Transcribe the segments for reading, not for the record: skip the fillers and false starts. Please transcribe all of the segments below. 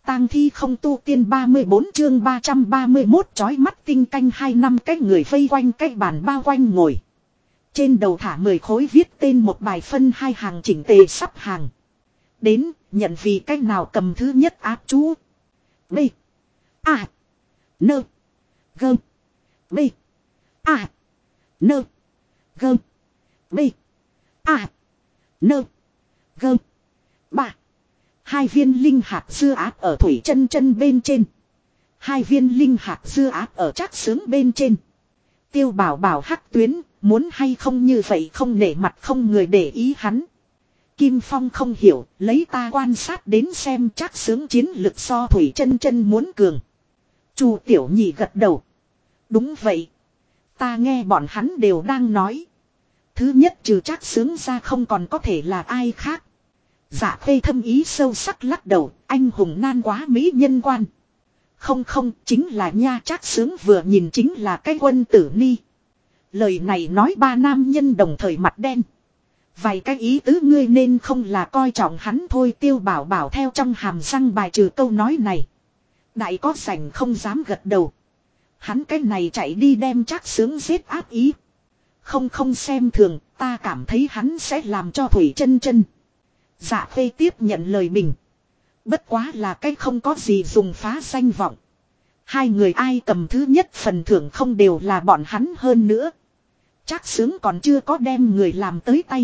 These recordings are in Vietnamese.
tang thi không tu tiên 34 chương 331 chói mắt tinh canh 2 năm cái người vây quanh cái bàn bao quanh ngồi. Trên đầu thả 10 khối viết tên một bài phân hai hàng chỉnh tề sắp hàng. Đến, nhận vì cách nào cầm thứ nhất áp chú. B. A. Nơ. Gơm. B. A. Nơ. Gơm. B. A. Nơ. Gơm. 3. 2 viên linh hạt dưa áp ở Thủy Chân Chân bên trên. 2 viên linh hạt dưa áp ở Trác Sướng bên trên. Tiêu Bảo Bảo hắc tuyến, muốn hay không như vậy không nể mặt không người để ý hắn. Kim Phong không hiểu, lấy ta quan sát đến xem Trác Sướng chiến lực so Thủy Chân Chân muốn cường. Chu Tiểu Nhị gật đầu. Đúng vậy. Ta nghe bọn hắn đều đang nói. Thứ nhất trừ Trác Sướng ra không còn có thể là ai khác. Dạ Khê thâm ý sâu sắc lắc đầu, anh hùng nan quá mỹ nhân quan. Không, chính là nha. Trác Sướng vừa nhìn chính là cái quân tử ni. Lời này nói ba nam nhân đồng thời mặt đen. Vài cái ý tứ ngươi nên không là coi trọng hắn thôi. Tiêu Bảo Bảo theo trong hàm răng bài trừ câu nói này. Đại có sảnh không dám gật đầu. Hắn cái này chạy đi đem Trác Sướng giết áp ý. Không xem thường, ta cảm thấy hắn sẽ làm cho Thủy Chân Chân. Dạ Khê tiếp nhận lời mình. Bất quá là cái không có gì dùng phá danh vọng. Hai người ai cầm thứ nhất phần thưởng không đều là bọn hắn hơn nữa. Trác Sướng còn chưa có đem người làm tới tay.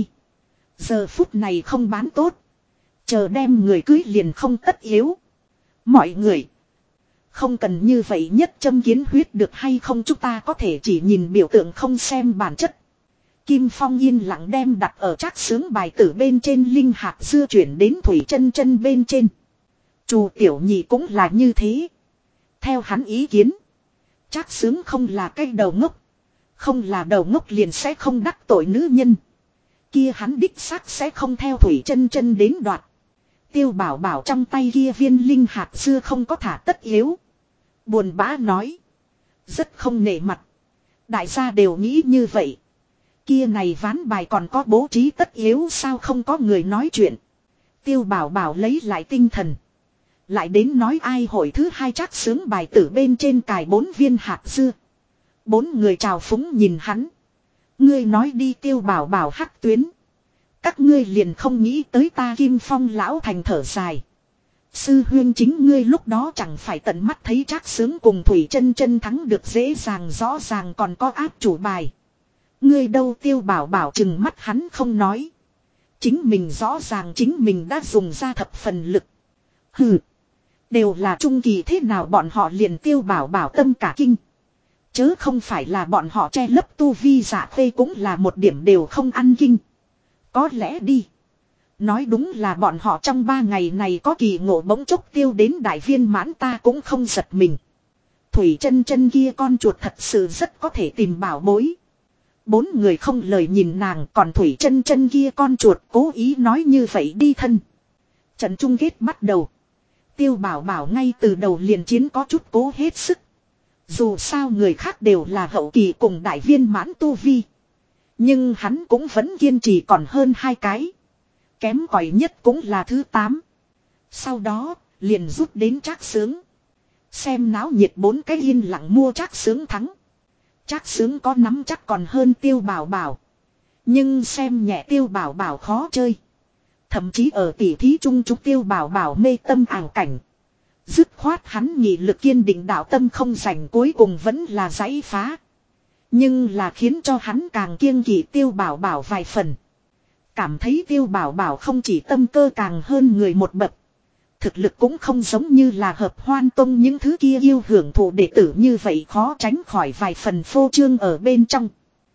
Giờ phút này không bán tốt. Chờ đem người cưới liền không tất yếu. Mọi người. Không cần như vậy nhất châm kiến huyết được hay không, chúng ta có thể chỉ nhìn biểu tượng không xem bản chất. Kim Phong yên lặng đem đặt ở Trác Sướng bài tử bên trên linh hạt dưa chuyển đến Thủy Chân Chân bên trên. Chu Tiểu Nhị cũng là như thế. Theo hắn ý kiến, Trác Sướng không là cái đầu ngốc. Không là đầu ngốc liền sẽ không đắc tội nữ nhân. Kia hắn đích xác sẽ không theo Thủy Chân Chân đến đoạt. Tiêu Bảo Bảo trong tay kia viên linh hạt dưa không có thả tất yếu. Buồn bã nói. Rất không nể mặt. Đại gia đều nghĩ như vậy. Kia này ván bài còn có bố trí tất yếu sao không có người nói chuyện. Tiêu Bảo Bảo lấy lại tinh thần. Lại đến nói ai hội thứ hai. Trác Sướng bài tử bên trên cài 4 viên hạt dưa. 4 người chào phúng nhìn hắn. Ngươi nói đi. Tiêu Bảo Bảo hắc tuyến. Các ngươi liền không nghĩ tới ta. Kim Phong lão thành thở dài. Sư huynh chính ngươi lúc đó chẳng phải tận mắt thấy Trác Sướng cùng Thủy Chân Chân thắng được dễ dàng, rõ ràng còn có áp chủ bài. Ngươi đâu. Tiêu Bảo Bảo chừng mắt hắn không nói. Chính mình rõ ràng chính mình đã dùng ra thập phần lực. Hừ. Đều là trung kỳ thế nào bọn họ liền. Tiêu Bảo Bảo tâm cả kinh. Chớ không phải là bọn họ che lấp tu vi. Dạ Khê cũng là một điểm đều không ăn kinh. Có lẽ đi. Nói đúng là bọn họ trong 3 ngày này có kỳ ngộ bỗng chốc tiêu đến đại viên mãn ta cũng không giật mình. Thủy Chân Chân kia con chuột thật sự rất có thể tìm bảo bối. 4 người không lời nhìn nàng, còn Thủy Chân Chân kia con chuột cố ý nói như vậy đi thân. Trận chung kết bắt đầu. Tiêu Bảo Bảo ngay từ đầu liền chiến có chút cố hết sức. Dù sao người khác đều là hậu kỳ cùng đại viên mãn tu vi. Nhưng hắn cũng vẫn kiên trì còn hơn 2 cái. Kém cỏi nhất cũng là thứ 8. Sau đó, liền rút đến Trác Sướng. Xem náo nhiệt 4 cái yên lặng mua Trác Sướng thắng. Trác Sướng có nắm chắc còn hơn Tiêu Bảo Bảo. Nhưng xem nhẹ Tiêu Bảo Bảo khó chơi. Thậm chí ở tỉ thí chung chúc Tiêu Bảo Bảo mê tâm ảo cảnh. Dứt khoát hắn nghị lực kiên định đạo tâm không rảnh, cuối cùng vẫn là giãy phá. Nhưng là khiến cho hắn càng kiêng kỵ Tiêu Bảo Bảo vài phần. Cảm thấy Tiêu Bảo Bảo không chỉ tâm cơ càng hơn người một bậc. Thực lực cũng không giống như là Hợp Hoan Tông những thứ kia yêu hưởng thụ đệ tử như vậy, khó tránh khỏi vài phần phô trương ở bên trong.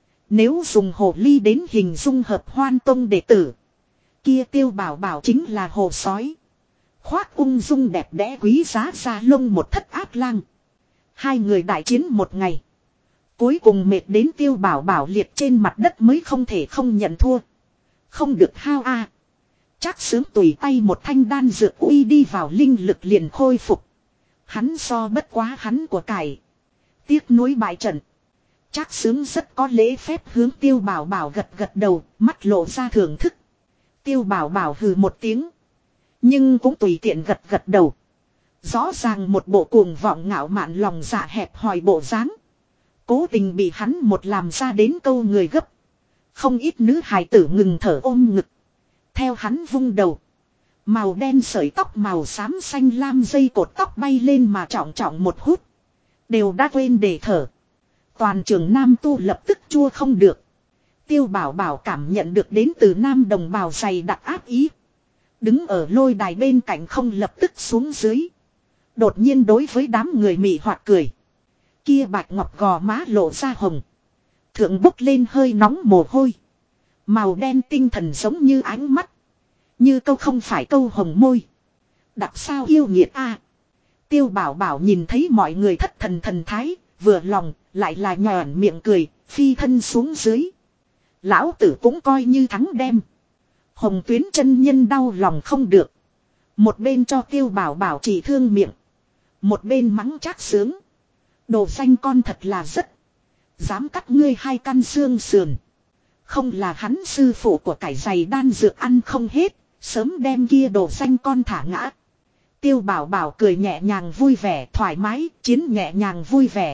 Nếu dùng hồ ly đến hình dung Hợp Hoan Tông đệ tử, kia Tiêu Bảo Bảo chính là hồ sói. Khoác ung dung đẹp đẽ quý giá da lông một thất áp lang. Hai người đại chiến một ngày. Cuối cùng mệt đến Tiêu Bảo Bảo liệt trên mặt đất mới không thể không nhận thua. Không được hao a. Trác Sướng tùy tay một thanh đan dược uy đi vào linh lực liền khôi phục. Hắn so bất quá hắn của cải. Tiếc nuối bại trận. Trác Sướng rất có lễ phép hướng Tiêu Bảo Bảo gật gật đầu, mắt lộ ra thưởng thức. Tiêu Bảo Bảo hừ một tiếng. Nhưng cũng tùy tiện gật gật đầu. Rõ ràng một bộ cuồng vọng ngạo mạn lòng dạ hẹp hòi bộ dáng. Cố tình bị hắn một làm ra đến câu người gấp. Không ít nữ hài tử ngừng thở ôm ngực. Theo hắn vung đầu. Màu đen sợi tóc màu xám xanh lam dây cột tóc bay lên mà trọng trọng một hút. Đều đã quên để thở. Toàn trường nam tu lập tức chua không được. Tiêu Bảo Bảo cảm nhận được đến từ nam đồng bào dày đặc áp ý. Đứng ở lôi đài bên cạnh không lập tức xuống dưới. Đột nhiên đối với đám người mị hoặc cười. Kia bạch ngọc gò má lộ ra hồng. Thượng bốc lên hơi nóng mồ hôi. Màu đen tinh thần giống như ánh mắt. Như câu không phải câu hồng môi. Đặc sao yêu nghiệt a. Tiêu Bảo Bảo nhìn thấy mọi người thất thần thần thái. Vừa lòng lại là nhòn miệng cười. Phi thân xuống dưới. Lão tử cũng coi như thắng đem. Hồng Tuyến chân nhân đau lòng không được. Một bên cho Tiêu Bảo Bảo chỉ thương miệng. Một bên mắng Trác Sướng. Đồ xanh con thật là rất. Dám cắt ngươi hai căn xương sườn. Không là hắn sư phụ của cải giày đan dược ăn không hết. Sớm đem kia đồ xanh con thả ngã. Tiêu Bảo Bảo cười nhẹ nhàng vui vẻ thoải mái. Chiến nhẹ nhàng vui vẻ.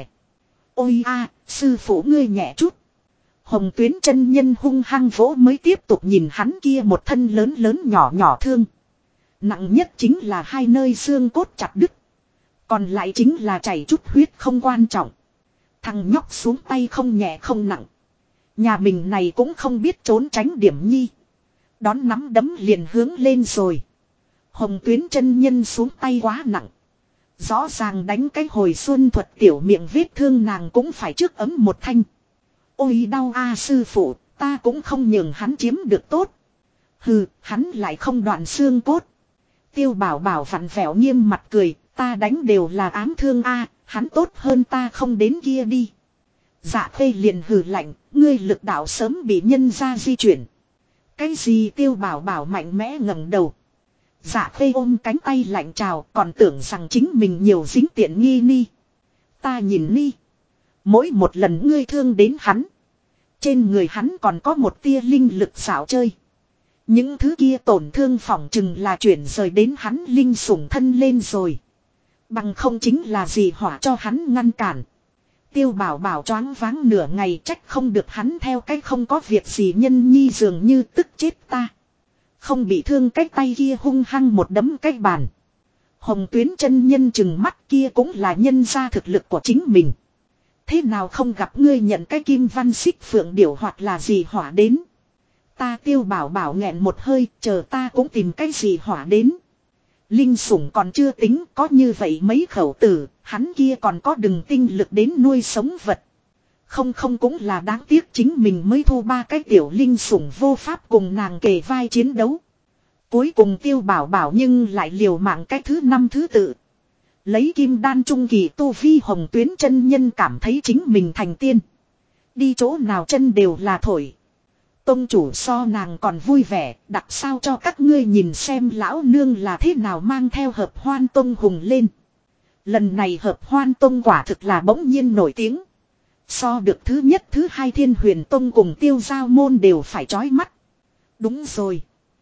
Ôi a, sư phụ ngươi nhẹ chút. Hồng Tuyến chân nhân hung hăng vỗ mới tiếp tục nhìn hắn kia một thân lớn lớn nhỏ nhỏ thương. Nặng nhất chính là hai nơi xương cốt chặt đứt. Còn lại chính là chảy chút huyết không quan trọng. Thằng nhóc xuống tay không nhẹ không nặng. Nhà mình này cũng không biết trốn tránh điểm nhi. Đón nắm đấm liền hướng lên rồi. Hồng Tuyến chân nhân xuống tay quá nặng. Rõ ràng đánh cái hồi xuân thuật tiểu miệng vết thương nàng cũng phải trước ấm một thanh. Ôi đau a sư phụ, ta cũng không nhường hắn chiếm được tốt. Hừ, hắn lại không đoạn xương cốt. Tiêu Bảo Bảo vặn vẹo nghiêm mặt cười, ta đánh đều là ám thương a, hắn tốt hơn ta không đến kia đi. Dạ Khê liền hừ lạnh, ngươi lực đạo sớm bị nhân ra di chuyển. Cái gì Tiêu Bảo Bảo mạnh mẽ ngẩng đầu. Dạ Khê ôm cánh tay lạnh trào, còn tưởng rằng chính mình nhiều dính tiện nghi ni. Ta nhìn ni. Mỗi một lần ngươi thương đến hắn. Trên người hắn còn có một tia linh lực xảo chơi. Những thứ kia tổn thương phỏng chừng là chuyển rời đến hắn linh sủng thân lên rồi. Bằng không chính là gì hỏa cho hắn ngăn cản. Tiêu Bảo Bảo choáng váng nửa ngày trách không được hắn theo cách không có việc gì nhân nhi dường như tức chết ta. Không bị thương cái tay kia hung hăng một đấm cái bàn. Hồng Tuyến chân nhân chừng mắt kia cũng là nhân ra thực lực của chính mình. Thế nào không gặp ngươi nhận cái kim văn xích phượng điểu hoặc là gì hỏa đến. Ta Tiêu Bảo Bảo nghẹn một hơi chờ ta cũng tìm cái gì hỏa đến. Linh sủng còn chưa tính có như vậy mấy khẩu tử, hắn kia còn có đừng tinh lực đến nuôi sống vật. Không cũng là đáng tiếc chính mình mới thu ba cái tiểu linh sủng vô pháp cùng nàng kề vai chiến đấu. Cuối cùng Tiêu Bảo Bảo nhưng lại liều mạng cái thứ năm thứ tự. Lấy kim đan trung kỳ tu vi Hồng Tuyến chân nhân cảm thấy chính mình thành tiên. Đi chỗ nào chân đều là thổi. Tông chủ so nàng còn vui vẻ, đặc sao cho các ngươi nhìn xem lão nương là thế nào mang theo hợp hoan tông hùng lên. Lần này hợp hoan tông quả thực là bỗng nhiên nổi tiếng. So được thứ nhất thứ hai Thiên Huyền tông cùng Tiêu Giao môn đều phải chói mắt. Đúng rồi.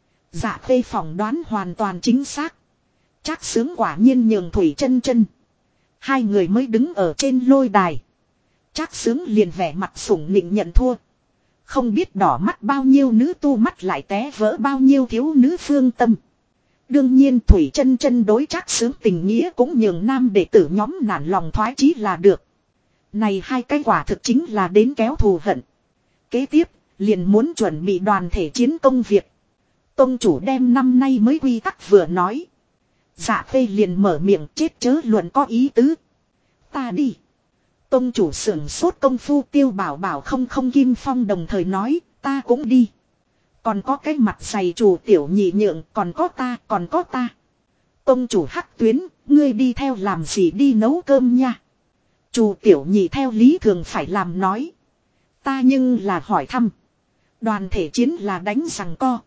Dạ Khê phỏng đoán hoàn toàn chính xác. Trác Sướng quả nhiên nhường Thủy Chân Chân. Hai người mới đứng ở trên lôi đài. Trác Sướng liền vẻ mặt sủng nịnh nhận thua. Không biết đỏ mắt bao nhiêu nữ tu mắt lại té vỡ bao nhiêu thiếu nữ phương tâm. Đương nhiên Thủy Chân Chân đối Trác Sướng tình nghĩa cũng nhường nam đệ tử nhóm nản lòng thoái chí là được. Này hai cái quả thực chính là đến kéo thù hận. Kế tiếp, liền muốn chuẩn bị đoàn thể chiến công việc. Tông chủ đem năm nay mới quy tắc vừa nói. Dạ Khê liền mở miệng chết chớ luận có ý tứ. Ta đi. Tông chủ sưởng sốt công phu Tiêu Bảo Bảo không Kim Phong đồng thời nói ta cũng đi. Còn có cái mặt dày chủ tiểu nhị nhượng còn có ta. Tông chủ Hắc Tuyến ngươi đi theo làm gì đi nấu cơm nha. Chủ tiểu nhị theo lý thường phải làm nói. Ta nhưng là hỏi thăm. Đoàn thể chiến là đánh giằng co.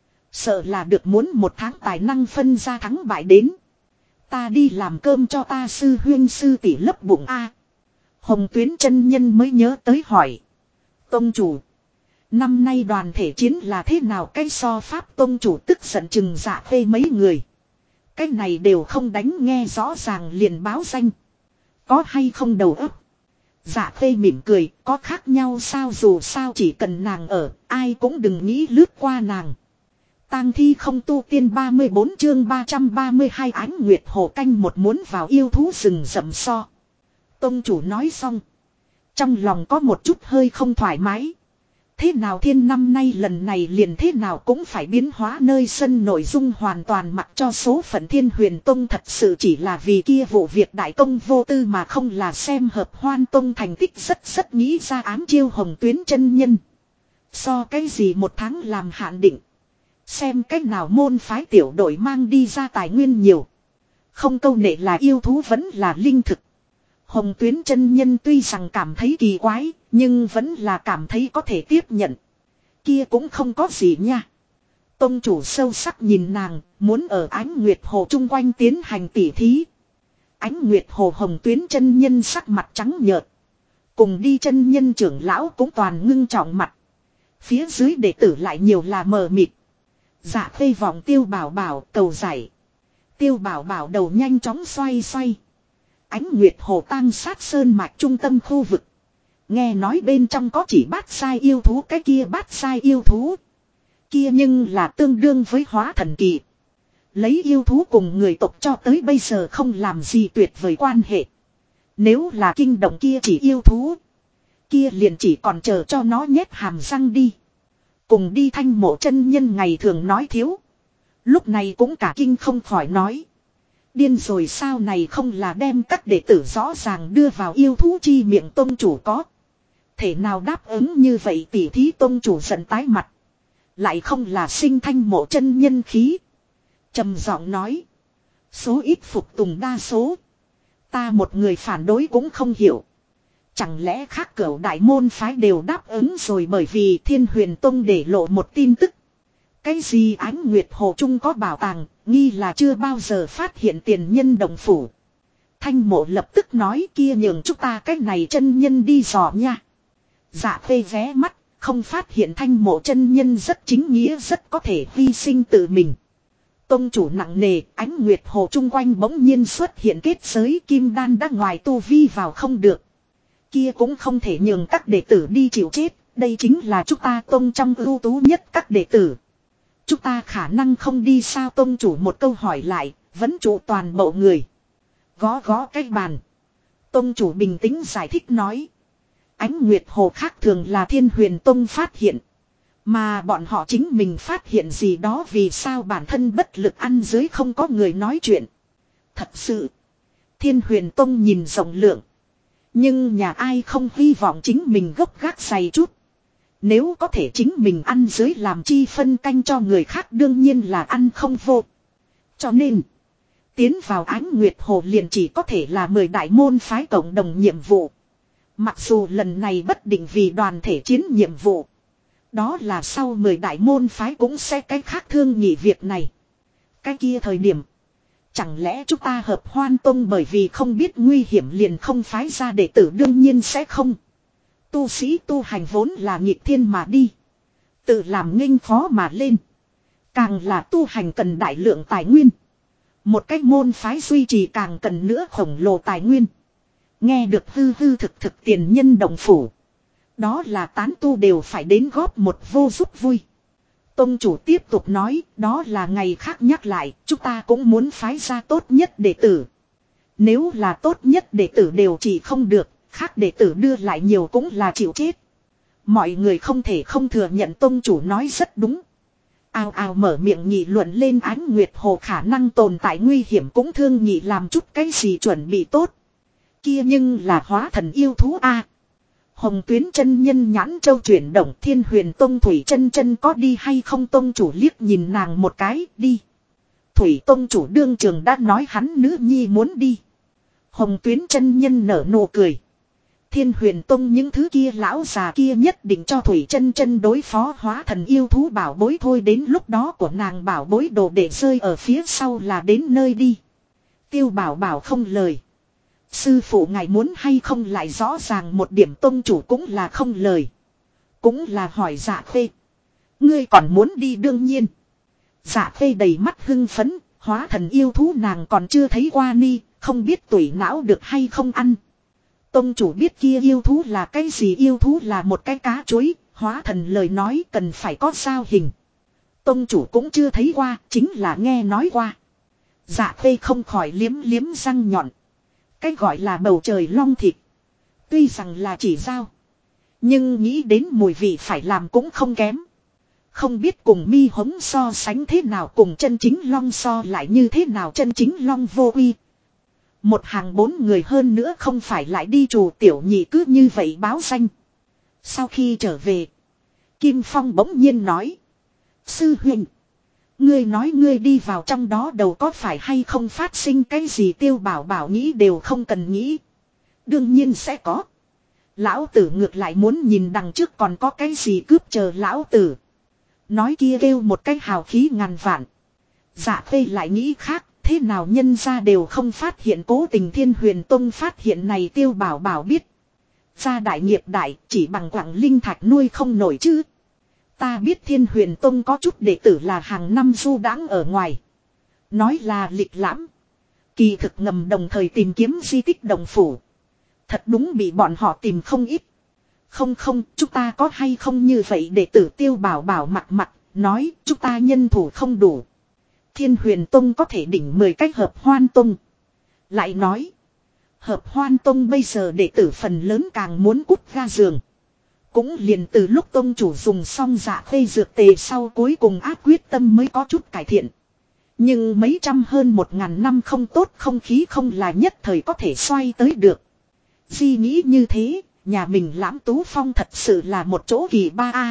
Sợ là được muốn một tháng tài năng phân ra thắng bại đến. Ta đi làm cơm cho ta sư huyên sư tỷ lấp bụng a. Hồng Tuyến chân nhân mới nhớ tới hỏi. Tông chủ. Năm nay đoàn thể chiến là thế nào cái so pháp tông chủ tức giận chừng Dạ Khê mấy người. Cái này đều không đánh nghe rõ ràng liền báo danh. Có hay không đầu óc? Dạ Khê mỉm cười, có khác nhau sao, dù sao chỉ cần nàng ở, ai cũng đừng nghĩ lướt qua nàng. Tang thi không tu tiên 34 chương 332 Ánh Nguyệt Hồ canh một muốn vào yêu thú rừng rậm so. Tông chủ nói xong. Trong lòng có một chút hơi không thoải mái. Thế nào thiên năm nay lần này liền thế nào cũng phải biến hóa nơi sân nội dung hoàn toàn mặc cho số phận Thiên Huyền Tông thật sự chỉ là vì kia vụ việc đại công vô tư mà không là xem hợp Hoan Tông thành tích rất nghĩ ra ám chiêu Hồng Tuyến chân nhân. So cái gì một tháng làm hạn định. Xem cách nào môn phái tiểu đội mang đi ra tài nguyên nhiều. Không câu nệ là yêu thú vẫn là linh thực. Hồng Tuyến chân nhân tuy rằng cảm thấy kỳ quái, nhưng vẫn là cảm thấy có thể tiếp nhận. Kia cũng không có gì nha. Tông chủ sâu sắc nhìn nàng, muốn ở Ánh Nguyệt Hồ chung quanh tiến hành tỉ thí. Ánh Nguyệt Hồ Hồng Tuyến chân nhân sắc mặt trắng nhợt. Cùng đi chân nhân trưởng lão cũng toàn ngưng trọng mặt. Phía dưới đệ tử lại nhiều là mờ mịt. Dạ Khê vọng Tiêu Bảo Bảo cầu giải. Tiêu Bảo Bảo đầu nhanh chóng xoay. Ánh Nguyệt Hồ tang sát sơn mạch trung tâm khu vực. Nghe nói bên trong có chỉ bát sai yêu thú, cái kia bát sai yêu thú. Kia nhưng là tương đương với hóa thần kỳ. Lấy yêu thú cùng người tộc cho tới bây giờ không làm gì tuyệt vời quan hệ. Nếu là kinh động kia chỉ yêu thú. Kia liền chỉ còn chờ cho nó nhét hàm răng đi. Cùng đi Thanh Mộ chân nhân ngày thường nói thiếu. Lúc này cũng cả kinh không khỏi nói. Điên rồi sao này không là đem các đệ tử rõ ràng đưa vào yêu thú chi miệng tông chủ có. Thể nào đáp ứng như vậy tỉ thí tông chủ giận tái mặt. Lại không là sinh Thanh Mộ chân nhân khí. Trầm giọng nói. Số ít phục tùng đa số. Ta một người phản đối cũng không hiểu. Chẳng lẽ khác cửu đại môn phái đều đáp ứng rồi bởi vì Thiên Huyền Tông để lộ một tin tức. Cái gì Ánh Nguyệt Hồ Trung có bảo tàng, nghi là chưa bao giờ phát hiện tiền nhân đồng phủ. Thanh Mộ lập tức nói kia nhường chúng ta cái này chân nhân đi dò nha. Dạ Khê vé mắt, không phát hiện Thanh Mộ chân nhân rất chính nghĩa rất có thể hy sinh tự mình. Tông chủ nặng nề, Ánh Nguyệt Hồ chung quanh bỗng nhiên xuất hiện kết giới kim đan đã ngoài tu vi vào không được. Kia cũng không thể nhường các đệ tử đi chịu chết, đây chính là chúng ta tông trong ưu tú nhất các đệ tử. Chúng ta khả năng không đi sao tông chủ một câu hỏi lại, vẫn trụ toàn bộ người. Gõ cái bàn. Tông chủ bình tĩnh giải thích nói. Ánh Nguyệt Hồ khác thường là Thiên Huyền Tông phát hiện. Mà bọn họ chính mình phát hiện gì đó vì sao bản thân bất lực ăn dưới không có người nói chuyện. Thật sự. Thiên Huyền Tông nhìn rộng lượng. Nhưng nhà ai không hy vọng chính mình gốc gác dày chút. Nếu có thể chính mình ăn dưới làm chi phân canh cho người khác đương nhiên là ăn không vô. Cho nên. Tiến vào Ánh Nguyệt Hồ liền chỉ có thể là 10 đại môn phái cộng đồng nhiệm vụ. Mặc dù lần này bất định vì đoàn thể chiến nhiệm vụ. Đó là sau 10 đại môn phái cũng sẽ cái khác thương nghị việc này. Cái kia thời điểm. Chẳng lẽ chúng ta hợp Hoan Tông bởi vì không biết nguy hiểm liền không phái ra đệ tử đương nhiên sẽ không. Tu sĩ tu hành vốn là nghịch thiên mà đi. Tự làm nghênh phó mà lên. Càng là tu hành cần đại lượng tài nguyên. Một cách môn phái duy trì càng cần nữa khổng lồ tài nguyên. Nghe được hư thực tiền nhân đồng phủ. Đó là tán tu đều phải đến góp một vô giúp vui. Tông chủ tiếp tục nói, đó là ngày khác nhắc lại, chúng ta cũng muốn phái ra tốt nhất đệ tử. Nếu là tốt nhất đệ tử đều chỉ không được, khác đệ tử đưa lại nhiều cũng là chịu chết. Mọi người không thể không thừa nhận tông chủ nói rất đúng. Ào ào mở miệng nghị luận lên Ánh Nguyệt Hồ khả năng tồn tại nguy hiểm cũng thương nghị làm chút cái gì chuẩn bị tốt. Kia nhưng là hóa thần yêu thú a. Hồng Tuyến chân nhân nhãn châu chuyển động Thiên Huyền Tông Thủy chân có đi hay không tông chủ liếc nhìn nàng một cái đi. Thủy tông chủ đương trường đã nói hắn nữ nhi muốn đi. Hồng Tuyến chân nhân nở nụ cười. Thiên Huyền Tông những thứ kia lão già kia nhất định cho Thủy chân đối phó hóa thần yêu thú bảo bối thôi đến lúc đó của nàng bảo bối đồ để rơi ở phía sau là đến nơi đi. Tiêu Bảo Bảo không lời. Sư phụ ngài muốn hay không lại rõ ràng một điểm tông chủ cũng là không lời. Cũng là hỏi Dạ Khê. Ngươi còn muốn đi đương nhiên. Dạ Khê đầy mắt hưng phấn, Hóa thần yêu thú nàng còn chưa thấy qua ni, không biết tủy não được hay không ăn. Tông chủ biết kia yêu thú là cái gì, yêu thú là một cái cá chuối, hóa thần lời nói cần phải có sao hình. Tông chủ cũng chưa thấy qua, chính là nghe nói qua. Dạ Khê không khỏi liếm liếm răng nhọn. Cái gọi là bầu trời long thịt. Tuy rằng là chỉ dao. Nhưng nghĩ đến mùi vị phải làm cũng không kém. Không biết cùng mi hống so sánh thế nào, cùng chân chính long so lại như thế nào, chân chính long vô uy. Một hàng 4 người hơn nữa không phải lại đi trù tiểu nhị cứ như vậy báo danh. Sau khi trở về, Kim Phong bỗng nhiên nói. Sư huynh, ngươi nói ngươi đi vào trong đó đầu có phải hay không phát sinh cái gì? Tiêu Bảo Bảo nghĩ đều không cần nghĩ. Đương nhiên sẽ có. Lão tử ngược lại muốn nhìn đằng trước còn có cái gì cướp chờ lão tử. Nói kia kêu một cái hào khí ngàn vạn. Dạ Khê lại nghĩ khác, thế nào nhân ra đều không phát hiện, cố tình Thiên Huyền Tông phát hiện này. Tiêu Bảo Bảo biết. Gia đại nghiệp đại, chỉ bằng quặng linh thạch nuôi không nổi chứ. Ta biết Thiên Huyền Tông có chút đệ tử là hàng năm du đãng ở ngoài. Nói là lịch lãm. Kỳ thực ngầm đồng thời tìm kiếm di tích đồng phủ. Thật đúng bị bọn họ tìm không ít. Không, chúng ta có hay không như vậy đệ tử? Tiêu Bảo Bảo mặt nói chúng ta nhân thủ không đủ. Thiên Huyền Tông có thể đỉnh 10 cách Hợp Hoan Tông. Lại nói. Hợp Hoan Tông bây giờ đệ tử phần lớn càng muốn cút ra giường. Cũng liền từ lúc tông chủ dùng xong Dạ Khê dược tề sau cuối cùng áp quyết tâm mới có chút cải thiện. Nhưng mấy trăm hơn 1000 năm không tốt không khí không là nhất thời có thể xoay tới được. Di nghĩ như thế, nhà mình Lãm Tú Phong thật sự là một chỗ kỳ ba a.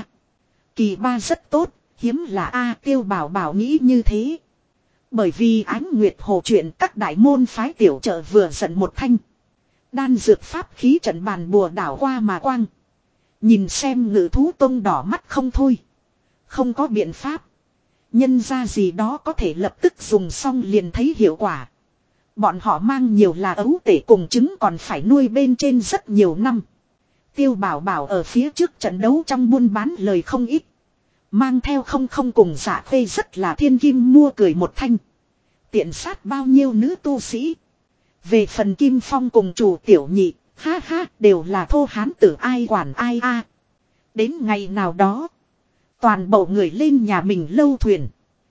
Kỳ ba rất tốt, hiếm là a. Tiêu Bảo Bảo nghĩ như thế. Bởi vì Ánh Nguyệt Hồ chuyện các đại môn phái tiểu trợ vừa giận một thanh. Đan dược pháp khí trận bàn bùa đảo qua mà quang. Nhìn xem Ngự Thú Tông đỏ mắt không thôi. Không có biện pháp. Nhân ra gì đó có thể lập tức dùng xong liền thấy hiệu quả. Bọn họ mang nhiều là ấu tể cùng trứng còn phải nuôi bên trên rất nhiều năm. Tiêu Bảo Bảo ở phía trước trận đấu trong buôn bán lời không ít. Mang theo không cùng Dạ Khê rất là thiên kim mua cười một thanh. Tiện sát bao nhiêu nữ tu sĩ. Về phần Kim Phong cùng chủ tiểu nhị, ha ha, đều là thô hán tử ai quản ai a. Đến ngày nào đó, toàn bộ người lên nhà mình lâu thuyền.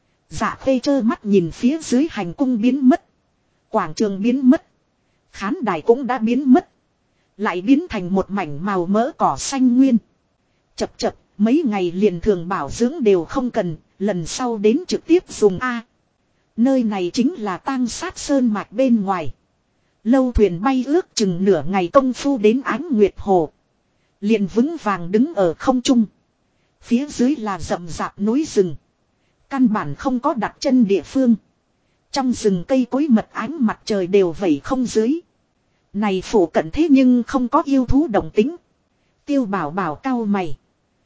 Dạ Khê trơ mắt nhìn phía dưới hành cung biến mất. Quảng trường biến mất. Khán đài cũng đã biến mất. Lại biến thành một mảnh màu mỡ cỏ xanh nguyên. Chập mấy ngày liền thường bảo dưỡng đều không cần, lần sau đến trực tiếp dùng a. Nơi này chính là Tang Sát Sơn mạch bên ngoài. Lâu thuyền bay ước chừng nửa ngày công phu đến Ánh Nguyệt Hồ. Liền vững vàng đứng ở không trung. Phía dưới là rậm rạp núi rừng. Căn bản không có đặt chân địa phương. Trong rừng cây cối mật ánh mặt trời đều vẩy không dưới. Này phủ cận thế nhưng không có yêu thú động tính. Tiêu Bảo Bảo cau mày.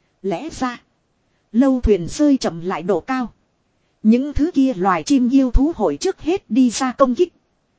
Lẽ ra, lâu thuyền rơi chậm lại độ cao. Những thứ kia loài chim yêu thú hội trước hết đi ra công kích.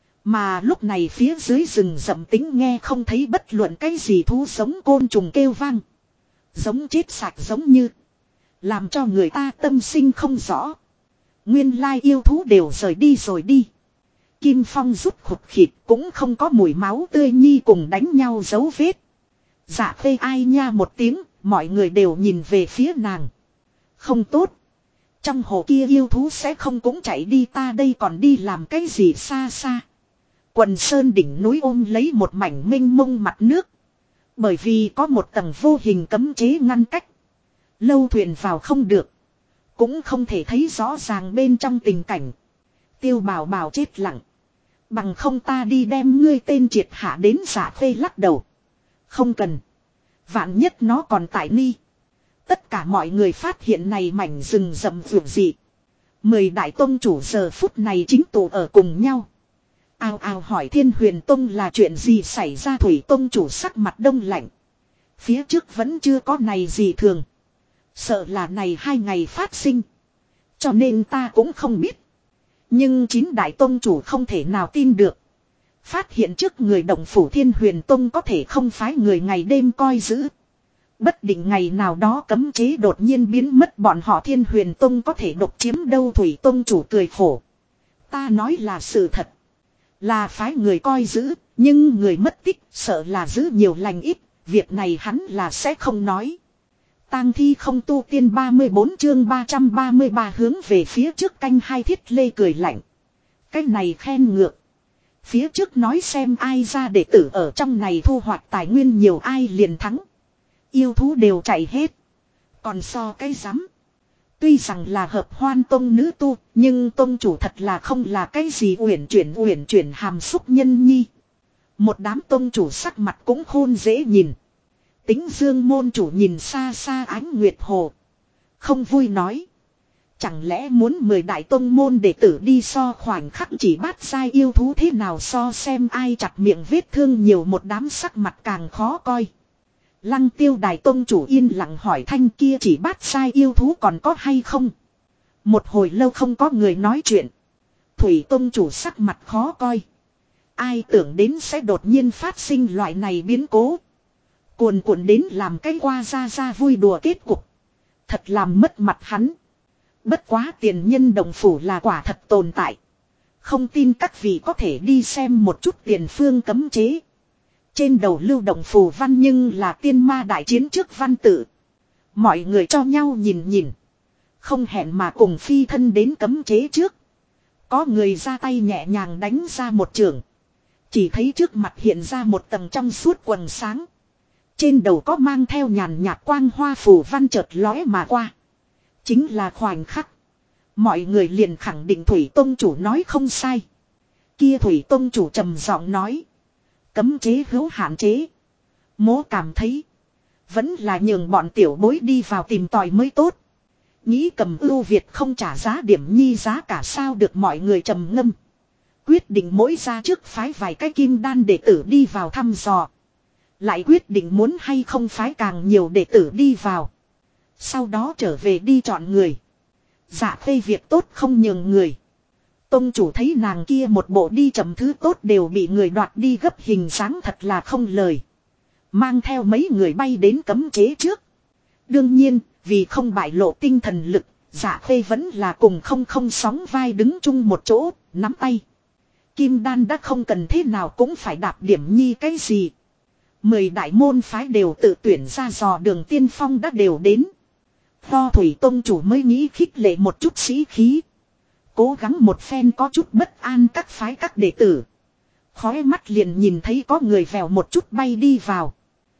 Mà lúc này phía dưới rừng rậm tính nghe không thấy bất luận cái gì thú sống côn trùng kêu vang. Giống chết sạch giống như. Làm cho người ta tâm sinh không rõ. Nguyên lai yêu thú đều rời đi rồi đi. Kim Phong rút khụt khịt cũng không có mùi máu tươi nhi cùng đánh nhau dấu vết. Dạ Khê ai nha một tiếng, mọi người đều nhìn về phía nàng. Không tốt. Trong hồ kia yêu thú sẽ không cũng chạy đi, ta đây còn đi làm cái gì xa xa. Quần sơn đỉnh núi ôm lấy một mảnh mênh mông mặt nước. Bởi vì có một tầng vô hình cấm chế ngăn cách. Lâu thuyền vào không được. Cũng không thể thấy rõ ràng bên trong tình cảnh. Tiêu Bảo Bảo chết lặng. Bằng không ta đi đem ngươi tên triệt hạ đến. Dạ Khê lắc đầu. Không cần. Vạn nhất nó còn tại ni. Tất cả mọi người phát hiện này mảnh rừng rậm vượt dị. 10 đại tông chủ giờ phút này chính tụ ở cùng nhau. Ao ao hỏi Thiên Huyền Tông là chuyện gì xảy ra. Thủy tông chủ sắc mặt đông lạnh. Phía trước vẫn chưa có này gì thường. Sợ là này 2 ngày phát sinh. Cho nên ta cũng không biết. Nhưng 9 đại tông chủ không thể nào tin được. Phát hiện trước người động phủ Thiên Huyền Tông có thể không phái người ngày đêm coi giữ. Bất định ngày nào đó cấm chế đột nhiên biến mất, bọn họ Thiên Huyền Tông có thể độc chiếm đâu. Thủy tông chủ cười khổ. Ta nói là sự thật. Là phái người coi giữ, nhưng người mất tích sợ là giữ nhiều lành ít, việc này hắn là sẽ không nói. Tang thi không tu tiên 34 chương 333 hướng về phía trước canh hai Thiết Lê cười lạnh. Cái này khen ngược. Phía trước nói xem ai ra đệ tử ở trong này thu hoạch tài nguyên nhiều ai liền thắng. Yêu thú đều chạy hết. Còn so cái rắm. Tuy rằng là hợp hoan tông nữ tu, nhưng tông chủ thật là không là cái gì uyển chuyển hàm xúc nhân nhi. Một đám tông chủ sắc mặt cũng khôn dễ nhìn. Tính Dương môn chủ nhìn xa xa ánh nguyệt hồ. Không vui nói. Chẳng lẽ muốn 10 đại tông môn đệ tử đi so khoảnh khắc chỉ bắt sai yêu thú thế nào so xem ai chặt miệng vết thương nhiều một đám sắc mặt càng khó coi. Lăng Tiêu đại tông chủ yên lặng hỏi thanh kia chỉ bắt sai yêu thú còn có hay không. Một hồi lâu không có người nói chuyện. Thủy tông chủ sắc mặt khó coi. Ai tưởng đến sẽ đột nhiên phát sinh loại này biến cố. Cuồn cuộn đến làm cái qua ra vui đùa kết cục. Thật làm mất mặt hắn. Bất quá tiền nhân đồng phủ là quả thật tồn tại. Không tin các vị có thể đi xem một chút tiền phương cấm chế. Trên đầu lưu động phù văn nhưng là tiên ma đại chiến trước văn tự. Mọi người cho nhau nhìn. Không hẹn mà cùng phi thân đến cấm chế trước. Có người ra tay nhẹ nhàng đánh ra một trường. Chỉ thấy trước mặt hiện ra một tầng trong suốt quầng sáng. Trên đầu có mang theo nhàn nhạt quang hoa phù văn chợt lóe mà qua. Chính là khoảnh khắc. Mọi người liền khẳng định Thủy Tông chủ nói không sai. Kia Thủy Tông chủ trầm giọng nói. Cấm chế hữu hạn chế. Mố cảm thấy. Vẫn là nhường bọn tiểu bối đi vào tìm tòi mới tốt. Nghĩ cầm ưu Việt không trả giá điểm nhi giá cả sao được mọi người trầm ngâm. Quyết định mỗi ra trước phái vài cái kim đan đệ tử đi vào thăm dò. Lại quyết định muốn hay không phái càng nhiều đệ tử đi vào. Sau đó trở về đi chọn người. Dạ Khê việc tốt không nhường người. Tông chủ thấy nàng kia một bộ đi chậm thứ tốt đều bị người đoạt đi gấp hình dáng thật là không lời. Mang theo mấy người bay đến cấm chế trước. Đương nhiên, vì không bại lộ tinh thần lực, Dạ Khê vẫn là cùng không sóng vai đứng chung một chỗ, nắm tay. Kim đan đã không cần thế nào cũng phải đạp điểm nhi cái gì. 10 đại môn phái đều tự tuyển ra dò đường tiên phong đã đều đến. Tho Thủy Tông chủ mới nghĩ khích lệ một chút sĩ khí. Cố gắng một phen có chút bất an các phái các đệ tử. Khói mắt liền nhìn thấy có người vèo một chút bay đi vào.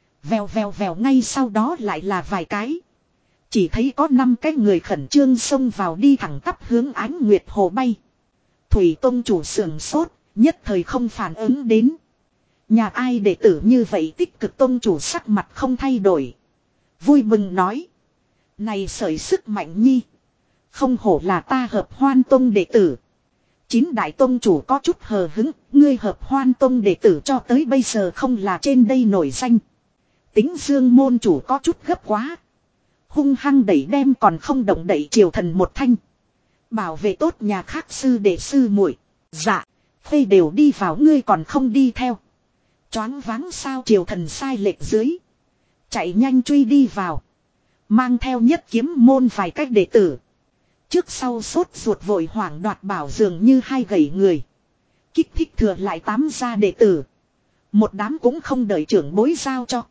Vèo ngay sau đó lại là vài cái. Chỉ thấy có 5 cái người khẩn trương xông vào đi thẳng tắp hướng ánh nguyệt hồ bay. Thủy Tông chủ sườn sốt, nhất thời không phản ứng đến. Nhà ai đệ tử như vậy tích cực Tông chủ sắc mặt không thay đổi. Vui mừng nói. Này sởi sức mạnh nhi. Không hổ là ta hợp hoan tông đệ tử. 9 đại tông chủ có chút hờ hứng. Ngươi hợp hoan tông đệ tử cho tới bây giờ không là trên đây nổi danh. Tính Dương môn chủ có chút gấp quá. Hung hăng đẩy đem còn không động đẩy triều thần một thanh. Bảo vệ tốt nhà khác sư đệ sư muội. Dạ. Phê đều đi vào ngươi còn không đi theo. Choáng váng sao triều thần sai lệch dưới. Chạy nhanh truy đi vào. Mang theo nhất kiếm môn vài cách đệ tử. Trước sau sốt ruột vội hoảng đoạt bảo dường như hai gầy người. Kích thích thừa lại 8 gia đệ tử. Một đám cũng không đợi trưởng bối giao cho.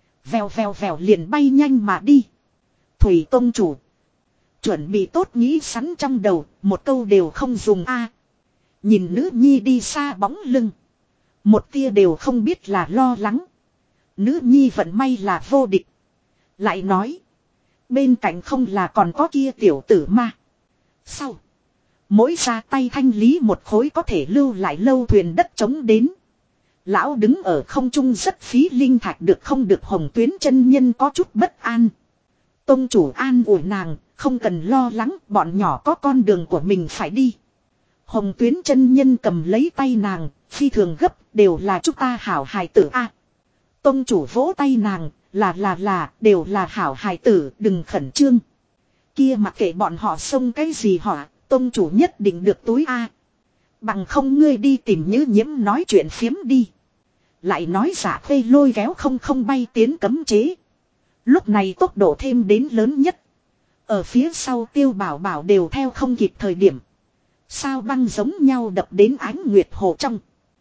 Vèo liền bay nhanh mà đi. Thủy Tông chủ. Chuẩn bị tốt nghĩ sẵn trong đầu. Một câu đều không dùng a. Nhìn nữ nhi đi xa bóng lưng. Một tia đều không biết là lo lắng. Nữ nhi vận may là vô địch. Lại nói. Bên cạnh không là còn có kia tiểu tử ma. Sau. Mỗi ra tay thanh lý một khối có thể lưu lại lâu thuyền đất trống đến. Lão đứng ở không trung rất phí linh thạch được không được Hồng Tuyến chân nhân có chút bất an. Tông chủ an ủi nàng, không cần lo lắng, bọn nhỏ có con đường của mình phải đi. Hồng Tuyến chân nhân cầm lấy tay nàng, phi thường gấp, đều là chúng ta hảo hài tử a. Tông chủ vỗ tay nàng, đều là hảo hài tử, đừng khẩn trương. Kia mặc kệ bọn họ xông cái gì họ, tông chủ nhất định được túi a. Bằng không ngươi đi tìm Như Nhiễm nói chuyện phiếm đi. Lại nói Dạ Khê lôi kéo không bay tiến cấm chế. Lúc này tốc độ thêm đến lớn nhất. Ở phía sau Tiêu Bảo Bảo đều theo không kịp thời điểm. Sao băng giống nhau đập đến ánh nguyệt hồ trong.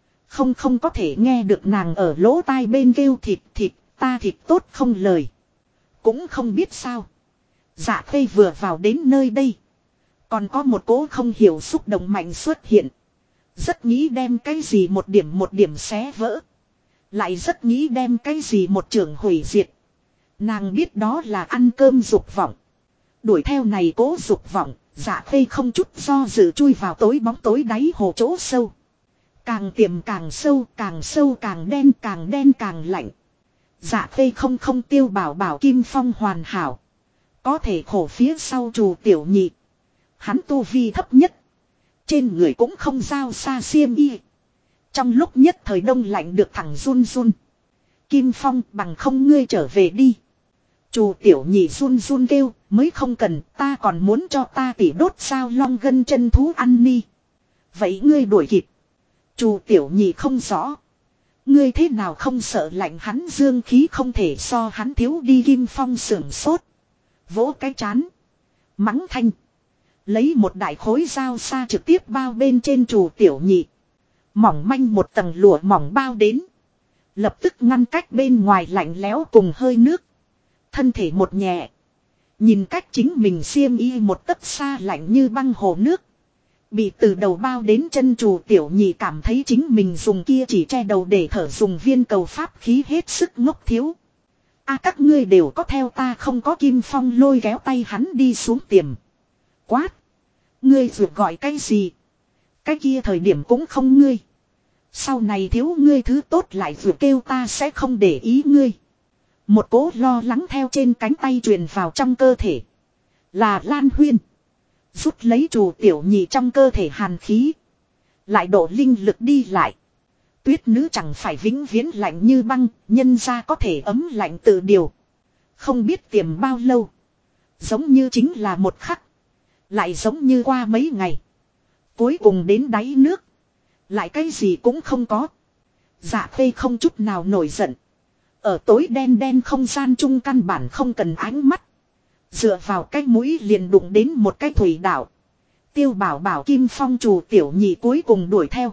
Không có thể nghe được nàng ở lỗ tai bên kêu thịt thịt, ta thịt tốt không lời. Cũng không biết sao. Dạ Khê vừa vào đến nơi đây. Còn có một cỗ không hiểu xúc động mạnh xuất hiện. Rất nghĩ đem cái gì một điểm xé vỡ. Lại rất nghĩ đem cái gì một trường hủy diệt. Nàng biết đó là ăn cơm dục vọng. Đuổi theo này cố dục vọng, Dạ Khê không chút do dự chui vào tối bóng tối đáy hồ chỗ sâu. Càng tiềm càng sâu càng đen càng lạnh. Dạ Khê không Tiêu Bảo Bảo Kim Phong hoàn hảo. Có thể khổ phía sau Trù Tiểu Nhị. Hắn tu vi thấp nhất. Trên người cũng không giao xa xiêm y. Trong lúc nhất thời đông lạnh được thẳng run run. Kim Phong bằng không ngươi trở về đi. Trù Tiểu Nhị run run kêu, mới không cần, ta còn muốn cho ta tỉ đốt sao long gân chân thú ăn ni. Vậy ngươi đuổi kịp. Trù Tiểu Nhị không rõ. Ngươi thế nào không sợ lạnh, hắn dương khí không thể so hắn thiếu đi. Kim Phong sưởng sốt. Vỗ cái chán. Mắng thanh. Lấy một đại khối dao xa trực tiếp bao bên trên Trù Tiểu Nhị. Mỏng manh một tầng lụa mỏng bao đến. Lập tức ngăn cách bên ngoài lạnh lẽo cùng hơi nước. Thân thể một nhẹ. Nhìn cách chính mình xiêm y một tấc xa lạnh như băng hồ nước. Bị từ đầu bao đến chân Trù Tiểu Nhị cảm thấy chính mình dùng kia chỉ che đầu để thở dùng viên cầu pháp khí hết sức ngốc thiếu. Các ngươi đều có theo ta không có. Kim Phong lôi kéo tay hắn đi xuống tiềm. Quát. Ngươi ruột gọi cái gì? Cái kia thời điểm cũng không ngươi. Sau này thiếu ngươi thứ tốt lại ruột kêu ta sẽ không để ý ngươi. Một cỗ lo lắng theo trên cánh tay truyền vào trong cơ thể. Là Lan Huyên. Rút lấy Trù Tiểu Nhị trong cơ thể hàn khí. Lại đổ linh lực đi lại. Tuyết nữ chẳng phải vĩnh viễn lạnh như băng, nhân ra có thể ấm lạnh tự điều. Không biết tiềm bao lâu. Giống như chính là một khắc. Lại giống như qua mấy ngày. Cuối cùng đến đáy nước. Lại cái gì cũng không có. Dạ Khê không chút nào nổi giận. Ở tối đen không gian chung căn bản không cần ánh mắt. Dựa vào cái mũi liền đụng đến một cái thủy đảo. Tiêu Bảo Bảo Kim Phong Trù Tiểu Nhị cuối cùng đuổi theo.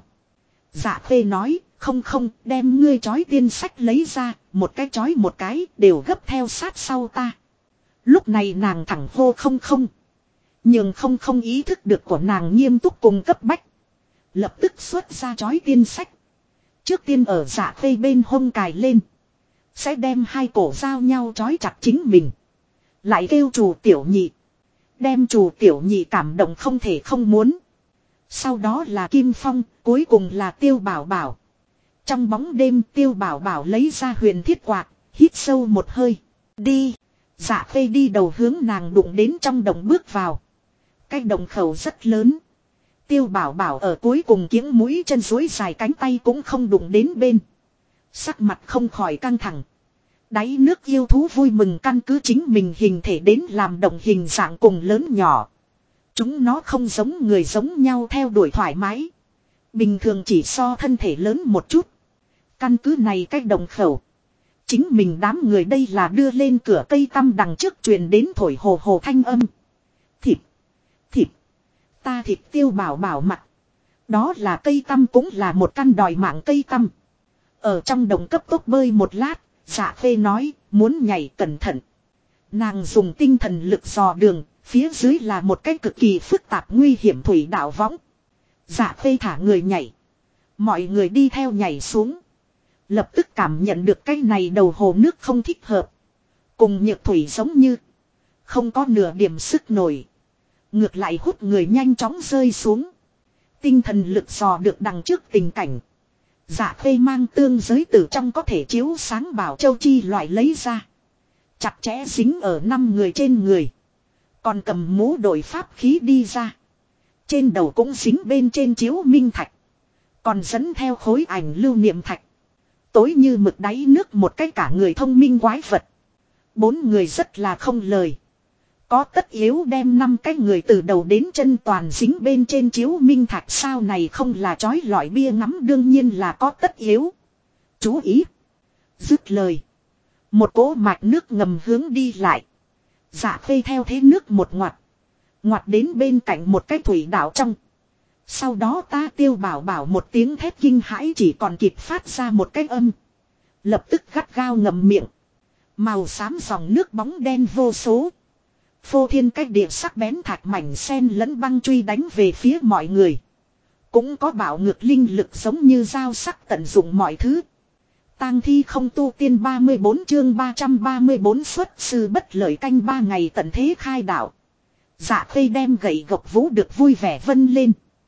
Dạ Khê nói, không, đem ngươi chói tiên sách lấy ra, một cái đều gấp theo sát sau ta. Lúc này nàng thẳng hô không. Nhưng không ý thức được của nàng nghiêm túc cùng cấp bách. Lập tức xuất ra chói tiên sách. Trước tiên ở Dạ Khê bên hông cài lên. Sẽ đem hai cổ giao nhau chói chặt chính mình. Lại kêu Trù Tiểu Nhị. Đem Trù Tiểu Nhị cảm động không thể không muốn. Sau đó là Kim Phong, cuối cùng là Tiêu Bảo Bảo. Trong bóng đêm Tiêu Bảo Bảo lấy ra huyền thiết quạt, hít sâu một hơi. Đi. Dạ Khê đi đầu hướng nàng đụng đến trong đồng bước vào. Cái đồng khẩu rất lớn. Tiêu Bảo Bảo ở cuối cùng kiếng mũi chân duỗi dài cánh tay cũng không đụng đến bên. Sắc mặt không khỏi căng thẳng. Đáy nước yêu thú vui mừng căn cứ chính mình hình thể đến làm động hình dạng cùng lớn nhỏ. Chúng nó không giống người giống nhau theo đuổi thoải mái. Bình thường chỉ so thân thể lớn một chút. Căn cứ này cách đồng khẩu. Chính mình đám người đây là đưa lên cửa cây tăm đằng trước truyền đến thổi hồ hồ thanh âm. Thịt. Ta thịt Tiêu Bảo Bảo mặt. Đó là cây tăm cũng là một căn đòi mạng cây tăm. Ở trong đồng cấp tốc bơi một lát. Dạ Khê nói muốn nhảy cẩn thận. Nàng dùng tinh thần lực dò đường. Phía dưới là một cái cực kỳ phức tạp nguy hiểm thủy đạo võng. Dạ Khê thả người nhảy. Mọi người đi theo nhảy xuống. Lập tức cảm nhận được cái này đầu hồ nước không thích hợp. Cùng nhược thủy giống như. Không có nửa điểm sức nổi. Ngược lại hút người nhanh chóng rơi xuống. Tinh thần lực dò được đằng trước tình cảnh. Dạ Khê mang tương giới từ trong có thể chiếu sáng bảo châu chi loại lấy ra. Chặt chẽ dính ở 5 người trên người. Còn cầm mũ đội pháp khí đi ra. Trên đầu cũng dính bên trên chiếu minh thạch. Còn dẫn theo khối ảnh lưu niệm thạch. Tối như mực đáy nước một cái cả người thông minh quái vật. 4 người rất là không lời. Có tất yếu đem 5 cái người từ đầu đến chân toàn dính bên trên chiếu minh thạch sao này không là chói lọi bia ngắm đương nhiên là có tất yếu. Chú ý. Dứt lời. Một cỗ mạch nước ngầm hướng đi lại. Dạ Khê theo thế nước một ngoặt. Ngoặt đến bên cạnh một cái thủy đảo trong. Sau đó ta Tiêu Bảo Bảo một tiếng thét kinh hãi chỉ còn kịp phát ra một cái âm. Lập tức gắt gao ngậm miệng. Màu xám dòng nước bóng đen vô số. Phô thiên cách địa sắc bén thạch mảnh sen lẫn băng truy đánh về phía mọi người. Cũng có bạo ngược linh lực giống như dao sắc tận dụng mọi thứ. Tang thi không tu tiên 34 chương 334 xuất sư bất lợi canh 3 ngày tận thế khai đạo. Dạ Khê đem gậy gộc vũ được vui vẻ vân lên.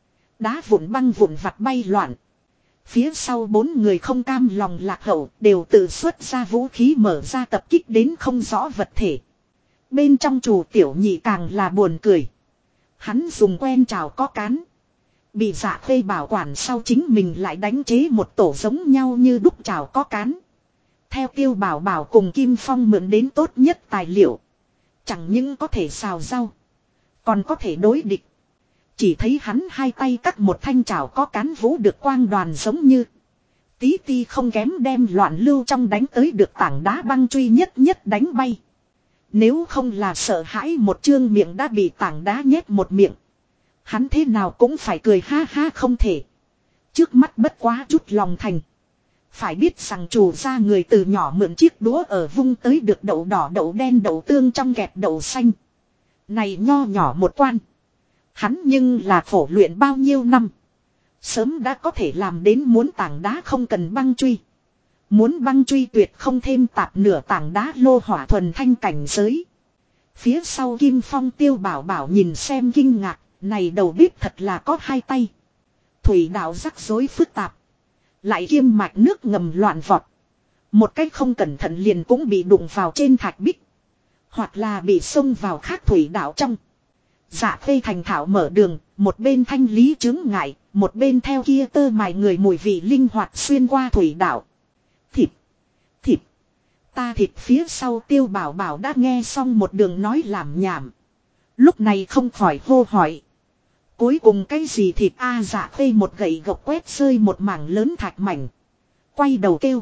Đá vụn băng vụn vặt bay loạn. Phía sau 4 người không cam lòng lạc hậu đều tự xuất ra vũ khí mở ra tập kích đến không rõ vật thể. Bên trong Trù Tiểu Nhị càng là buồn cười. Hắn dùng quen trào có cán. Bị Dạ Khê bảo quản sau chính mình lại đánh chế một tổ giống nhau như đúc trào có cán. Theo Tiêu Bảo Bảo cùng Kim Phong mượn đến tốt nhất tài liệu. Chẳng những có thể xào rau. Còn có thể đối địch. Chỉ thấy hắn hai tay cắt một thanh trào có cán vũ được quang đoàn giống như. Tí ti không kém đem loạn lưu trong đánh tới được tảng đá băng truy nhất nhất đánh bay. Nếu không là sợ hãi một trương miệng đã bị tảng đá nhét một miệng. Hắn thế nào cũng phải cười ha ha không thể. Trước mắt bất quá chút lòng thành. Phải biết rằng chủ gia người từ nhỏ mượn chiếc đũa ở vung tới được đậu đỏ đậu đen đậu tương trong kẹp đậu xanh. Này nho nhỏ một quan. Hắn nhưng là khổ luyện bao nhiêu năm. Sớm đã có thể làm đến muốn tảng đá không cần băng truy. Muốn băng truy tuyệt không thêm tạp nửa tảng đá lô hỏa thuần thanh cảnh giới. Phía sau Kim Phong Tiêu Bảo Bảo nhìn xem kinh ngạc. Này đầu bếp thật là có hai tay. Thủy đạo rắc rối phức tạp. Lại kiêm mạch nước ngầm loạn vọt. Một cách không cẩn thận liền cũng bị đụng vào trên thạch bích. Hoặc là bị xông vào khác thủy đạo trong. Dạ Khê thành thạo mở đường. Một bên thanh lý chứng ngại. Một bên theo kia tơ mài người mùi vị linh hoạt xuyên qua thủy đạo. Thịt. Thịt. Ta thịt phía sau Tiêu Bảo Bảo đã nghe xong một đường nói làm nhảm. Lúc này không khỏi hô hỏi. Cuối cùng cái gì thịt a Dạ Khê một gậy gộc quét rơi một mảng lớn thạch mảnh. Quay đầu kêu.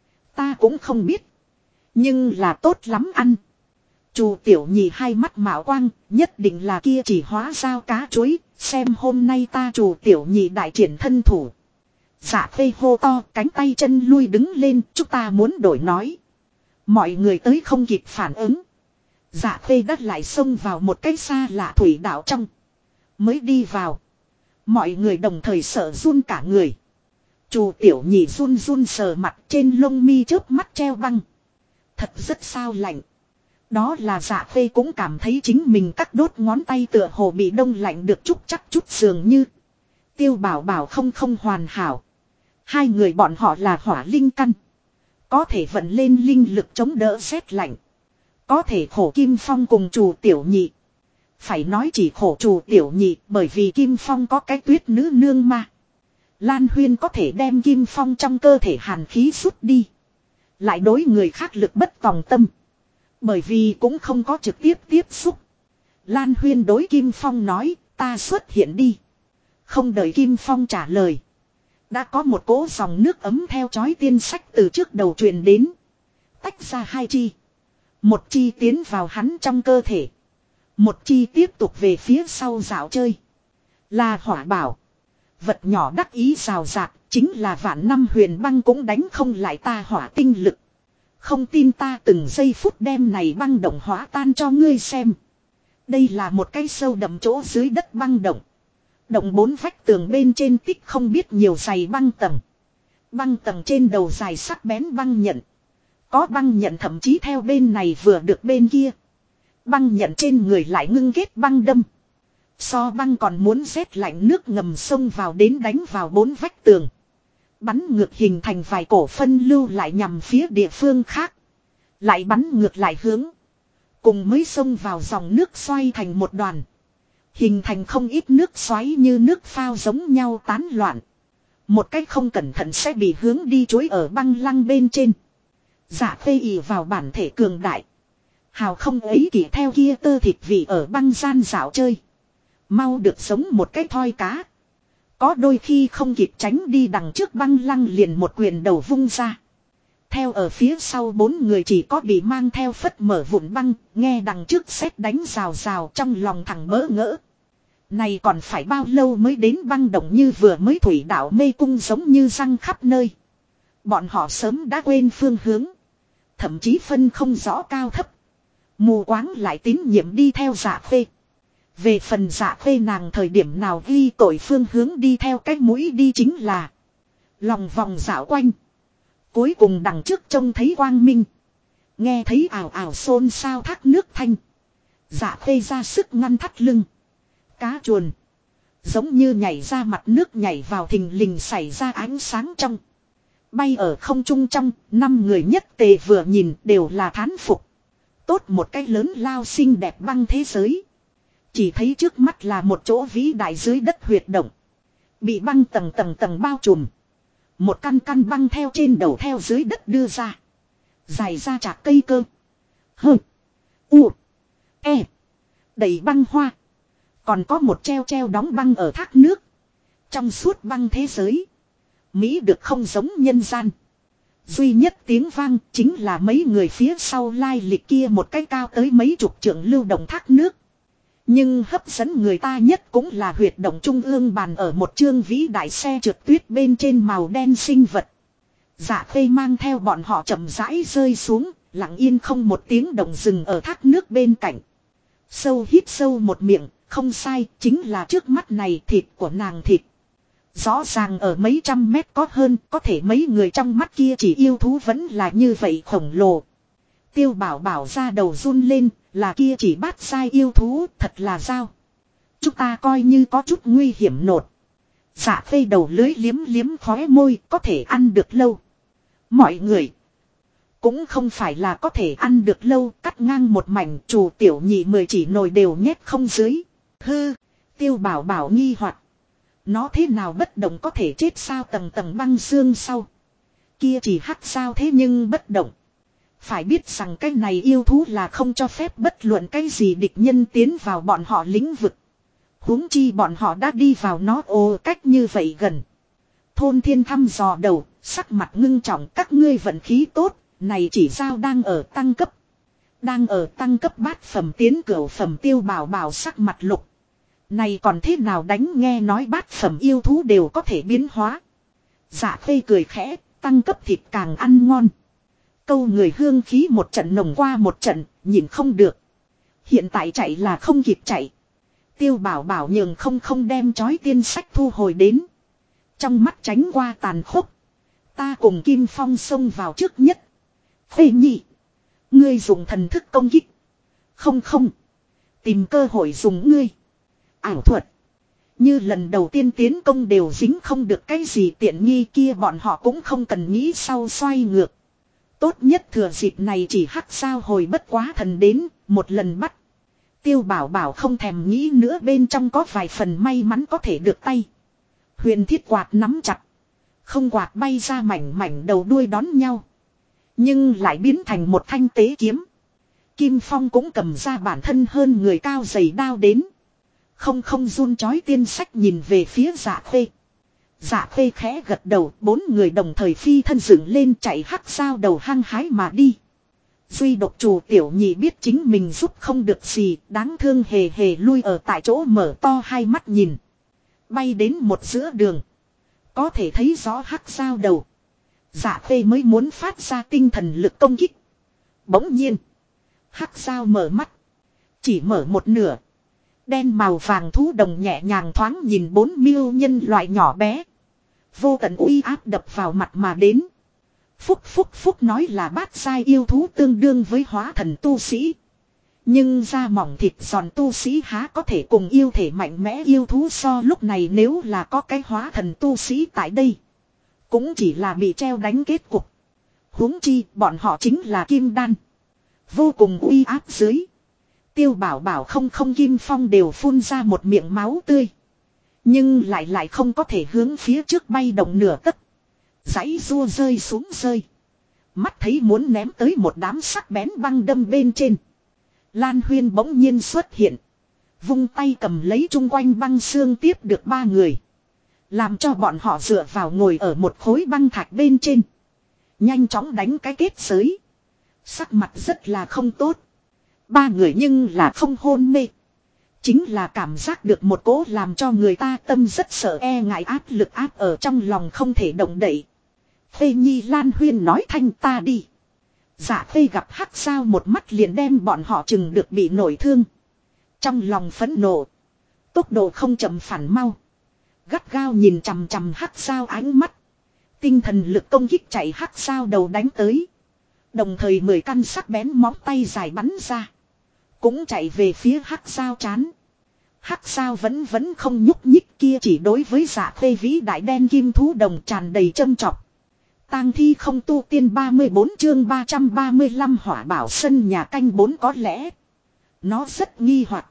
Ta cũng không biết. Nhưng là tốt lắm ăn. Trù Tiểu Nhị hai mắt mạo quang. Nhất định là kia chỉ hóa dao cá chuối. Xem hôm nay ta Trù Tiểu Nhị đại triển thân thủ. Dạ Khê hô to cánh tay chân lui đứng lên. Chúng ta muốn đổi nói. Mọi người tới không kịp phản ứng. Dạ Khê đắt lại xông vào một cái xa lạ thủy đạo trong. Mới đi vào. Mọi người đồng thời sợ run cả người. Trù Tiểu Nhị run run sờ mặt trên lông mi chớp mắt treo băng. Thật rất sao lạnh. Đó là Dạ Khê cũng cảm thấy chính mình cắt đốt ngón tay tựa hồ bị đông lạnh được chút chắc chút dường như. Tiêu Bảo Bảo không hoàn hảo. Hai người bọn họ là hỏa linh căn. Có thể vận lên linh lực chống đỡ rét lạnh. Có thể khổ Kim Phong cùng Trù Tiểu Nhị. Phải nói chỉ khổ Trù Tiểu Nhị bởi vì Kim Phong có cái tuyết nữ nương ma. Lan Huyên có thể đem Kim Phong trong cơ thể hàn khí rút đi. Lại đối người khác lực bất tòng tâm. Bởi vì cũng không có trực tiếp tiếp xúc. Lan Huyên đối Kim Phong nói ta xuất hiện đi. Không đợi Kim Phong trả lời. Đã có một cỗ dòng nước ấm theo chói tiên sách từ trước đầu truyền đến. Tách ra hai chi. Một chi tiến vào hắn trong cơ thể. Một chi tiếp tục về phía sau dạo chơi. Là hỏa bảo. Vật nhỏ đắc ý rào rạc. Chính là vạn năm huyền băng cũng đánh không lại ta hỏa tinh lực. Không tin ta từng giây phút đem này băng động hóa tan cho ngươi xem. Đây là một cái sâu đậm chỗ dưới đất băng động. Động 4 vách tường bên trên tích không biết nhiều dày băng tầng. Băng tầng trên đầu dài sắc bén băng nhận. Có băng nhận thậm chí theo bên này vừa được bên kia. Băng nhận trên người lại ngưng kết băng đâm. So băng còn muốn rét lạnh nước ngầm sông vào đến đánh vào 4 vách tường. Bắn ngược hình thành vài cổ phân lưu lại nhằm phía địa phương khác. Lại bắn ngược lại hướng. Cùng mới xông vào dòng nước xoay thành một đoàn. Hình thành không ít nước xoáy như nước phao giống nhau tán loạn. Một cách không cẩn thận sẽ bị hướng đi chuối ở băng lăng bên trên. Dạ Khê ỷ vào bản thể cường đại. Hào không ấy kỷ theo kia tơ thịt vị ở băng gian dạo chơi. Mau được sống một cái thoi cá. Có đôi khi không kịp tránh đi đằng trước băng lăng liền một quyền đầu vung ra. Theo ở phía sau 4 người chỉ có bị mang theo phất mở vụn băng, nghe đằng trước sét đánh rào rào trong lòng thằng bỡ ngỡ. Này còn phải bao lâu mới đến băng động như vừa mới thủy đảo mê cung giống như răng khắp nơi. Bọn họ sớm đã quên phương hướng. Thậm chí phân không rõ cao thấp. Mù quáng lại tín nhiệm đi theo Dạ Khê. Về phần Dạ Khê nàng thời điểm nào ghi tội phương hướng đi theo cái mũi đi chính là lòng vòng dạo quanh. Cuối cùng đằng trước trông thấy quang minh. Nghe thấy ảo ảo xôn xao thác nước thanh. Dạ Khê ra sức ngăn thắt lưng. Cá chuồn. Giống như nhảy ra mặt nước nhảy vào thình lình xảy ra ánh sáng trong. Bay ở không trung trong, 5 người nhất tề vừa nhìn đều là thán phục. Tốt một cái lớn lao xinh đẹp băng thế giới. Chỉ thấy trước mắt là một chỗ vĩ đại dưới đất huyệt động. Bị băng tầng tầng tầng bao trùm. Một căn căn băng theo trên đầu theo dưới đất đưa ra. Dài ra chạc cây cơ. Hơ. U. E. Đầy băng hoa. Còn có một treo treo đóng băng ở thác nước. Trong suốt băng thế giới. Mỹ được không giống nhân gian. Duy nhất tiếng vang chính là mấy người phía sau lai lịch kia một cái cao tới mấy chục trượng lưu động thác nước. Nhưng hấp dẫn người ta nhất cũng là huyệt động trung ương bàn ở một chương vĩ đại xe trượt tuyết bên trên màu đen sinh vật. Dạ Khê mang theo bọn họ chậm rãi rơi xuống, lặng yên không một tiếng động dừng ở thác nước bên cạnh. Sâu hít sâu một miệng, không sai, chính là trước mắt này thịt của nàng thịt. Rõ ràng ở mấy trăm mét có hơn, có thể mấy người trong mắt kia chỉ yêu thú vẫn là như vậy khổng lồ. Tiêu Bảo Bảo ra đầu run lên, là kia chỉ bát sai yêu thú, thật là sao? Chúng ta coi như có chút nguy hiểm nột. Dạ Khê đầu lưới liếm liếm khóe môi, có thể ăn được lâu. Mọi người cũng không phải là có thể ăn được lâu, cắt ngang một mảnh, chủ tiểu nhị 10 chỉ nồi đều nhét không dưới. Hư, Tiêu Bảo Bảo nghi hoặc. Nó thế nào bất động có thể chết sao tầng tầng băng xương sau. Kia chỉ hắc sao thế nhưng bất động. Phải biết rằng cái này yêu thú là không cho phép bất luận cái gì địch nhân tiến vào bọn họ lĩnh vực. Huống chi bọn họ đã đi vào nó cách như vậy gần. Thôn Thiên thăm dò đầu, sắc mặt ngưng trọng các ngươi vận khí tốt, này chỉ sao đang ở tăng cấp. Đang ở tăng cấp bát phẩm tiến cửu phẩm Tiêu Bảo Bảo sắc mặt lục. Này còn thế nào đánh nghe nói bát phẩm yêu thú đều có thể biến hóa. Dạ Khê cười khẽ, tăng cấp thịt càng ăn ngon. Câu người hương khí một trận nồng qua một trận, nhìn không được. Hiện tại chạy là không kịp chạy. Tiêu Bảo Bảo nhường không đem chói tiên sách thu hồi đến. Trong mắt tránh qua tàn khốc. Ta cùng Kim Phong xông vào trước nhất. Phê nhị. Ngươi dùng thần thức công kích. Không. Tìm cơ hội dùng ngươi. Ảo thuật. Như lần đầu tiên tiến công đều dính không được cái gì tiện nghi kia bọn họ cũng không cần nghĩ sau xoay ngược. Tốt nhất thừa dịp này chỉ hắc sao hồi bất quá thần đến, một lần bắt. Tiêu Bảo Bảo không thèm nghĩ nữa bên trong có vài phần may mắn có thể được tay. Huyền thiết quạt nắm chặt. Không quạt bay ra mảnh mảnh đầu đuôi đón nhau. Nhưng lại biến thành một thanh tế kiếm. Kim Phong cũng cầm ra bản thân hơn người cao dày đao đến. Không run chói tiên sách nhìn về phía Dạ Khê. Dạ Khê khẽ gật đầu, 4 người đồng thời phi thân dựng lên chạy hắc sao đầu hăng hái mà đi. Duy độc chủ tiểu nhị biết chính mình giúp không được gì, đáng thương hề hề lui ở tại chỗ mở to hai mắt nhìn. Bay đến một giữa đường. Có thể thấy rõ hắc sao đầu. Dạ Khê mới muốn phát ra tinh thần lực công kích. Bỗng nhiên. Hắc sao mở mắt. Chỉ mở một nửa. Đen màu vàng thú đồng nhẹ nhàng thoáng nhìn 4 miêu nhân loại nhỏ bé. Vô tận uy áp đập vào mặt mà đến. Phúc nói là bát giai yêu thú tương đương với hóa thần tu sĩ. Nhưng da mỏng thịt giòn tu sĩ há có thể cùng yêu thể mạnh mẽ yêu thú so lúc này nếu là có cái hóa thần tu sĩ tại đây. Cũng chỉ là bị treo đánh kết cục. Huống chi bọn họ chính là kim đan. Vô cùng uy áp dưới. Tiêu Bảo Bảo không Kim Phong đều phun ra một miệng máu tươi. Nhưng lại không có thể hướng phía trước bay động nửa tấc. Giấy rua rơi xuống rơi. Mắt thấy muốn ném tới một đám sắc bén băng đâm bên trên. Lan Huyên bỗng nhiên xuất hiện. Vung tay cầm lấy chung quanh băng xương tiếp được 3 người. Làm cho bọn họ dựa vào ngồi ở một khối băng thạch bên trên. Nhanh chóng đánh cái kết giới. Sắc mặt rất là không tốt. 3 người nhưng là không hôn mê. Chính là cảm giác được một cỗ làm cho người ta tâm rất sợ e ngại áp lực áp ở trong lòng không thể động đậy. Phê Nhi Lan Huyên nói thanh ta đi. Dạ Phê gặp Hắc Sao một mắt liền đem bọn họ chừng được bị nổi thương. Trong lòng phẫn nộ. Tốc độ không chậm phản mau. Gắt gao nhìn chằm chằm Hắc Sao ánh mắt. Tinh thần lực công kích chạy Hắc Sao đầu đánh tới. Đồng thời 10 căn sắc bén móng tay dài bắn ra. Cũng chạy về phía Hắc Sao trán. Hắc Sao vẫn không nhúc nhích kia chỉ đối với Dạ Phê vĩ đại đen kim thú đồng tràn đầy châm chọc. Tang thi không tu tiên 34 chương 335 hỏa bảo sân nhà canh 4 có lẽ. Nó rất nghi hoặc.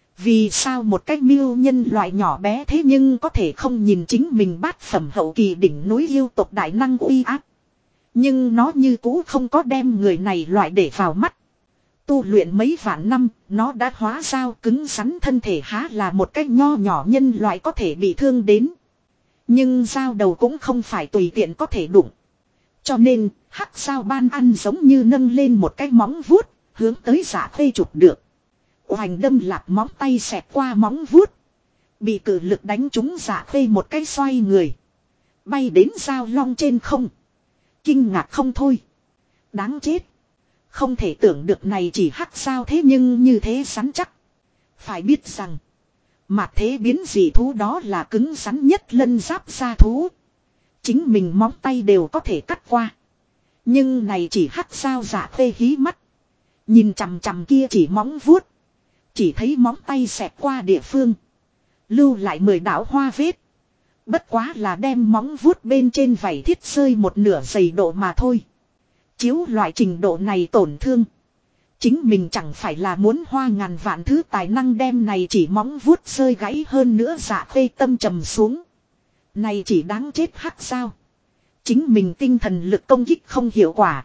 Vì sao một cái miêu nhân loại nhỏ bé thế nhưng có thể không nhìn chính mình bát phẩm hậu kỳ đỉnh núi yêu tộc đại năng uy áp. Nhưng nó như cũ không có đem người này loại để vào mắt. Tu luyện mấy vạn năm, nó đã hóa dao cứng rắn thân thể há là một cái nho nhỏ nhân loại có thể bị thương đến. Nhưng dao đầu cũng không phải tùy tiện có thể đụng. Cho nên, Hắc Sao ban ăn giống như nâng lên một cái móng vuốt, hướng tới Dạ Phê chụp được. Hoành đâm lạp móng tay xẹt qua móng vuốt. Bị cự lực đánh trúng Dạ Phê một cái xoay người. Bay đến dao long trên không. Kinh ngạc không thôi. Đáng chết. Không thể tưởng được này chỉ Hắc Sao thế nhưng như thế rắn chắc. Phải biết rằng. Mà thế biến dị thú đó là cứng rắn nhất lân giáp gia thú. Chính mình móng tay đều có thể cắt qua. Nhưng này chỉ Hắc Sao Dạ Phê hí mắt. Nhìn chằm chằm kia chỉ móng vuốt. Chỉ thấy móng tay xẹt qua địa phương. Lưu lại 10 đạo hoa vết. Bất quá là đem móng vuốt bên trên vảy thiết rơi một nửa dày độ mà thôi. Chiếu loại trình độ này tổn thương. Chính mình chẳng phải là muốn hoa ngàn vạn thứ tài năng đem này chỉ móng vuốt rơi gãy hơn nữa. Dạ Phê tâm trầm xuống. Này chỉ đáng chết Hắc Sao. Chính mình tinh thần lực công kích không hiệu quả.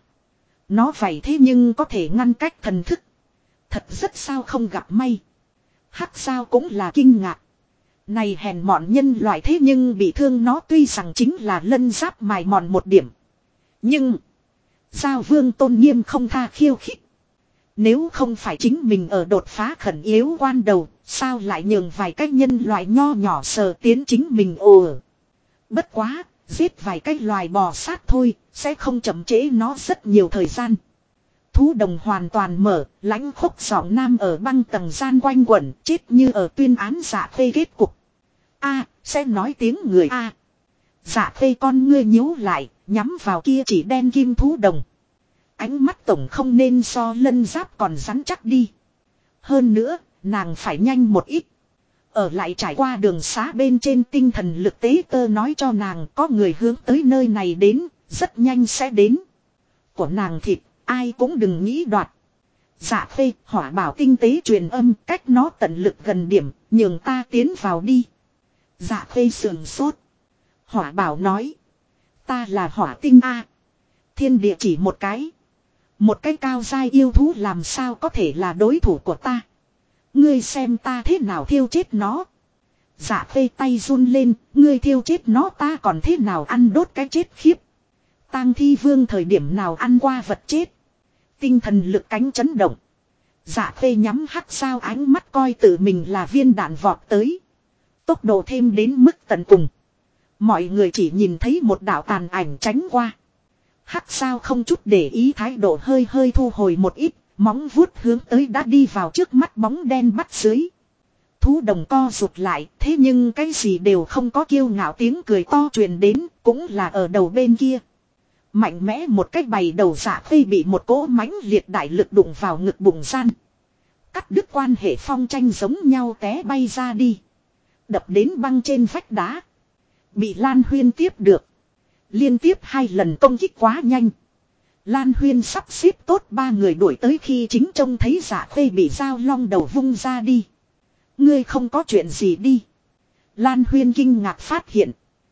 Nó vậy thế nhưng có thể ngăn cách thần thức. Thật rất sao không gặp may. Hắc Sao cũng là kinh ngạc. Này hèn mọn nhân loại thế nhưng bị thương nó tuy rằng chính là lân giáp mài mòn một điểm. Nhưng Giao Vương tôn nghiêm không tha khiêu khích. Nếu không phải chính mình ở đột phá khẩn yếu quan đầu, sao lại nhường vài cái nhân loại nho nhỏ sờ tiến chính mình ồ. Bất quá, giết vài cái loài bò sát thôi, sẽ không chậm trễ nó rất nhiều thời gian. Thú đồng hoàn toàn mở, lãnh khốc giọng nam ở băng tầng gian quanh quẩn, chết như ở tuyên án Dạ Phê kết cục. A, sẽ nói tiếng người A. Dạ Phê con ngươi nhíu lại, nhắm vào kia chỉ đen kim thú đồng. Ánh mắt tổng không nên so lân giáp còn rắn chắc đi. Hơn nữa, nàng phải nhanh một ít. Ở lại trải qua đường xá bên trên tinh thần lực tế tơ nói cho nàng có người hướng tới nơi này đến, rất nhanh sẽ đến. Của nàng thịt, ai cũng đừng nghĩ đoạt. Dạ Phê, hỏa bảo tinh tế truyền âm cách nó tận lực gần điểm, nhường ta tiến vào đi. Dạ Phê sườn sốt. Hỏa bảo nói. Ta là hỏa tinh A. Thiên địa chỉ một cái. Một cái cao giai yêu thú làm sao có thể là đối thủ của ta. Ngươi xem ta thế nào thiêu chết nó. Dạ Phê tay run lên. Ngươi thiêu chết nó ta còn thế nào ăn đốt cái chết khiếp. Tang Thi Vương thời điểm nào ăn qua vật chết. Tinh thần lực cánh chấn động. Dạ Phê nhắm Hắc Sao ánh mắt coi tự mình là viên đạn vọt tới. Tốc độ thêm đến mức tận cùng. Mọi người chỉ nhìn thấy một đạo tàn ảnh tránh qua. Hắc Sao không chút để ý thái độ hơi thu hồi một ít. Móng vuốt hướng tới đã đi vào trước mắt bóng đen bắt dưới. Thú đồng co rụt lại. Thế nhưng cái gì đều không có kiêu ngạo tiếng cười to truyền đến. Cũng là ở đầu bên kia. Mạnh mẽ một cách bày đầu Dạ Phê bị một cỗ mãnh liệt đại lực đụng vào ngực bụng gian. Cắt đứt quan hệ phong tranh giống nhau té bay ra đi. Đập đến băng trên vách đá. Bị Lan Huyên tiếp được. Liên tiếp 2 lần công kích quá nhanh. Lan Huyên sắp xếp tốt 3 người đuổi tới khi chính trông thấy Dạ Phê bị dao long đầu vung ra đi. Ngươi không có chuyện gì đi. Lan Huyên kinh ngạc phát hiện.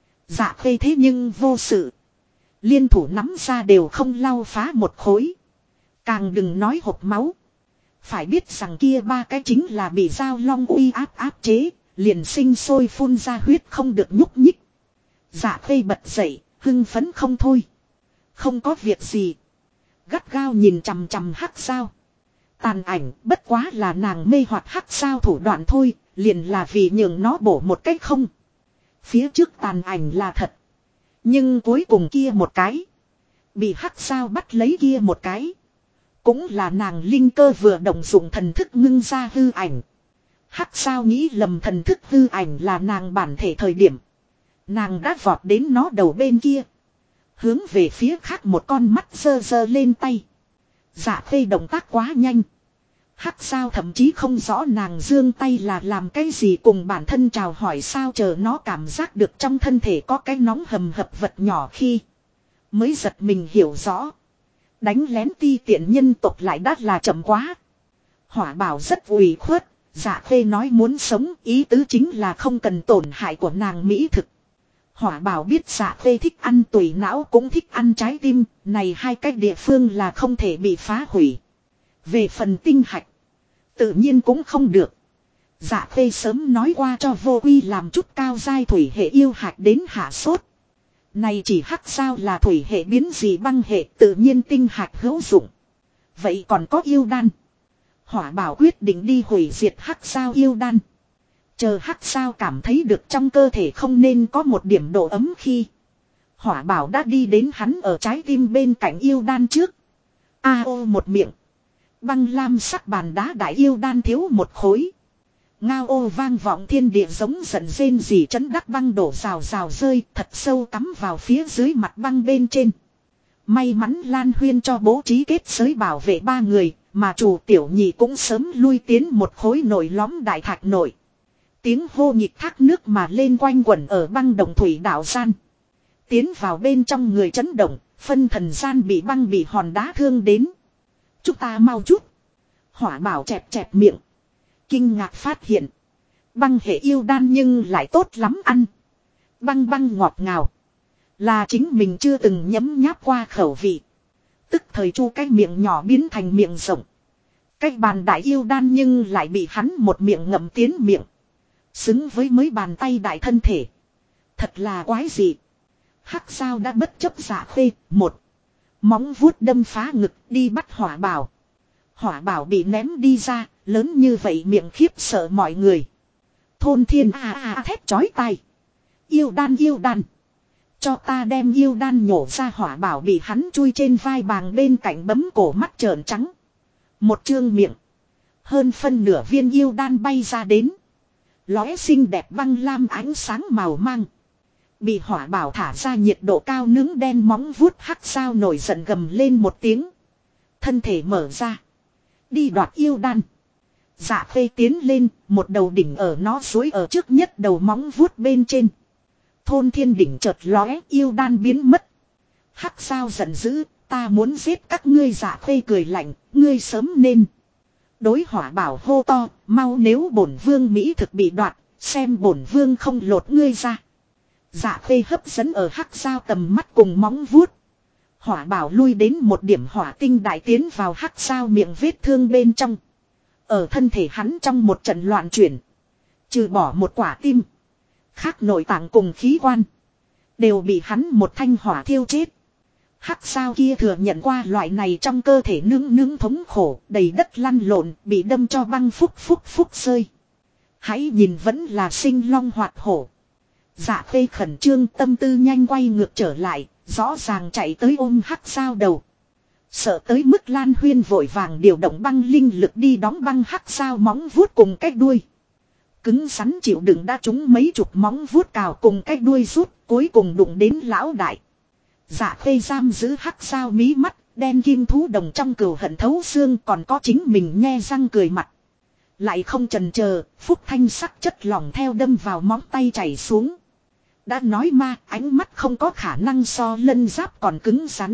Dạ Phê thế nhưng vô sự. Liên thủ nắm ra đều không lau phá một khối. Càng đừng nói hộp máu. Phải biết rằng kia 3 cái chính là bị dao long uy áp chế. Liền sinh sôi phun ra huyết không được nhúc nhích. Dạ Phê bật dậy, hưng phấn không thôi. Không có việc gì. Gắt gao nhìn chằm chằm Hắc Sao. Tàn ảnh bất quá là nàng mê hoặc hắc sao thủ đoạn thôi, liền là vì nhường nó bổ một cách không. Phía trước tàn ảnh là thật. Nhưng cuối cùng kia một cái. Bị hắc sao bắt lấy kia một cái. Cũng là nàng linh cơ vừa động dụng thần thức ngưng ra hư ảnh. Hắc sao nghĩ lầm thần thức hư ảnh là nàng bản thể thời điểm. Nàng đã vọt đến nó đầu bên kia. Hướng về phía khác một con mắt giơ giơ lên tay. Dạ khê động tác quá nhanh. Hắc sao thậm chí không rõ nàng giương tay là làm cái gì cùng bản thân chào hỏi sao chờ nó cảm giác được trong thân thể có cái nóng hầm hập vật nhỏ khi. Mới giật mình hiểu rõ. Đánh lén ti tiện nhân tộc lại đắt là chậm quá. Hỏa bảo rất ủy khuất. Dạ khê nói muốn sống ý tứ chính là không cần tổn hại của nàng mỹ thực. Hỏa bảo biết dạ khê thích ăn tủy não cũng thích ăn trái tim. Này hai cách địa phương là không thể bị phá hủy. Về phần tinh hạch. Tự nhiên cũng không được. Dạ khê sớm nói qua cho vô quy làm chút cao giai thủy hệ yêu hạch đến hạ sốt. Này chỉ hắc sao là thủy hệ biến gì băng hệ tự nhiên tinh hạch hữu dụng. Vậy còn có yêu đan. Hỏa bảo quyết định đi hủy diệt hắc sao yêu đan. Chờ hắc sao cảm thấy được trong cơ thể không nên có một điểm độ ấm khi. Hỏa bảo đã đi đến hắn ở trái tim bên cạnh yêu đan trước. A ô một miệng. Băng lam sắc bàn đá đại yêu đan thiếu một khối. Ngao ô vang vọng thiên địa giống giận rên rỉ chấn đắc băng đổ rào rào rơi thật sâu cắm vào phía dưới mặt băng bên trên. May mắn Lan Huyên cho bố trí kết giới bảo vệ ba người, mà chủ tiểu nhị cũng sớm lui tiến một khối nổi lõm đại thạch nổi. Tiếng hô nhịp thác nước mà lên quanh quẩn ở băng đồng thủy đảo gian. Tiến vào bên trong người chấn động, phân thần gian bị băng bị hòn đá thương đến. Chúng ta mau chút. Hỏa bảo chẹp chẹp miệng. Kinh ngạc phát hiện. Băng hệ yêu đan nhưng lại tốt lắm ăn. Băng băng ngọt ngào. Là chính mình chưa từng nhấm nháp qua khẩu vị. Tức thời chu cái miệng nhỏ biến thành miệng rộng. Cái bàn đại yêu đan nhưng lại bị hắn một miệng ngậm tiến miệng. Xứng với mấy bàn tay đại thân thể. Thật là quái dị. Hắc sao đã bất chấp dạ khê. Một. Móng vuốt đâm phá ngực đi bắt hỏa bảo. Hỏa bảo bị ném đi ra. Lớn như vậy miệng khiếp sợ mọi người. Thôn thiên thét chói tai. Yêu đan yêu đan. Cho ta đem yêu đan nhổ ra hỏa bảo bị hắn chui trên vai bàng bên cạnh bấm cổ mắt trợn trắng. Một trương miệng. Hơn phân nửa viên yêu đan bay ra đến. Lóe xinh đẹp băng lam ánh sáng màu mang. Bị hỏa bảo thả ra nhiệt độ cao nướng đen móng vuốt hắc sao nổi giận gầm lên một tiếng. Thân thể mở ra. Đi đoạt yêu đan. Dạ khê tiến lên, một đầu đỉnh ở nó suối ở trước nhất đầu móng vuốt bên trên. Thôn thiên đỉnh chợt lóe, yêu đan biến mất. Hắc sao giận dữ, ta muốn giết các ngươi. Dạ khê cười lạnh, ngươi sớm nên. Đối hỏa bảo hô to, mau nếu bổn vương mỹ thực bị đoạt, xem bổn vương không lột ngươi ra. Dạ khê hấp dẫn ở hắc sao tầm mắt cùng móng vuốt. Hỏa bảo lui đến một điểm hỏa tinh đại tiến vào hắc sao miệng vết thương bên trong. Ở thân thể hắn trong một trận loạn chuyển. Trừ bỏ một quả tim. Khác nội tạng cùng khí quan. Đều bị hắn một thanh hỏa thiêu chết. Hắc sao kia thừa nhận qua loại này trong cơ thể nướng thống khổ. Đầy đất lăn lộn bị đâm cho băng phúc rơi. Hãy nhìn vẫn là sinh long hoạt hổ. Dạ khê khẩn trương tâm tư nhanh quay ngược trở lại. Rõ ràng chạy tới ôm hắc sao đầu. Sợ tới mức Lan Huyên vội vàng điều động băng linh lực đi đóng băng hắc sao móng vuốt cùng cái đuôi. Cứng rắn chịu đựng đã trúng mấy chục móng vuốt cào cùng cái đuôi rút cuối cùng đụng đến lão đại. Dạ khê giam giữ hắc sao mí mắt, đen kim thú đồng trong cừu hận thấu xương còn có chính mình nhe răng cười mặt. Lại không chần chờ, phúc thanh sắc chất lỏng theo đâm vào móng tay chảy xuống. Đã nói ma, ánh mắt không có khả năng so lân giáp còn cứng rắn.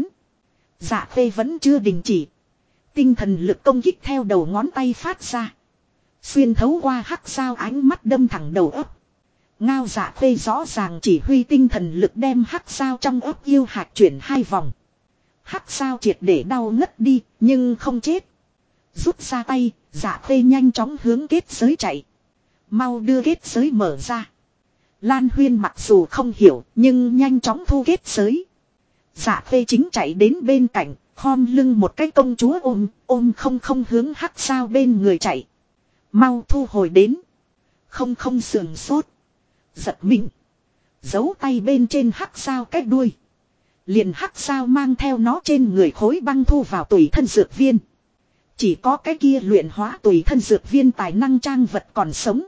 Dạ khê vẫn chưa đình chỉ. Tinh thần lực công kích theo đầu ngón tay phát ra. Xuyên thấu qua hắc sao ánh mắt đâm thẳng đầu ấp. Ngao dạ khê rõ ràng chỉ huy tinh thần lực đem hắc sao trong ấp yêu hạt chuyển 2 vòng. Hắc sao triệt để đau ngất đi, nhưng không chết. Rút ra tay, dạ khê nhanh chóng hướng kết giới chạy. Mau đưa kết giới mở ra. Lan Huyên mặc dù không hiểu, nhưng nhanh chóng thu kết giới. Dạ khê chính chạy đến bên cạnh, Khom lưng một cái công chúa ôm không hướng hắc sao bên người chạy. Mau thu hồi đến. Không sườn sốt. Giật mình. Giấu tay bên trên hắc sao cái đuôi. Liền hắc sao mang theo nó trên người khối băng thu vào tùy thân dược viên. Chỉ có cái kia luyện hóa tùy thân dược viên tài năng trang vật còn sống.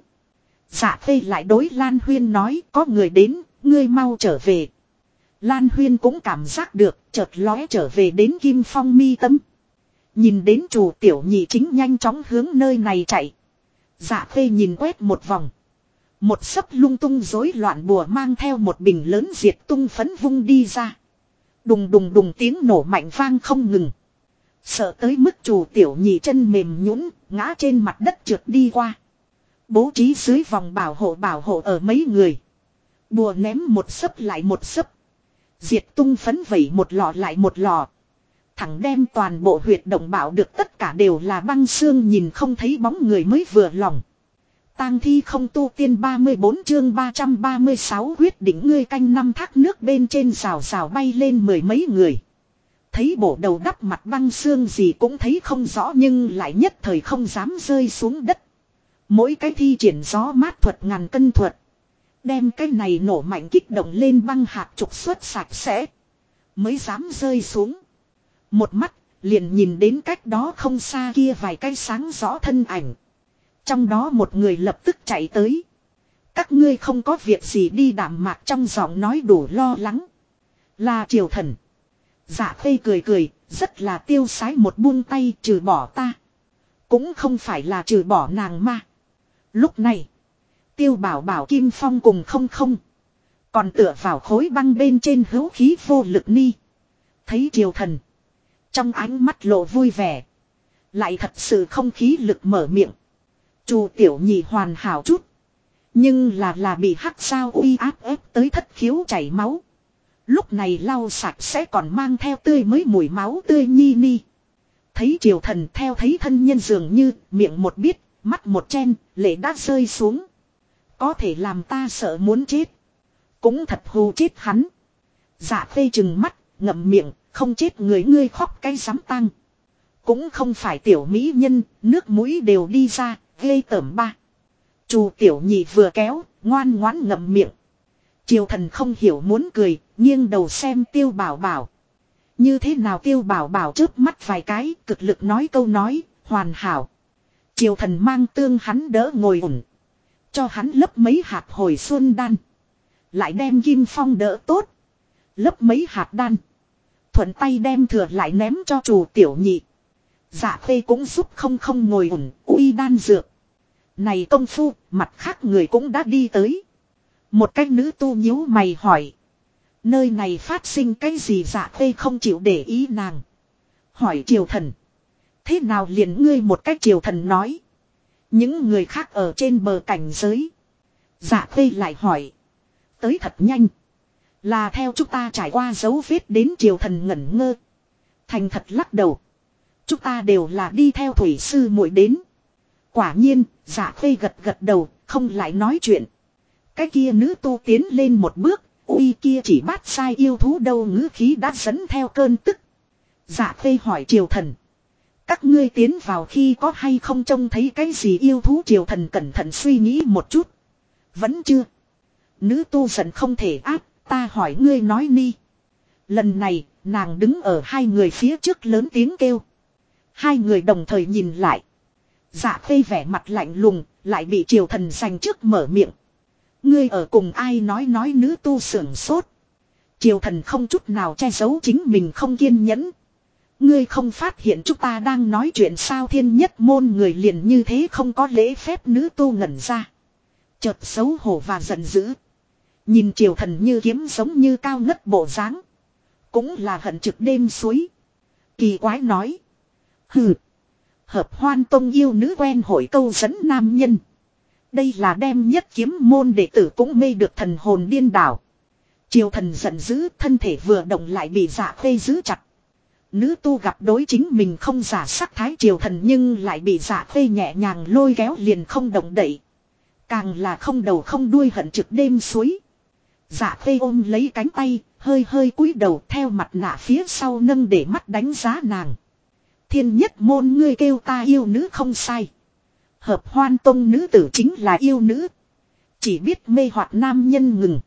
Dạ Khê lại đối Lan Huyên nói có người đến, ngươi mau trở về. Lan Huyên cũng cảm giác được, chợt lóe trở về đến Kim Phong mi tâm. Nhìn đến chủ tiểu nhị chính nhanh chóng hướng nơi này chạy. Dạ Khê nhìn quét một vòng. Một sấp lung tung rối loạn bùa mang theo một bình lớn diệt tung phấn vung đi ra. Đùng đùng đùng tiếng nổ mạnh vang không ngừng. Sợ tới mức chủ tiểu nhị chân mềm nhũn ngã trên mặt đất trượt đi qua. Bố trí dưới vòng bảo hộ ở mấy người. Bùa ném một sấp lại một sấp. Diệt tung phấn vẩy một lọ lại một lọ. Thẳng đem toàn bộ huyệt động bảo được tất cả đều là băng xương nhìn không thấy bóng người mới vừa lòng. Tang thi không tu tiên 34 chương 336 quyết định ngươi canh năm thác nước bên trên rào rào bay lên mười mấy người. Thấy bổ đầu đắp mặt băng xương gì cũng thấy không rõ nhưng lại nhất thời không dám rơi xuống đất. Mỗi cái thi triển gió mát thuật ngàn cân thuật. Đem cái này nổ mạnh kích động lên băng hạt trục xuất sạch sẽ. Mới dám rơi xuống. Một mắt liền nhìn đến cách đó không xa kia vài cái sáng rõ thân ảnh. Trong đó một người lập tức chạy tới. Các ngươi không có việc gì đi đạm mạc trong giọng nói đủ lo lắng. Là triều thần. Dạ Khê cười, rất là tiêu sái một buông tay trừ bỏ ta. Cũng không phải là trừ bỏ nàng ma. Lúc này, Tiêu Bảo Bảo Kim Phong cùng không. Còn tựa vào khối băng bên trên hữu khí vô lực ni. Thấy triều thần. Trong ánh mắt lộ vui vẻ. Lại thật sự không khí lực mở miệng. Chu tiểu nhị hoàn hảo chút. Nhưng là bị hắc sao uy áp ép tới thất khiếu chảy máu. Lúc này lau sạch sẽ còn mang theo tươi mới mùi máu tươi nhi ni. Thấy triều thần theo thấy thân nhân dường như miệng một biết, mắt một chen, lệ đã rơi xuống. Có thể làm ta sợ muốn chết. Cũng thật hù chết hắn. Dạ Khê chừng mắt, ngậm miệng, không chết người ngươi khóc cái sắm tăng. Cũng không phải tiểu mỹ nhân, nước mũi đều đi ra, ghê tởm ba. Chu tiểu nhị vừa kéo, ngoan ngoãn ngậm miệng. Triều thần không hiểu muốn cười, nghiêng đầu xem Tiêu Bảo Bảo. Như thế nào Tiêu Bảo Bảo chớp mắt vài cái, cực lực nói câu nói, hoàn hảo. Triều thần mang tương hắn đỡ ngồi ổn. Cho hắn lấp mấy hạt hồi xuân đan. Lại đem Kim Phong đỡ tốt. Lấp mấy hạt đan. Thuận tay đem thừa lại ném cho chủ tiểu nhị. Dạ Khê cũng giúp không ngồi ổn, uy đan dược. Này công phu, mặt khác người cũng đã đi tới. Một cái nữ tu nhíu mày hỏi. Nơi này phát sinh cái gì Dạ Khê không chịu để ý nàng. Hỏi triều thần. Thế nào liền ngươi một cách triều thần nói. Những người khác ở trên bờ cảnh giới. Dạ Khê lại hỏi. Tới thật nhanh. Là theo chúng ta trải qua dấu vết đến triều thần ngẩn ngơ. Thành thật lắc đầu. Chúng ta đều là đi theo thủy sư muội đến. Quả nhiên, Dạ Khê gật đầu, không lại nói chuyện. Cái kia nữ tu tiến lên một bước, uy kia chỉ bát sai yêu thú đâu ngữ khí đã dẫn theo cơn tức. Dạ Khê hỏi triều thần. Các ngươi tiến vào khi có hay không trông thấy cái gì yêu thú triều thần cẩn thận suy nghĩ một chút. Vẫn chưa. Nữ tu giận không thể áp, ta hỏi ngươi nói ni. Lần này, nàng đứng ở hai người phía trước lớn tiếng kêu. Hai người đồng thời nhìn lại. Dạ Khê vẻ mặt lạnh lùng, lại bị triều thần giành trước mở miệng. Ngươi ở cùng ai nói nữ tu sưởng sốt. Triều thần không chút nào che giấu chính mình không kiên nhẫn. Ngươi không phát hiện chúng ta đang nói chuyện sao thiên nhất môn người liền như thế không có lễ phép nữ tu ngẩn ra. Chợt xấu hổ và giận dữ. Nhìn triều thần như kiếm giống như cao ngất bộ dáng. Cũng là hận trực đêm suối. Kỳ quái nói. Hừ. Hợp Hoan Tông yêu nữ quen hội câu dẫn nam nhân. Đây là đem nhất kiếm môn đệ tử cũng mê được thần hồn điên đảo. Triều thần giận dữ thân thể vừa động lại bị Dạ Khê giữ chặt. Nữ tu gặp đối chính mình không giả sắc thái triều thần nhưng lại bị Dạ Khê nhẹ nhàng lôi kéo liền không động đậy. Càng là không đầu không đuôi hận trực đêm suối. Dạ Khê ôm lấy cánh tay, hơi hơi cúi đầu theo mặt nạ phía sau nâng để mắt đánh giá nàng. Thiên Nhất Môn ngươi kêu ta yêu nữ không sai. Hợp Hoan Tông nữ tử chính là yêu nữ. Chỉ biết mê hoặc nam nhân ngừng.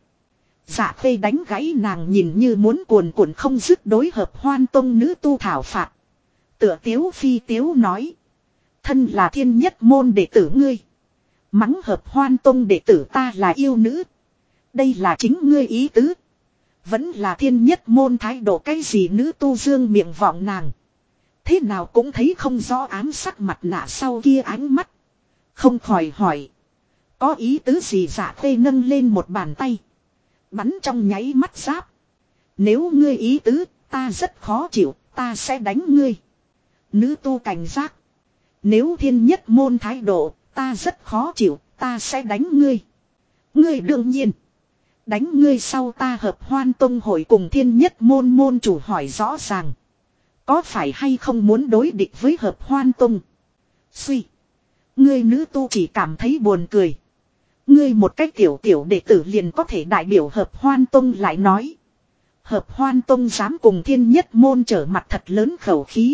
Dạ Khê đánh gãy nàng nhìn như muốn cuồn cuộn không dứt đối Hợp Hoan Tông nữ tu thảo phạt. Tựa tiếu phi tiếu nói. Thân là Thiên Nhất Môn đệ tử ngươi. Mắng Hợp Hoan Tông đệ tử ta là yêu nữ. Đây là chính ngươi ý tứ. Vẫn là Thiên Nhất Môn thái độ cái gì nữ tu dương miệng vọng nàng. Thế nào cũng thấy không rõ ám sắc mặt nạ sau kia ánh mắt. Không khỏi hỏi. Có ý tứ gì Dạ Khê nâng lên một bàn tay. Bắn trong nháy mắt giáp. Nếu ngươi ý tứ, ta rất khó chịu, ta sẽ đánh ngươi. Nữ tu cảnh giác. Nếu Thiên Nhất Môn thái độ, ta rất khó chịu, ta sẽ đánh ngươi. Ngươi đương nhiên. Đánh ngươi sau ta Hợp Hoan Tông hội cùng Thiên Nhất Môn môn chủ hỏi rõ ràng. Có phải hay không muốn đối địch với Hợp Hoan Tông? Suy. Ngươi nữ tu chỉ cảm thấy buồn cười. Ngươi một cách tiểu tiểu đệ tử liền có thể đại biểu Hợp Hoan Tông lại nói. Hợp Hoan Tông dám cùng Thiên Nhất Môn trở mặt thật lớn khẩu khí.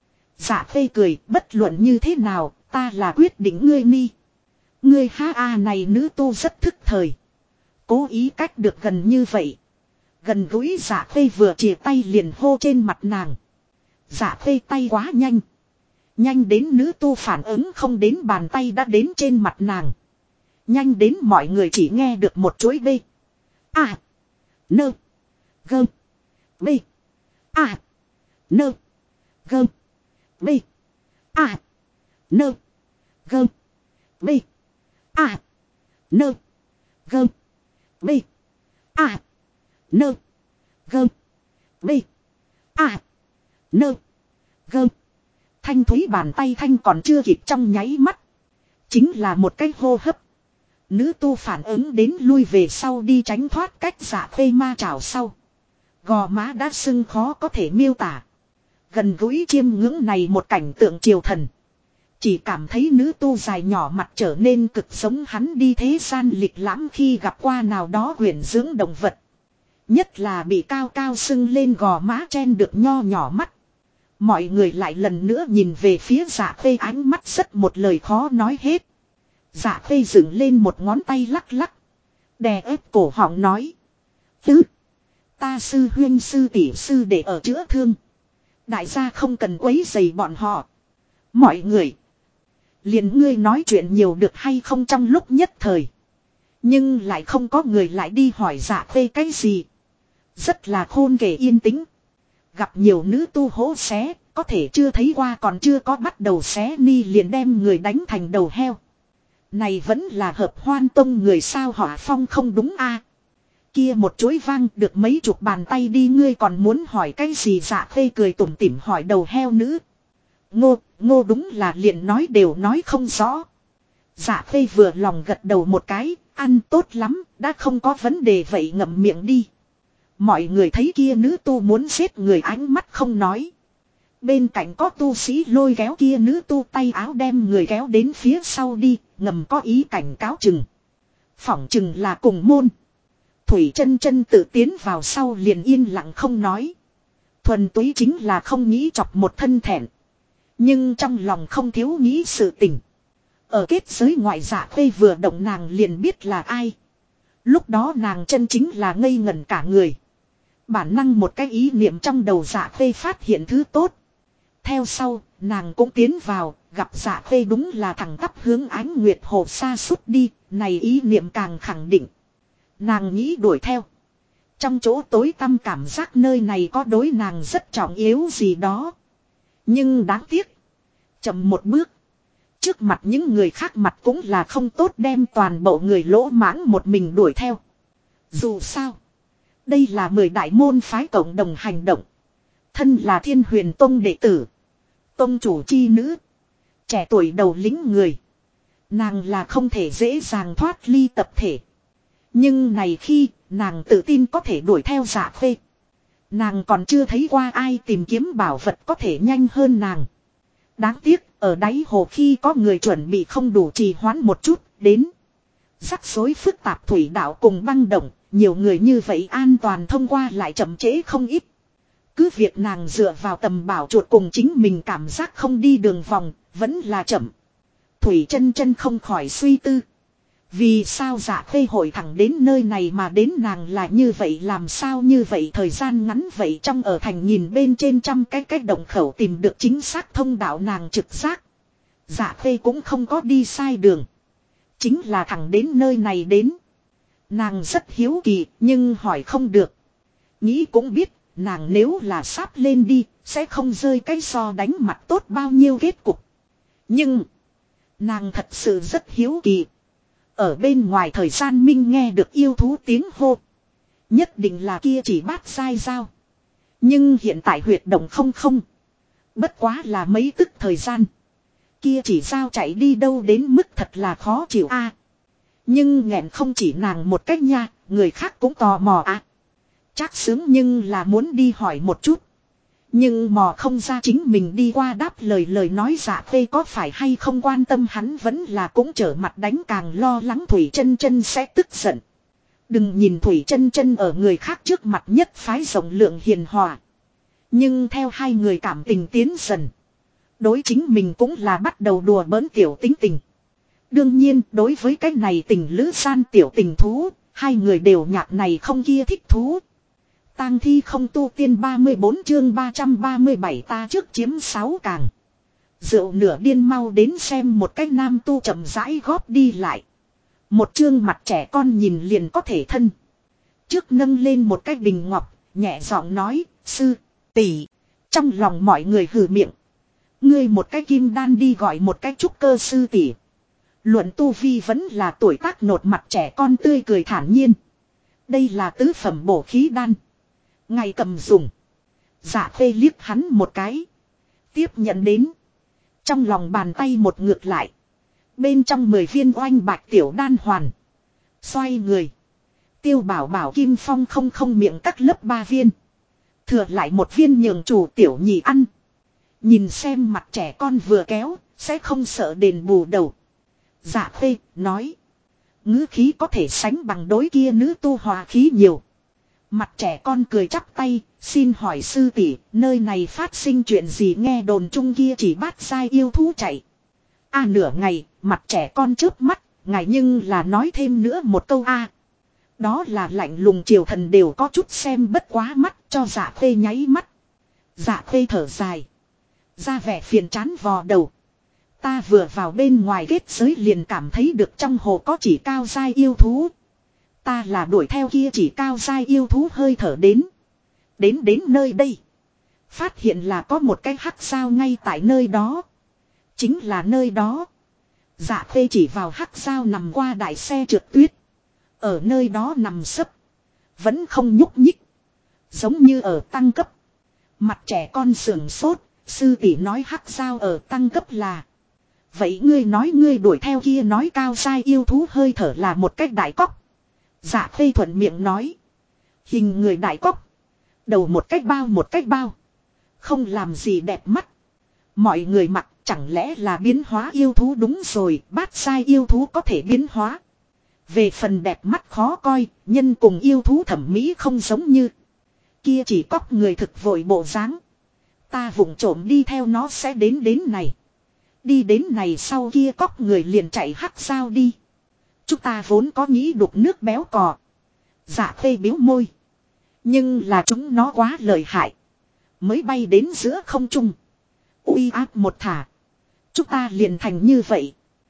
Dạ Khê cười, bất luận như thế nào, ta là quyết định ngươi ni. Ngươi ha a này nữ tu rất thức thời. Cố ý cách được gần như vậy. Gần gũi Dạ Khê vừa chìa tay liền hô trên mặt nàng. Dạ Khê tay quá nhanh. Nhanh đến nữ tu phản ứng không đến bàn tay đã đến trên mặt nàng. Nhanh đến mọi người chỉ nghe được một chuỗi B. A. Nơ. Gơ. B. A. Nơ. Gơ. B. A. Nơ. Gơ. B. A. Nơ. Gơ. B. A. Nơ. Gơ. B. A. Nơ. Gơ. Thanh thúy bàn tay thanh còn chưa kịp trong nháy mắt. Chính là một cái hô hấp. Nữ tu phản ứng đến lui về sau đi tránh thoát cách Dạ Khê ma trảo sau. Gò má đã sưng khó có thể miêu tả. Gần gũi chiêm ngưỡng này một cảnh tượng triều thần. Chỉ cảm thấy nữ tu dài nhỏ mặt trở nên cực giống hắn đi thế gian lịch lãm khi gặp qua nào đó huyền dưỡng động vật. Nhất là bị cao cao sưng lên gò má chen được nho nhỏ mắt. Mọi người lại lần nữa nhìn về phía Dạ Khê ánh mắt rất một lời khó nói hết. Dạ Khê dựng lên một ngón tay lắc lắc. Đè ép cổ họng nói. Tứ. Ta sư huyên sư tỷ sư để ở chữa thương. Đại gia không cần quấy rầy bọn họ. Mọi người. Liền ngươi nói chuyện nhiều được hay không trong lúc nhất thời. Nhưng lại không có người lại đi hỏi Dạ Khê cái gì. Rất là khôn kể yên tĩnh. Gặp nhiều nữ tu hố xé. Có thể chưa thấy qua còn chưa có bắt đầu xé ni liền đem người đánh thành đầu heo. Này vẫn là Hợp Hoan Tông người sao hỏa phong không đúng a? Kia một chuỗi vang được mấy chục bàn tay đi ngươi còn muốn hỏi cái gì Dạ Khê cười tủm tỉm hỏi đầu heo nữ. Ngô đúng là liền nói đều nói không rõ. Dạ Khê vừa lòng gật đầu một cái, ăn tốt lắm, đã không có vấn đề vậy ngậm miệng đi. Mọi người thấy kia nữ tu muốn giết người ánh mắt không nói. Bên cạnh có tu sĩ lôi kéo kia nữ tu tay áo đem người kéo đến phía sau đi, ngầm có ý cảnh cáo chừng. Phỏng chừng là cùng môn. Thủy chân chân tự tiến vào sau liền yên lặng không nói. Thuần túy chính là không nghĩ chọc một thân thẹn. Nhưng trong lòng không thiếu nghĩ sự tình. Ở kết giới ngoại Dạ Khê vừa động nàng liền biết là ai. Lúc đó nàng chân chính là ngây ngẩn cả người. Bản năng một cái ý niệm trong đầu Dạ Khê phát hiện thứ tốt. Theo sau, nàng cũng tiến vào, gặp Dạ Khê đúng là thẳng tắp hướng Ánh Nguyệt Hồ xa suốt đi, này ý niệm càng khẳng định. Nàng nghĩ đuổi theo. Trong chỗ tối tăm cảm giác nơi này có đối nàng rất trọng yếu gì đó. Nhưng đáng tiếc. Chậm một bước. Trước mặt những người khác mặt cũng là không tốt đem toàn bộ người lỗ mãng một mình đuổi theo. Dù sao. Đây là 10 đại môn phái cộng đồng hành động. Thân là Thiên Huyền Tông đệ tử. Tông chủ chi nữ. Trẻ tuổi đầu lĩnh người. Nàng là không thể dễ dàng thoát ly tập thể. Nhưng này khi nàng tự tin có thể đuổi theo Dạ Khê. Nàng còn chưa thấy qua ai tìm kiếm bảo vật có thể nhanh hơn nàng. Đáng tiếc ở đáy hồ khi có người chuẩn bị không đủ trì hoãn một chút đến. Rắc rối phức tạp thủy đạo cùng băng động. nhiều người như vậy an toàn thông qua lại chậm trễ không ít. Cứ việc nàng dựa vào tầm bảo chuột cùng chính mình cảm giác không đi đường vòng, vẫn là chậm. Thủy chân chân không khỏi suy tư. Vì sao Dạ Khê hội thẳng đến nơi này mà đến nàng là như vậy, làm sao như vậy thời gian ngắn vậy trong ở thành nhìn bên trên trăm cái động khẩu tìm được chính xác thông đạo nàng trực giác. Dạ Khê cũng không có đi sai đường. Chính là thẳng đến nơi này đến. Nàng rất hiếu kỳ nhưng hỏi không được. Nghĩ cũng biết nàng nếu là sắp lên đi sẽ không rơi cái so đánh mặt tốt bao nhiêu kết cục. Nhưng nàng thật sự rất hiếu kỳ. Ở bên ngoài thời gian minh nghe được yêu thú tiếng hô. Nhất định là kia chỉ bát sai sao. Nhưng hiện tại huyệt động không. Bất quá là mấy tức thời gian. Kia chỉ sao chạy đi đâu đến mức thật là khó chịu a. Nhưng nghẹn không chỉ nàng một cách nha, người khác cũng tò mò à. Chắc sướng nhưng là muốn đi hỏi một chút. Nhưng mò không ra chính mình đi qua đáp lời nói. Dạ Khê có phải hay không quan tâm hắn vẫn là cũng trở mặt đánh, càng lo lắng Thủy chân chân sẽ tức giận. Đừng nhìn Thủy chân chân ở người khác trước mặt nhất phái rộng lượng hiền hòa. Nhưng theo hai người cảm tình tiến dần. Đối chính mình cũng là bắt đầu đùa bỡn tiểu tính tình. Đương nhiên đối với cái này tình lữ gian tiểu tình thú, hai người đều nhạc này không kia thích thú. Tang thi không tu tiên 34 chương 337 ta trước chiếm 6 càng. Rượu nửa điên mau đến xem một cái nam tu chậm rãi góp đi lại. Một chương mặt trẻ con nhìn liền có thể thân. Trước nâng lên một cái bình ngọc, nhẹ giọng nói, sư, tỷ. Trong lòng mọi người hừ miệng. Ngươi một cái kim đan đi gọi một cái trúc cơ sư tỷ. Luận tu vi vẫn là tuổi tác nột mặt trẻ con tươi cười thản nhiên. Đây là tứ phẩm bổ khí đan. Ngày cầm dùng. Dạ Khê liếc hắn một cái. Tiếp nhận đến. Trong lòng bàn tay một ngược lại. Bên trong 10 viên oanh bạch tiểu đan hoàn. Xoay người. Tiêu bảo bảo kim phong không miệng cắt lớp 3 viên. Thừa lại một viên nhường chủ tiểu nhị ăn. Nhìn xem mặt trẻ con vừa kéo. Sẽ không sợ đền bù đầu. Dạ Khê nói. Ngữ khí có thể sánh bằng đối kia nữ tu hòa khí nhiều. Mặt trẻ con cười chắp tay, xin hỏi sư tỷ, nơi này phát sinh chuyện gì, nghe đồn chung kia chỉ bát sai yêu thú chạy. Nửa ngày, mặt trẻ con chớp mắt, ngài nhưng là nói thêm nữa một câu Đó là lạnh lùng triều thần đều có chút xem bất quá mắt cho Dạ Khê nháy mắt. Dạ Khê thở dài. Ra vẻ phiền chán vò đầu. Ta vừa vào bên ngoài kết giới liền cảm thấy được trong hồ có chỉ cao giai yêu thú. Ta là đuổi theo kia chỉ cao giai yêu thú hơi thở đến. Đến nơi đây. Phát hiện là có một cái hắc sao ngay tại nơi đó. Chính là nơi đó. Dạ Khê chỉ vào hắc sao nằm qua đại xe trượt tuyết. Ở nơi đó nằm sấp. Vẫn không nhúc nhích. Giống như ở tăng cấp. Mặt trẻ con sườn sốt. Sư tỷ nói hắc sao ở tăng cấp là. Vậy ngươi nói ngươi đuổi theo kia nói cao sai yêu thú hơi thở là một cách đại cóc. Dạ Khê thuận miệng nói. Hình người đại cóc. Đầu một cách bao. Không làm gì đẹp mắt. Mọi người mặc chẳng lẽ là biến hóa yêu thú, đúng rồi, bát sai yêu thú có thể biến hóa. Về phần đẹp mắt khó coi, nhân cùng yêu thú thẩm mỹ không giống như. Kia chỉ cóc người thực vội bộ dáng. Ta vụng trộm đi theo nó sẽ đến này. Đi đến này sau kia cóc người liền chạy hắc sao đi. Chúng ta vốn có nghĩ đục nước béo cò. Dạ Khê biếu môi. Nhưng là chúng nó quá lợi hại. Mới bay đến giữa không trung. Uy áp một thả. Chúng ta liền thành như vậy.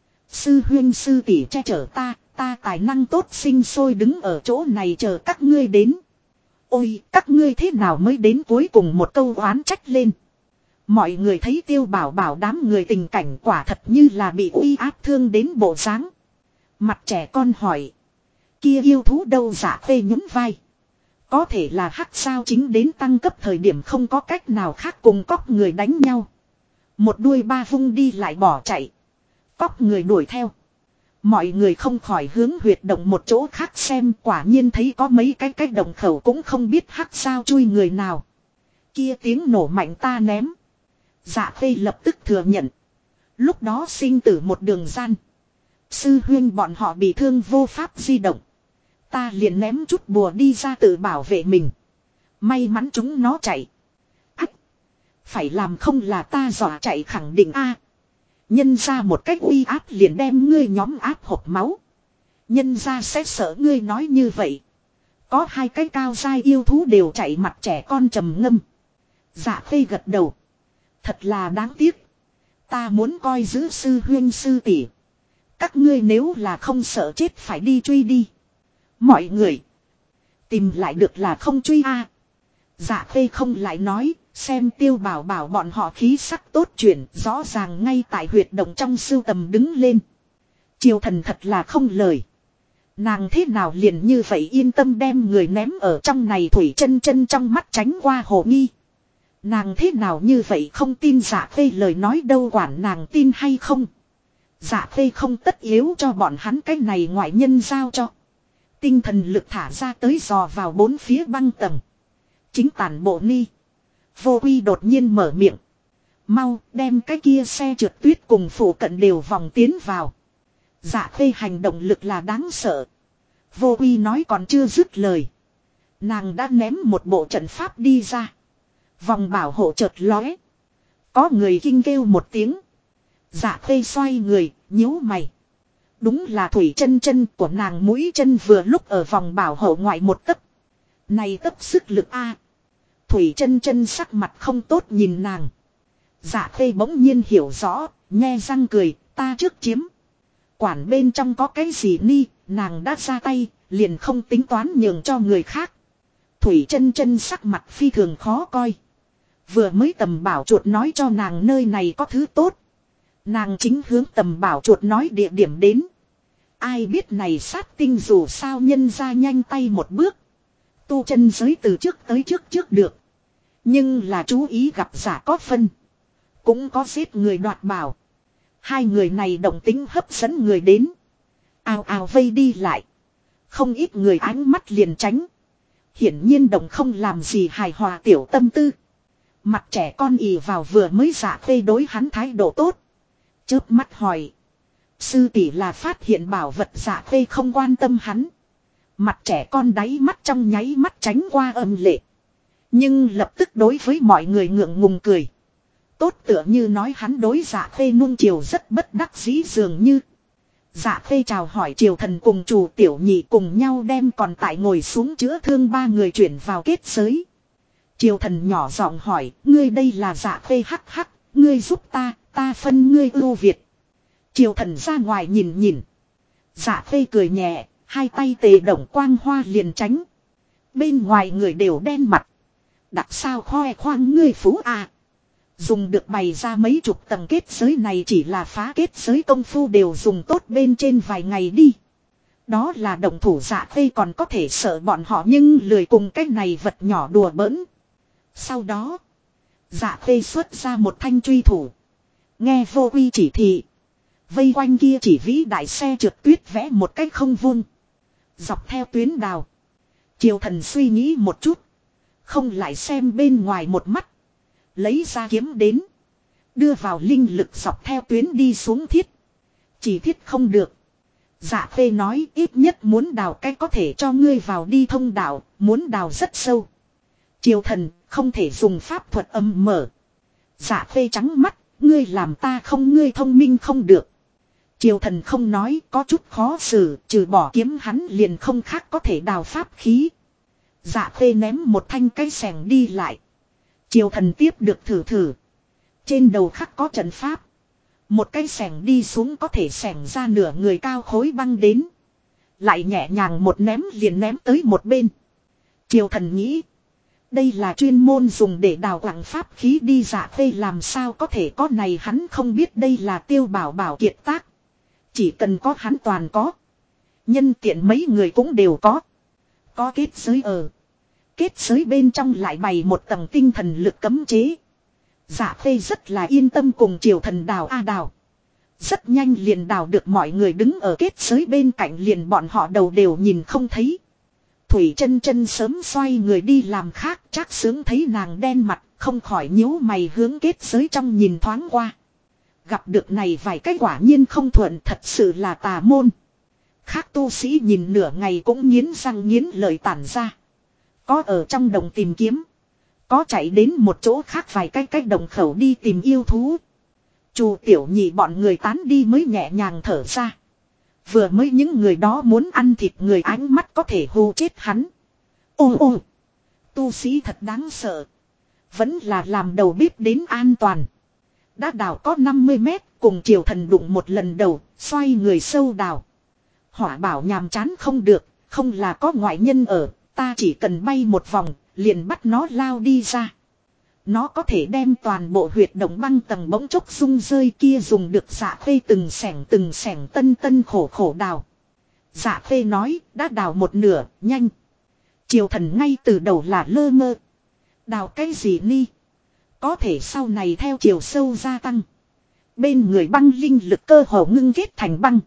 Sư huynh sư tỷ che chở ta. Ta tài năng tốt sinh sôi đứng ở chỗ này chờ các ngươi đến. Ôi các ngươi thế nào mới đến, cuối cùng một câu oán trách lên. Mọi người thấy Tiêu Bảo Bảo đám người tình cảnh quả thật như là bị uy áp thương đến bộ dáng. Mặt trẻ con hỏi. Kia yêu thú đâu? Dạ Khê nhún vai. Có thể là hắc sao chính đến tăng cấp thời điểm không có cách nào khác cùng cóc người đánh nhau. Một đuôi ba vung đi lại bỏ chạy. Cóc người đuổi theo. Mọi người không khỏi hướng huyệt động một chỗ khác xem, quả nhiên thấy có mấy cái động khẩu cũng không biết hắc sao chui người nào. Kia tiếng nổ mạnh ta ném. Dạ Khê lập tức thừa nhận. Lúc đó sinh tử một đường gian. Sư huynh bọn họ bị thương vô pháp di động. Ta liền ném chút bùa đi ra tự bảo vệ mình. May mắn chúng nó chạy. Ách. Phải làm không là ta dọa chạy khẳng định a. Nhân ra một cách uy áp liền đem ngươi nhóm áp hộc máu. Nhân ra sẽ sợ ngươi nói như vậy. Có hai cái cao dai yêu thú đều chạy, mặt trẻ con trầm ngâm. Dạ Khê gật đầu. Thật là đáng tiếc. Ta muốn coi giữ sư huyên sư tỷ. Các ngươi nếu là không sợ chết phải đi truy đi. Mọi người. Tìm lại được là không truy a. Dạ Khê không lại nói. Xem Tiêu Bảo Bảo bọn họ khí sắc tốt chuyển. Rõ ràng ngay tại huyệt động trong sưu tầm đứng lên. Triều Thần thật là không lời. Nàng thế nào liền như vậy yên tâm đem người ném ở trong này. Thủy chân chân trong mắt tránh qua hồ nghi. Nàng thế nào như vậy không tin Dạ Khê lời nói đâu, quản nàng tin hay không. Dạ Khê không tất yếu cho bọn hắn cái này ngoại nhân giao cho. Tinh thần lực thả ra tới dò vào bốn phía băng tầng. Chính tản bộ ni. Vô Quy đột nhiên mở miệng. Mau đem cái kia xe trượt tuyết cùng phủ cận đều vòng tiến vào. Dạ Khê hành động lực là đáng sợ. Vô Quy nói còn chưa dứt lời. Nàng đã ném một bộ trận pháp đi ra. Vòng bảo hộ chợt lóe. Có người kinh kêu một tiếng. Dạ Khê xoay người, nhíu mày. Đúng là Thủy chân chân của nàng, mũi chân vừa lúc ở vòng bảo hộ ngoại một tấc. Này tấc sức lực a. Thủy chân chân sắc mặt không tốt nhìn nàng. Dạ Khê bỗng nhiên hiểu rõ, nhe răng cười, ta trước chiếm. Quản bên trong có cái gì ni, nàng đã ra tay, liền không tính toán nhường cho người khác. Thủy chân chân sắc mặt phi thường khó coi. Vừa mới Tầm Bảo chuột nói cho nàng nơi này có thứ tốt. Nàng chính hướng Tầm Bảo chuột nói địa điểm đến. Ai biết này sát tinh dù sao nhân ra nhanh tay một bước. Tu chân giới từ trước tới trước được. Nhưng là chú ý gặp giả có phân. Cũng có giết người đoạt bảo. Hai người này động tính hấp dẫn người đến. Ào ào vây đi lại. Không ít người ánh mắt liền tránh. Hiển nhiên đồng không làm gì hài hòa tiểu tâm tư. Mặt trẻ con ì vào vừa mới Dạ Khê đối hắn thái độ tốt. Chớp mắt hỏi. Sư tỷ là phát hiện bảo vật. Dạ Khê không quan tâm hắn. Mặt trẻ con đáy mắt trong nháy mắt tránh qua âm lệ. Nhưng lập tức đối với mọi người ngượng ngùng cười. Tốt tựa như nói hắn đối Dạ Khê nuông chiều rất bất đắc dĩ dường như. Dạ Khê chào hỏi Triều Thần cùng chủ tiểu nhị cùng nhau đem còn tại ngồi xuống chữa thương ba người chuyển vào kết giới. Triều Thần nhỏ giọng hỏi, ngươi đây là Dạ Khê hắc hắc, ngươi giúp ta phân ngươi ưu việt. Triều Thần ra ngoài nhìn nhìn. Dạ Khê cười nhẹ, hai tay tề động quang hoa liền tránh. Bên ngoài người đều đen mặt. Đặc sao khoe khoang ngươi phú à. Dùng được bày ra mấy chục tầng kết giới này chỉ là phá kết giới công phu đều dùng tốt bên trên vài ngày đi. Đó là động thủ. Dạ Khê còn có thể sợ bọn họ nhưng lười cùng cái này vật nhỏ đùa bỡn. Sau đó, Dạ Khê xuất ra một thanh truy thủ. Nghe Vô Quy chỉ thị. Vây quanh kia chỉ vĩ đại xe trượt tuyết vẽ một cách không vuông. Dọc theo tuyến đào. Triều Thần suy nghĩ một chút. Không lại xem bên ngoài một mắt. Lấy ra kiếm đến. Đưa vào linh lực dọc theo tuyến đi xuống thiết. Chỉ thiết không được. Dạ Khê nói ít nhất muốn đào cái có thể cho ngươi vào đi thông đạo. Muốn đào rất sâu. Triều Thần không thể dùng pháp thuật âm mở. Dạ Khê trắng mắt. Ngươi làm ta không, ngươi thông minh không được. Triều Thần không nói, có chút khó xử, trừ bỏ kiếm hắn liền không khác có thể đào pháp khí. Dạ Khê ném một thanh cây xẻng đi lại. Triều Thần tiếp được thử thử. Trên đầu khắc có trận pháp. Một cây xẻng đi xuống có thể xẻng ra nửa người cao khối băng đến. Lại nhẹ nhàng một ném liền ném tới một bên. Triều Thần nghĩ. Đây là chuyên môn dùng để đào quặng pháp khí đi. Dạ Khê làm sao có thể có này, hắn không biết đây là Tiêu Bảo Bảo kiệt tác. Chỉ cần có hắn toàn có. Nhân tiện mấy người cũng đều có. Có kết giới ở. Kết giới bên trong lại bày một tầng tinh thần lực cấm chế. Dạ Khê rất là yên tâm cùng Triều Thần đào đào. Rất nhanh liền đào được, mọi người đứng ở kết giới bên cạnh liền bọn họ đầu đều nhìn không thấy. Thủy chân chân sớm xoay người đi làm khác, chắc sướng thấy nàng đen mặt, không khỏi nhíu mày hướng kết giới trong nhìn thoáng qua. Gặp được này vài cái quả nhiên không thuận, thật sự là tà môn. Khác tu sĩ nhìn nửa ngày cũng nghiến răng nghiến lợi tản ra. Có ở trong đồng tìm kiếm. Có chạy đến một chỗ khác vài cái đồng khẩu đi tìm yêu thú. Chu Tiểu Nhị bọn người tán đi mới nhẹ nhàng thở ra. Vừa mới những người đó muốn ăn thịt người ánh mắt có thể hù chết hắn. Ô ô. Tu sĩ thật đáng sợ. Vẫn là làm đầu bếp đến an toàn. Đã đào có 50 mét cùng Triều Thần đụng một lần đầu. Xoay người sâu đào. Hỏa bảo nhàm chán không được. Không là có ngoại nhân ở. Ta chỉ cần bay một vòng. Liền bắt nó lao đi ra. Nó có thể đem toàn bộ huyệt động băng tầng bỗng chốc rung rơi kia dùng được Dạ Khê từng sẻng tân tân khổ khổ đào. Dạ Khê nói đã đào một nửa, nhanh. Triều Thần ngay từ đầu là lơ ngơ. Đào cái gì ni? Có thể sau này theo chiều sâu gia tăng. Bên người băng linh lực cơ hồ ngưng kết thành băng.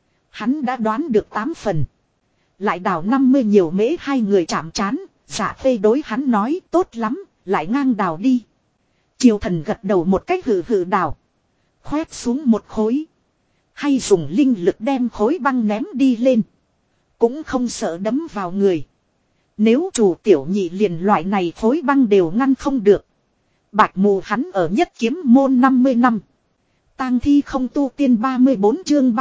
Hắn đã đoán được 8 phần. Lại đào 50 nhiều mễ hai người chạm trán. Dạ Khê đối hắn nói tốt lắm. Lại ngang đào đi. Triều Thần gật đầu một cách hừ hừ đào. Khoét xuống một khối. Hay dùng linh lực đem khối băng ném đi lên. Cũng không sợ đấm vào người. Nếu Chu Tiểu Nhị liền loại này khối băng đều ngăn không được. Bạch mù hắn ở Nhất Kiếm môn 50 năm. Tang thi không tu tiên 34 chương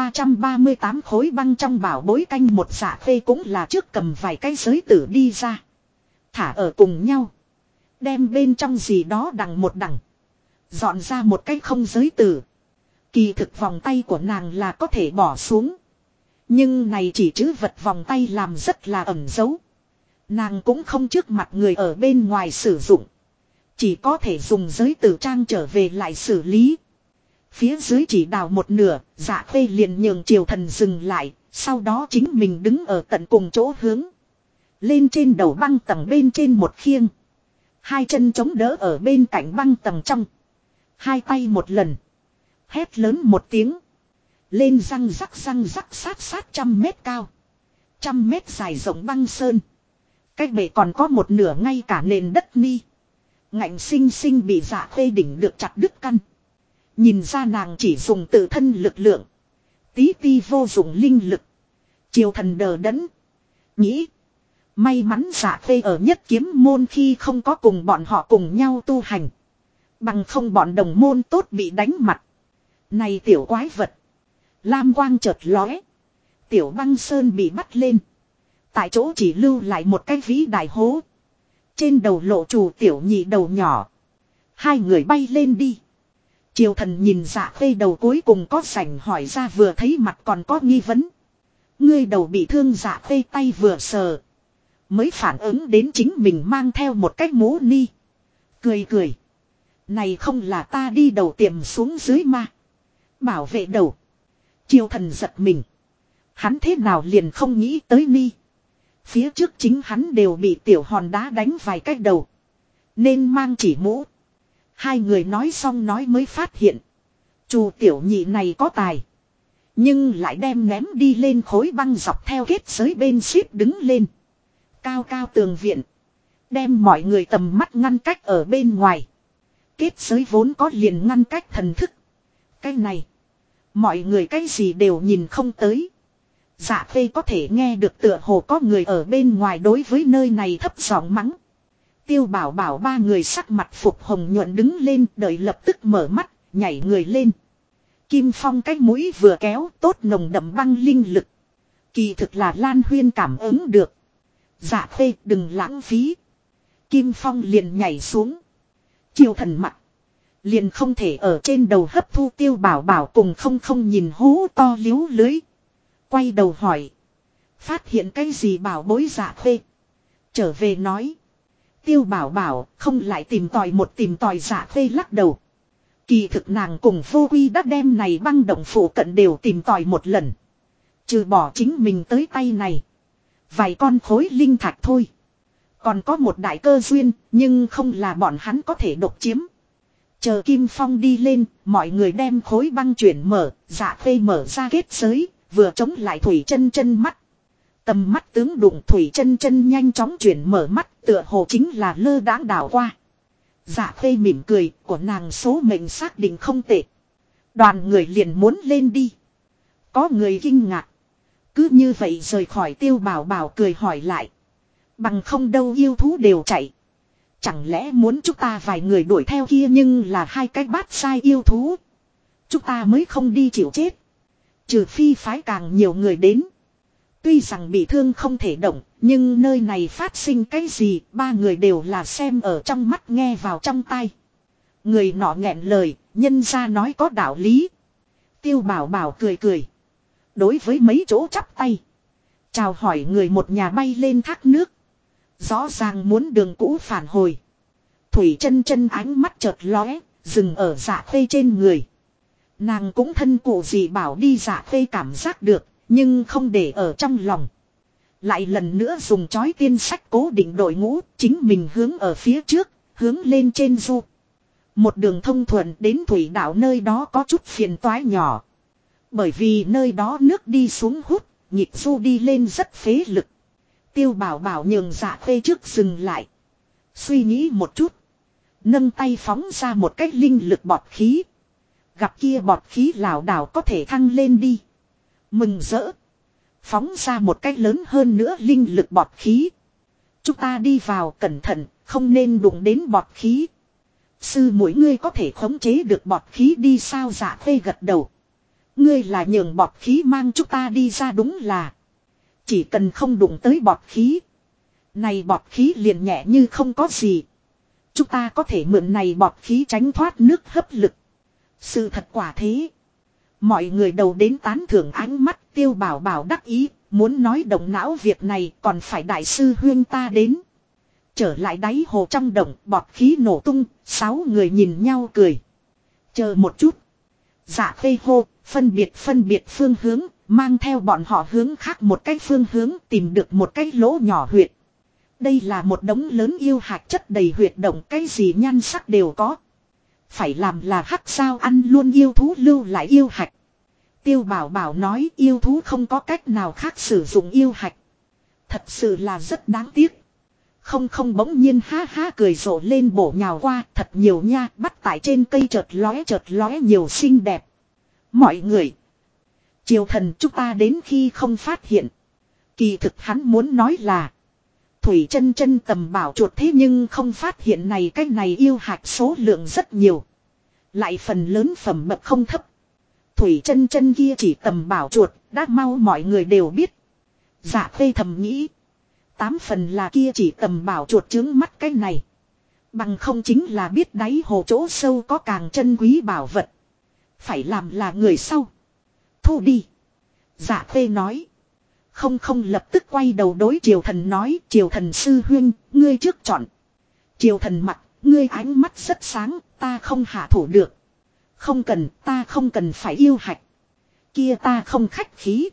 338 khối băng trong bảo bối canh một. Dạ Khê cũng là trước cầm vài cái giới tử đi ra. Thả ở cùng nhau. Đem bên trong gì đó đằng một đằng. Dọn ra một cái không giới tử. Kỳ thực vòng tay của nàng là có thể bỏ xuống. Nhưng này chỉ chữ vật vòng tay làm rất là ẩn giấu. Nàng cũng không trước mặt người ở bên ngoài sử dụng. Chỉ có thể dùng giới tử trang trở về lại xử lý. Phía dưới chỉ đào một nửa, Dạ Khê liền nhường Triều Thần dừng lại. Sau đó chính mình đứng ở tận cùng chỗ hướng. Lên trên đầu băng tầng bên trên một khiêng. Hai chân chống đỡ ở bên cạnh băng tầng trong. Hai tay một lần. Hét lớn một tiếng. Lên răng rắc sát 100 mét cao. 100 mét dài rộng băng sơn. Cái bể còn có một nửa ngay cả nền đất ni. Ngạnh sinh sinh bị Dạ Khê đỉnh được chặt đứt căn. Nhìn ra nàng chỉ dùng tự thân lực lượng. Tí ti vô dụng linh lực. Triều Thần đờ đẫn. Nghĩ. May mắn Dạ Khê ở Nhất Kiếm môn khi không có cùng bọn họ cùng nhau tu hành. Bằng không bọn đồng môn tốt bị đánh mặt. Này tiểu quái vật. Lam quang chợt lóe. Tiểu băng sơn bị bắt lên. Tại chỗ chỉ lưu lại một cái vĩ đại hố. Trên đầu lộ Chu Tiểu Nhị đầu nhỏ. Hai người bay lên đi. Triều Thần nhìn Dạ Khê đầu cuối cùng có sảnh hỏi ra vừa thấy mặt còn có nghi vấn. Ngươi đầu bị thương. Dạ Khê tay vừa sờ. Mới phản ứng đến chính mình mang theo một cái mũ ni. Cười cười. Này không là ta đi đầu tiềm xuống dưới ma. Bảo vệ đầu. Triều Thần giật mình. Hắn thế nào liền không nghĩ tới ni. Phía trước chính hắn đều bị tiểu hòn đá đánh vài cái đầu. Nên mang chỉ mũ. Hai người nói xong nói mới phát hiện. Chu Tiểu Nhị này có tài. Nhưng lại đem ném đi lên khối băng dọc theo kết giới bên ship đứng lên. Cao cao tường viện. Đem mọi người tầm mắt ngăn cách ở bên ngoài. Kết giới vốn có liền ngăn cách thần thức. Cái này. Mọi người cái gì đều nhìn không tới. Dạ Khê có thể nghe được tựa hồ có người ở bên ngoài đối với nơi này thấp giọng mắng. Tiêu Bảo Bảo ba người sắc mặt phục hồng nhuận đứng lên đợi lập tức mở mắt, nhảy người lên. Kim Phong cái mũi vừa kéo tốt nồng đậm băng linh lực. Kỳ thực là Lan Huyên cảm ứng được. Dạ Khê đừng lãng phí. Kim Phong liền nhảy xuống. Triều Thần mặt. Liền không thể ở trên đầu hấp thu Tiêu Bảo Bảo cùng không nhìn hố to liếu lưới. Quay đầu hỏi. Phát hiện cái gì bảo bối. Dạ Khê trở về nói. Tiêu Bảo Bảo không lại tìm tòi. Dạ Khê lắc đầu. Kỳ thực nàng cùng Vô Quy đã đem này băng động phủ cận đều tìm tòi một lần. Trừ bỏ chính mình tới tay này. Vài con khối linh thạch thôi. Còn có một đại cơ duyên, nhưng không là bọn hắn có thể độc chiếm. Chờ Kim Phong đi lên, mọi người đem khối băng chuyển mở, Dạ Khê mở ra kết giới, vừa chống lại Thủy Chân Chân mắt. Tầm mắt tướng đụng Thủy Chân Chân nhanh chóng chuyển mở mắt, tựa hồ chính là lơ đãng đảo qua. Dạ Khê mỉm cười, của nàng số mệnh xác định không tệ. Đoàn người liền muốn lên đi. Có người kinh ngạc. Cứ như vậy rời khỏi Tiêu Bảo Bảo cười hỏi lại. Bằng không đâu yêu thú đều chạy. Chẳng lẽ muốn chúng ta vài người đuổi theo kia nhưng là hai cái bát sai yêu thú. Chúng ta mới không đi chịu chết. Trừ phi phái càng nhiều người đến. Tuy rằng bị thương không thể động, nhưng nơi này phát sinh cái gì, ba người đều là xem ở trong mắt nghe vào trong tai. Người nọ nghẹn lời, nhân ra nói có đạo lý. Tiêu Bảo Bảo cười cười. Đối với mấy chỗ chắp tay. Chào hỏi người một nhà bay lên thác nước. Rõ ràng muốn đường cũ phản hồi. Thủy chân chân ánh mắt chợt lóe, dừng ở Dạ Khê trên người. Nàng cũng thân cụ gì bảo đi Dạ Khê cảm giác được, nhưng không để ở trong lòng. Lại lần nữa dùng chói tiên sách cố định đội ngũ, chính mình hướng ở phía trước, hướng lên trên du. Một đường thông thuận đến thủy đảo nơi đó có chút phiền toái nhỏ. Bởi vì nơi đó nước đi xuống hút, nhịp du đi lên rất phế lực. Tiêu Bảo Bảo nhường Dạ Khê trước dừng lại. Suy nghĩ một chút. Nâng tay phóng ra một cái linh lực bọt khí. Gặp kia bọt khí lảo đảo có thể thăng lên đi. Mừng rỡ. Phóng ra một cái lớn hơn nữa linh lực bọt khí. Chúng ta đi vào cẩn thận, không nên đụng đến bọt khí. Sư muội ngươi có thể khống chế được bọt khí đi sao? Dạ Khê gật đầu. Ngươi là nhường bọt khí mang chúng ta đi ra đúng là. Chỉ cần không đụng tới bọt khí. Này bọt khí liền nhẹ như không có gì. Chúng ta có thể mượn này bọt khí tránh thoát nước hấp lực. Sự thật quả thế. Mọi người đầu đến tán thưởng ánh mắt. Tiêu Bảo Bảo đắc ý. Muốn nói động não việc này còn phải đại sư huyên ta đến. Trở lại đáy hồ trong động bọt khí nổ tung. 6 người nhìn nhau cười. Chờ một chút. Dạ Khê hô phân biệt phương hướng. Mang theo bọn họ hướng khác một cái phương hướng tìm được một cái lỗ nhỏ huyệt. Đây là một đống lớn yêu hạt chất đầy huyệt động, cái gì nhan sắc đều có. Phải làm là hắc sao ăn luôn yêu thú lưu lại yêu hạch. Tiêu Bảo Bảo nói yêu thú không có cách nào khác sử dụng yêu hạch. Thật sự là rất đáng tiếc. Không bỗng nhiên ha ha cười rộ lên bổ nhào qua thật nhiều nha, bắt tại trên cây chợt lóe nhiều xinh đẹp. Mọi người. Triều thần chúng ta đến khi không phát hiện. Kỳ thực hắn muốn nói là. Thủy chân chân tầm bảo chuột thế nhưng không phát hiện này cái này yêu hạt số lượng rất nhiều. Lại phần lớn phẩm bậc không thấp. Thủy chân chân kia chỉ tầm bảo chuột, đã mau mọi người đều biết. Dạ Khê thầm nghĩ. 8 phần là kia chỉ tầm bảo chuột chướng mắt cái này. Bằng không chính là biết đáy hồ chỗ sâu có càng chân quý bảo vật. Phải làm là người sau. Thu đi. Dạ Khê nói. Không lập tức quay đầu đối triều thần nói. Triều thần sư huyên, ngươi trước chọn. Triều thần mặt, ngươi ánh mắt rất sáng, ta không hạ thủ được. Không cần, ta không cần phải yêu hạch. Kia ta không khách khí.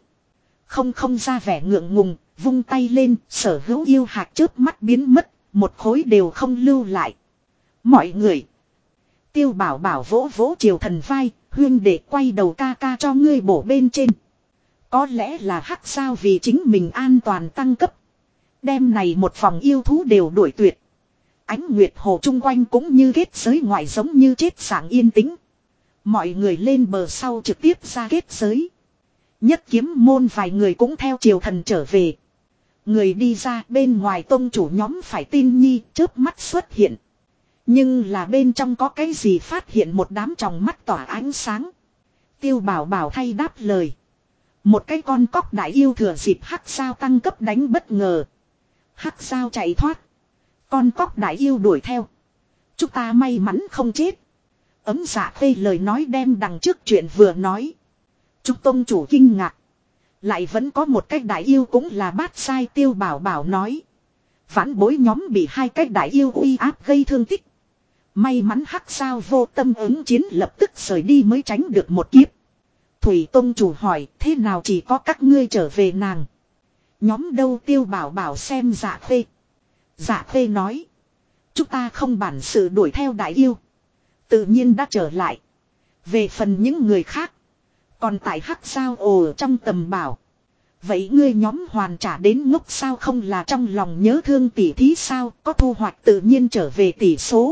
Không ra vẻ ngượng ngùng, vung tay lên, sở hữu yêu hạt chớp mắt biến mất, một khối đều không lưu lại. Mọi người. Tiêu Bảo Bảo vỗ vỗ triều thần vai, huyên để quay đầu ca ca cho ngươi bổ bên trên. Có lẽ là hắc sao vì chính mình an toàn tăng cấp. Đêm này một vòng yêu thú đều đuổi tuyệt. Ánh nguyệt hồ chung quanh cũng như kết giới ngoại giống như chết sảng yên tĩnh. Mọi người lên bờ sau trực tiếp ra kết giới. Nhất kiếm môn vài người cũng theo triều thần trở về. Người đi ra bên ngoài tông chủ nhóm phải tin nhi chớp mắt xuất hiện. Nhưng là bên trong có cái gì phát hiện một đám tròng mắt tỏa ánh sáng. Tiêu Bảo Bảo thay đáp lời. Một cái con cóc đại yêu thừa dịp hắc sao tăng cấp đánh bất ngờ. Hắc sao chạy thoát. Con cóc đại yêu đuổi theo. Chúng ta may mắn không chết. Ấm Dạ Khê lời nói đem đằng trước chuyện vừa nói. Trúc tông chủ kinh ngạc. Lại vẫn có một cái đại yêu cũng là bát sai. Tiêu Bảo Bảo nói. Vãn bối nhóm bị hai cái đại yêu uy áp gây thương tích. May mắn hắc sao vô tâm ứng chiến lập tức rời đi mới tránh được một kiếp. Thủy tông chủ hỏi thế nào chỉ có các ngươi trở về nàng. Nhóm đâu? Tiêu Bảo Bảo xem Dạ Khê. Dạ Khê nói. Chúng ta không bản sự đuổi theo đại yêu. Tự nhiên đã trở lại. Về phần những người khác. Còn tại hắc sao ồ trong tầm bảo. Vậy ngươi nhóm hoàn trả đến ngốc sao không là trong lòng nhớ thương tỷ thí sao có thu hoạch tự nhiên trở về tỷ số.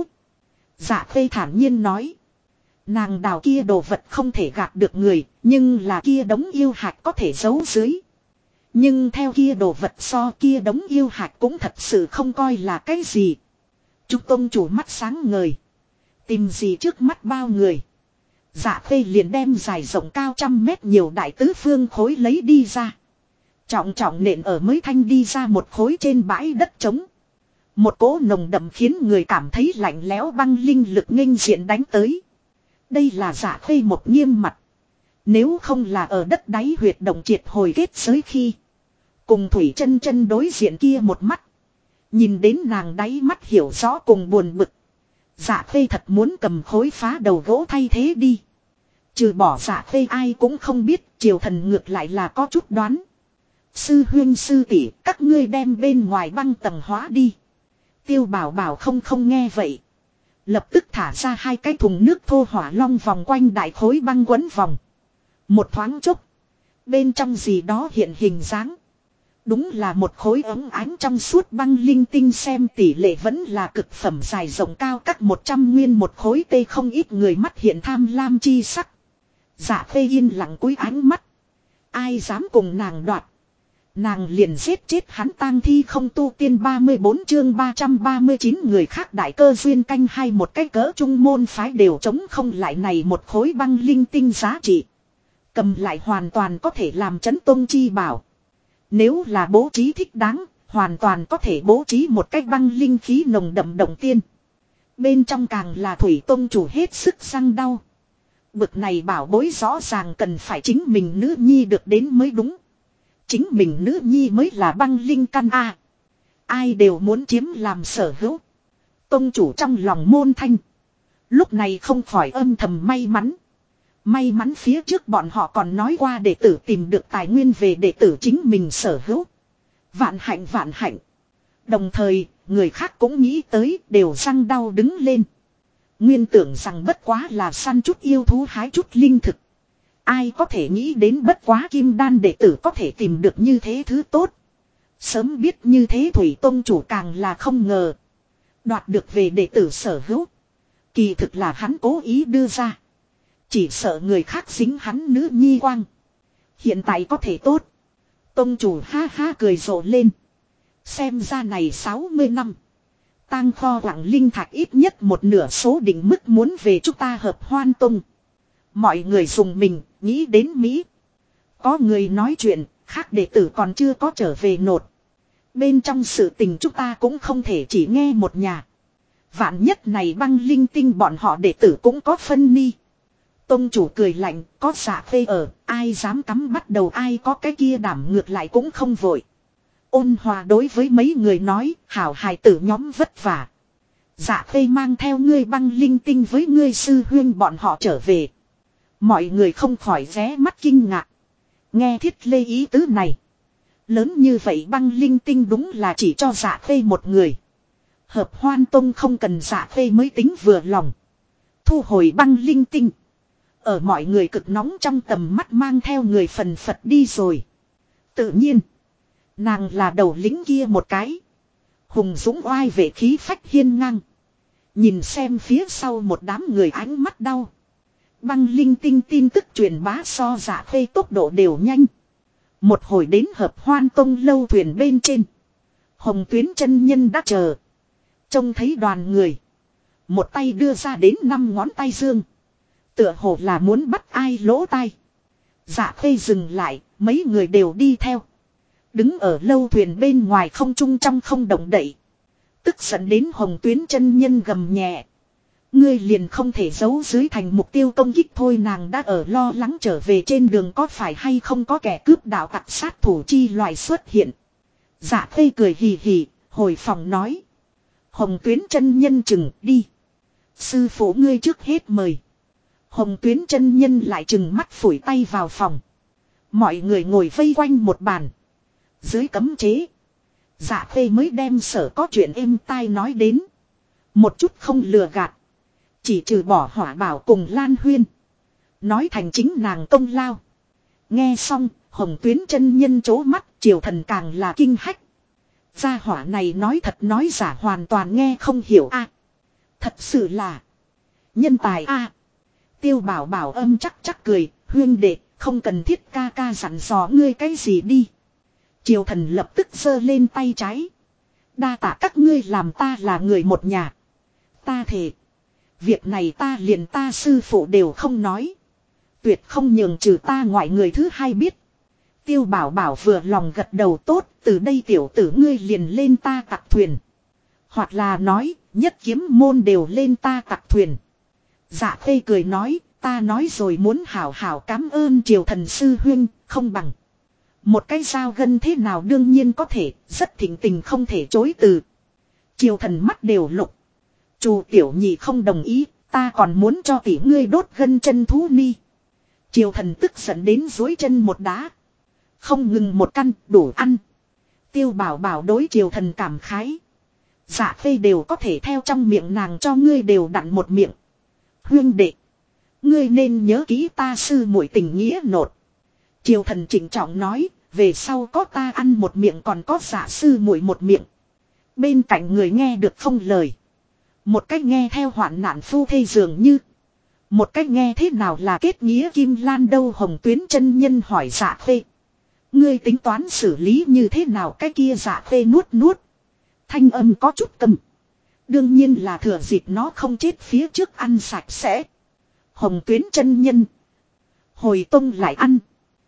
Dạ Khê thản nhiên nói. Nàng đào kia đồ vật không thể gạt được người. Nhưng là kia đống yêu hạt có thể giấu dưới. Nhưng theo kia đồ vật so kia đống yêu hạch cũng thật sự không coi là cái gì. Trúc tông chủ mắt sáng ngời. Tìm gì trước mắt bao người. Dạ khê liền đem dài rộng cao 100 mét nhiều đại tứ phương khối lấy đi ra. Trọng trọng nện ở mới thanh đi ra một khối trên bãi đất trống. Một cỗ nồng đậm khiến người cảm thấy lạnh lẽo băng linh lực nghênh diện đánh tới. Đây là dạ khê một nghiêm mặt. Nếu không là ở đất đáy huyệt động triệt hồi kết giới khi. Cùng Thủy Chân Chân đối diện kia một mắt. Nhìn đến nàng đáy mắt hiểu rõ cùng buồn bực. Dạ khê thật muốn cầm khối phá đầu gỗ thay thế đi. Trừ bỏ dạ khê ai cũng không biết, triều thần ngược lại là có chút đoán. Sư huyên sư tỷ, các ngươi đem bên ngoài băng tầng hóa đi. Tiêu Bảo Bảo không nghe vậy. Lập tức thả ra 2 cái thùng nước thô hỏa long vòng quanh đại khối băng quấn vòng. Một thoáng chốc. Bên trong gì đó hiện hình dáng. Đúng là một khối ống ánh trong suốt băng linh tinh, xem tỷ lệ vẫn là cực phẩm dài rộng cao cắt 100 nguyên một khối, tê không ít người mắt hiện tham lam chi sắc. Dạ khê yên lặng cúi ánh mắt. Ai dám cùng nàng đoạt. Nàng liền giết chết hắn. Tang thi không tu tiên 34 chương 339 người khác đại cơ duyên canh hai, một cái cỡ trung môn phái đều chống không lại này một khối băng linh tinh giá trị. Cầm lại hoàn toàn có thể làm chấn tôn chi bảo. Nếu là bố trí thích đáng, hoàn toàn có thể bố trí một cái băng linh khí nồng đậm động tiên. Bên trong càng là Thủy Tông chủ hết sức răng đau. Bực này bảo bối rõ ràng cần phải chính mình nữ nhi được đến mới đúng. Chính mình nữ nhi mới là băng linh căn a. Ai đều muốn chiếm làm sở hữu. Tông chủ trong lòng môn thanh. Lúc này không khỏi âm thầm may mắn. May mắn phía trước bọn họ còn nói qua đệ tử tìm được tài nguyên về đệ tử chính mình sở hữu. Vạn hạnh vạn hạnh. Đồng thời, người khác cũng nghĩ tới, đều răng đau đứng lên. Nguyên tưởng rằng bất quá là săn chút yêu thú hái chút linh thực. Ai có thể nghĩ đến bất quá kim đan đệ tử có thể tìm được như thế thứ tốt. Sớm biết như thế Thủy Tông chủ càng là không ngờ. Đoạt được về đệ tử sở hữu. Kỳ thực là hắn cố ý đưa ra. Chỉ sợ người khác dính hắn nữ nhi quang. Hiện tại có thể tốt. Tông chủ ha ha cười rộ lên. Xem ra này 60 năm. Tang kho quảng linh thạch ít nhất một nửa số định mức muốn về chúng ta Hợp Hoan Tông. Mọi người dùng mình, nghĩ đến Mỹ. Có người nói chuyện, khác đệ tử còn chưa có trở về nột. Bên trong sự tình chúng ta cũng không thể chỉ nghe một nhà. Vạn nhất này băng linh tinh bọn họ đệ tử cũng có phân ni. Tông chủ cười lạnh, có Dạ Khê ở, ai dám cắm bắt đầu ai có cái kia đảm, ngược lại cũng không vội. Ôn hòa đối với mấy người nói, hảo hài tử nhóm vất vả. Dạ Khê mang theo ngươi băng linh tinh với ngươi sư huyên bọn họ trở về. Mọi người không khỏi ghé mắt kinh ngạc. Nghe Thiết Lê ý tứ này. Lớn như vậy băng linh tinh đúng là chỉ cho Dạ Khê một người. Hợp Hoan Tông không cần Dạ Khê mới tính vừa lòng. Thu hồi băng linh tinh. Ở mọi người cực nóng trong tầm mắt mang theo người phần phật đi rồi. Tự nhiên. Nàng là đầu lính kia một cái. Hùng dũng oai vệ khí phách hiên ngang. Nhìn xem phía sau một đám người ánh mắt đau. Băng linh tinh tin tức truyền bá so Dạ Khê tốc độ đều nhanh. Một hồi đến Hợp Hoan Tông lâu thuyền bên trên. Hồng Tuyến chân nhân đã chờ. Trông thấy đoàn người. Một tay đưa ra đến 5 ngón tay dương. Tựa hồ là muốn bắt ai lỗ tai. Dạ Khê dừng lại, mấy người đều đi theo. Đứng ở lâu thuyền bên ngoài không trung trong không động đậy. Tức giận đến Hồng Tuyến chân nhân gầm nhẹ. Ngươi liền không thể giấu dưới thành mục tiêu công kích thôi. Nàng đã ở lo lắng trở về trên đường có phải hay không có kẻ cướp đạo tặc sát thủ chi loại xuất hiện. Dạ Khê cười hì hì, hồi phòng nói. Hồng Tuyến chân nhân chừng đi. Sư phụ ngươi trước hết mời. Hồng Tuyến chân nhân lại chừng mắt phủi tay vào phòng. Mọi người ngồi vây quanh một bàn. Dưới cấm chế. Dạ Khê mới đem sở có chuyện êm tai nói đến. Một chút không lừa gạt. Chỉ trừ bỏ Hỏa Bảo cùng Lan Huyên. Nói thành chính nàng công lao. Nghe xong, Hồng Tuyến chân nhân chố mắt, triều thần càng là kinh hách. Gia hỏa này nói thật nói giả hoàn toàn nghe không hiểu a. Thật sự là nhân tài a. Tiêu Bảo Bảo âm chắc chắc cười, huyên đệ, không cần thiết ca ca dặn dò ngươi cái gì đi. Triều thần lập tức giơ lên tay trái. Đa tạ các ngươi làm ta là người một nhà. Ta thề. Việc này ta liền ta sư phụ đều không nói. Tuyệt không nhường trừ ta ngoại người thứ hai biết. Tiêu Bảo Bảo vừa lòng gật đầu tốt. Từ đây tiểu tử ngươi liền lên ta tặc thuyền. Hoặc là nói nhất kiếm môn đều lên ta tặc thuyền. Dạ Khê cười nói. Ta nói rồi muốn hảo hảo cảm ơn Triều thần sư huynh. Không bằng. Một cái dao gân thế nào đương nhiên có thể. Rất thỉnh tình không thể chối từ. Triều thần mắt đều lục. Chu tiểu nhị không đồng ý. Ta còn muốn cho tỷ ngươi đốt gân chân thú ni. Triều thần tức giận đến dối chân một đá. Không ngừng một căn đủ ăn. Tiêu Bảo Bảo đối Triều thần cảm khái. Dạ Khê đều có thể theo trong miệng nàng cho ngươi đều đặn một miệng. Huyên đệ. Ngươi nên nhớ kỹ ta sư muội tình nghĩa nột. Triều thần chỉnh trọng nói. Về sau có ta ăn một miệng còn có dạ sư muội một miệng. Bên cạnh người nghe được không lời. Một cách nghe theo hoạn nạn phu thê dường như. Một cách nghe thế nào là kết nghĩa kim lan đâu. Hồng Tuyến chân nhân hỏi Dạ Khê. Ngươi tính toán xử lý như thế nào cái kia Dạ Khê nuốt nuốt. Thanh âm có chút cầm. Đương nhiên là thừa dịp nó không chết phía trước ăn sạch sẽ. Hồng Tuyến chân nhân. Hồi tông lại ăn.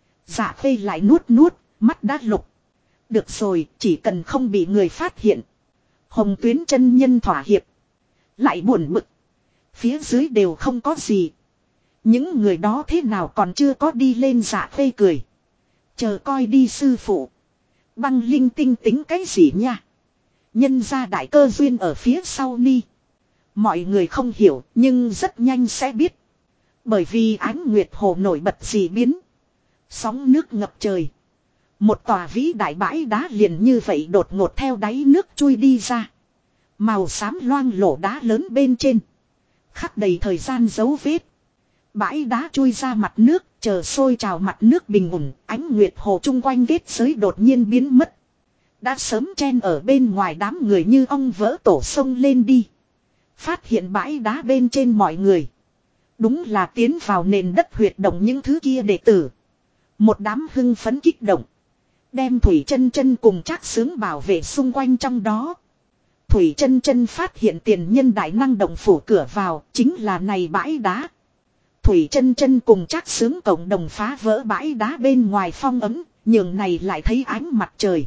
Dạ Khê lại nuốt nuốt, mắt đã lục. Được rồi, chỉ cần không bị người phát hiện. Hồng Tuyến chân nhân thỏa hiệp. Lại buồn bực. Phía dưới đều không có gì. Những người đó thế nào còn chưa có đi lên. Dạ Khê cười. Chờ coi đi sư phụ. Băng linh tinh tính cái gì nha. Nhân ra đại cơ duyên ở phía sau ni. Mọi người không hiểu nhưng rất nhanh sẽ biết. Bởi vì ánh nguyệt hồ nổi bật dị biến. Sóng nước ngập trời. Một tòa vĩ đại bãi đá liền như vậy đột ngột theo đáy nước chui đi ra. Màu xám loang lổ đá lớn bên trên. Khắc đầy thời gian dấu vết. Bãi đá chui ra mặt nước, chờ sôi trào mặt nước bình ổn, ánh nguyệt hồ chung quanh kết giới đột nhiên biến mất. Đã sớm chen ở bên ngoài đám người như ong vỡ tổ sông lên đi. Phát hiện bãi đá bên trên mọi người. Đúng là tiến vào nền đất huyệt động những thứ kia đệ tử. Một đám hưng phấn kích động. Đem Thủy Chân Chân cùng Trác Xướng bảo vệ xung quanh trong đó. Thủy Chân Chân phát hiện tiền nhân đại năng động phủ cửa vào chính là này bãi đá. Thủy Chân Chân cùng Trác Xướng cộng đồng phá vỡ bãi đá bên ngoài phong ấm, nhường này lại thấy ánh mặt trời.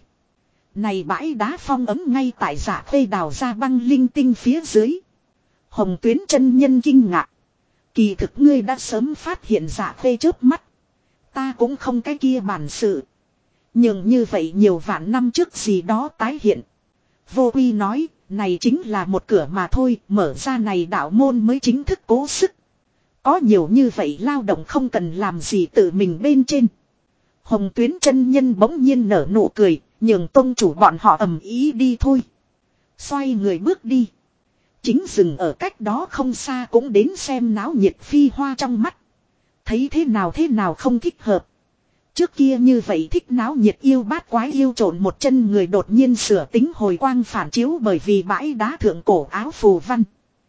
Này bãi đá phong ấm ngay tại Dạ Khê đào ra băng linh tinh phía dưới. Hồng Tuyến chân nhân kinh ngạc. Kỳ thực ngươi đã sớm phát hiện Dạ Khê chớp mắt. Ta cũng không cái kia bản sự. Nhưng như vậy nhiều vạn năm trước gì đó tái hiện. Vô Quy nói, này chính là một cửa mà thôi, mở ra này đạo môn mới chính thức cố sức. Có nhiều như vậy lao động không cần làm gì tự mình bên trên. Hồng Tuyến chân nhân bỗng nhiên nở nụ cười, nhường tông chủ bọn họ ầm ý đi thôi. Xoay người bước đi. Chính dừng ở cách đó không xa cũng đến xem náo nhiệt Phi Hoa trong mắt. Thấy thế nào không thích hợp. Trước kia như vậy thích náo nhiệt yêu bát quái yêu trộn một chân người đột nhiên sửa tính hồi quang phản chiếu bởi vì bãi đá thượng cổ áo phù văn.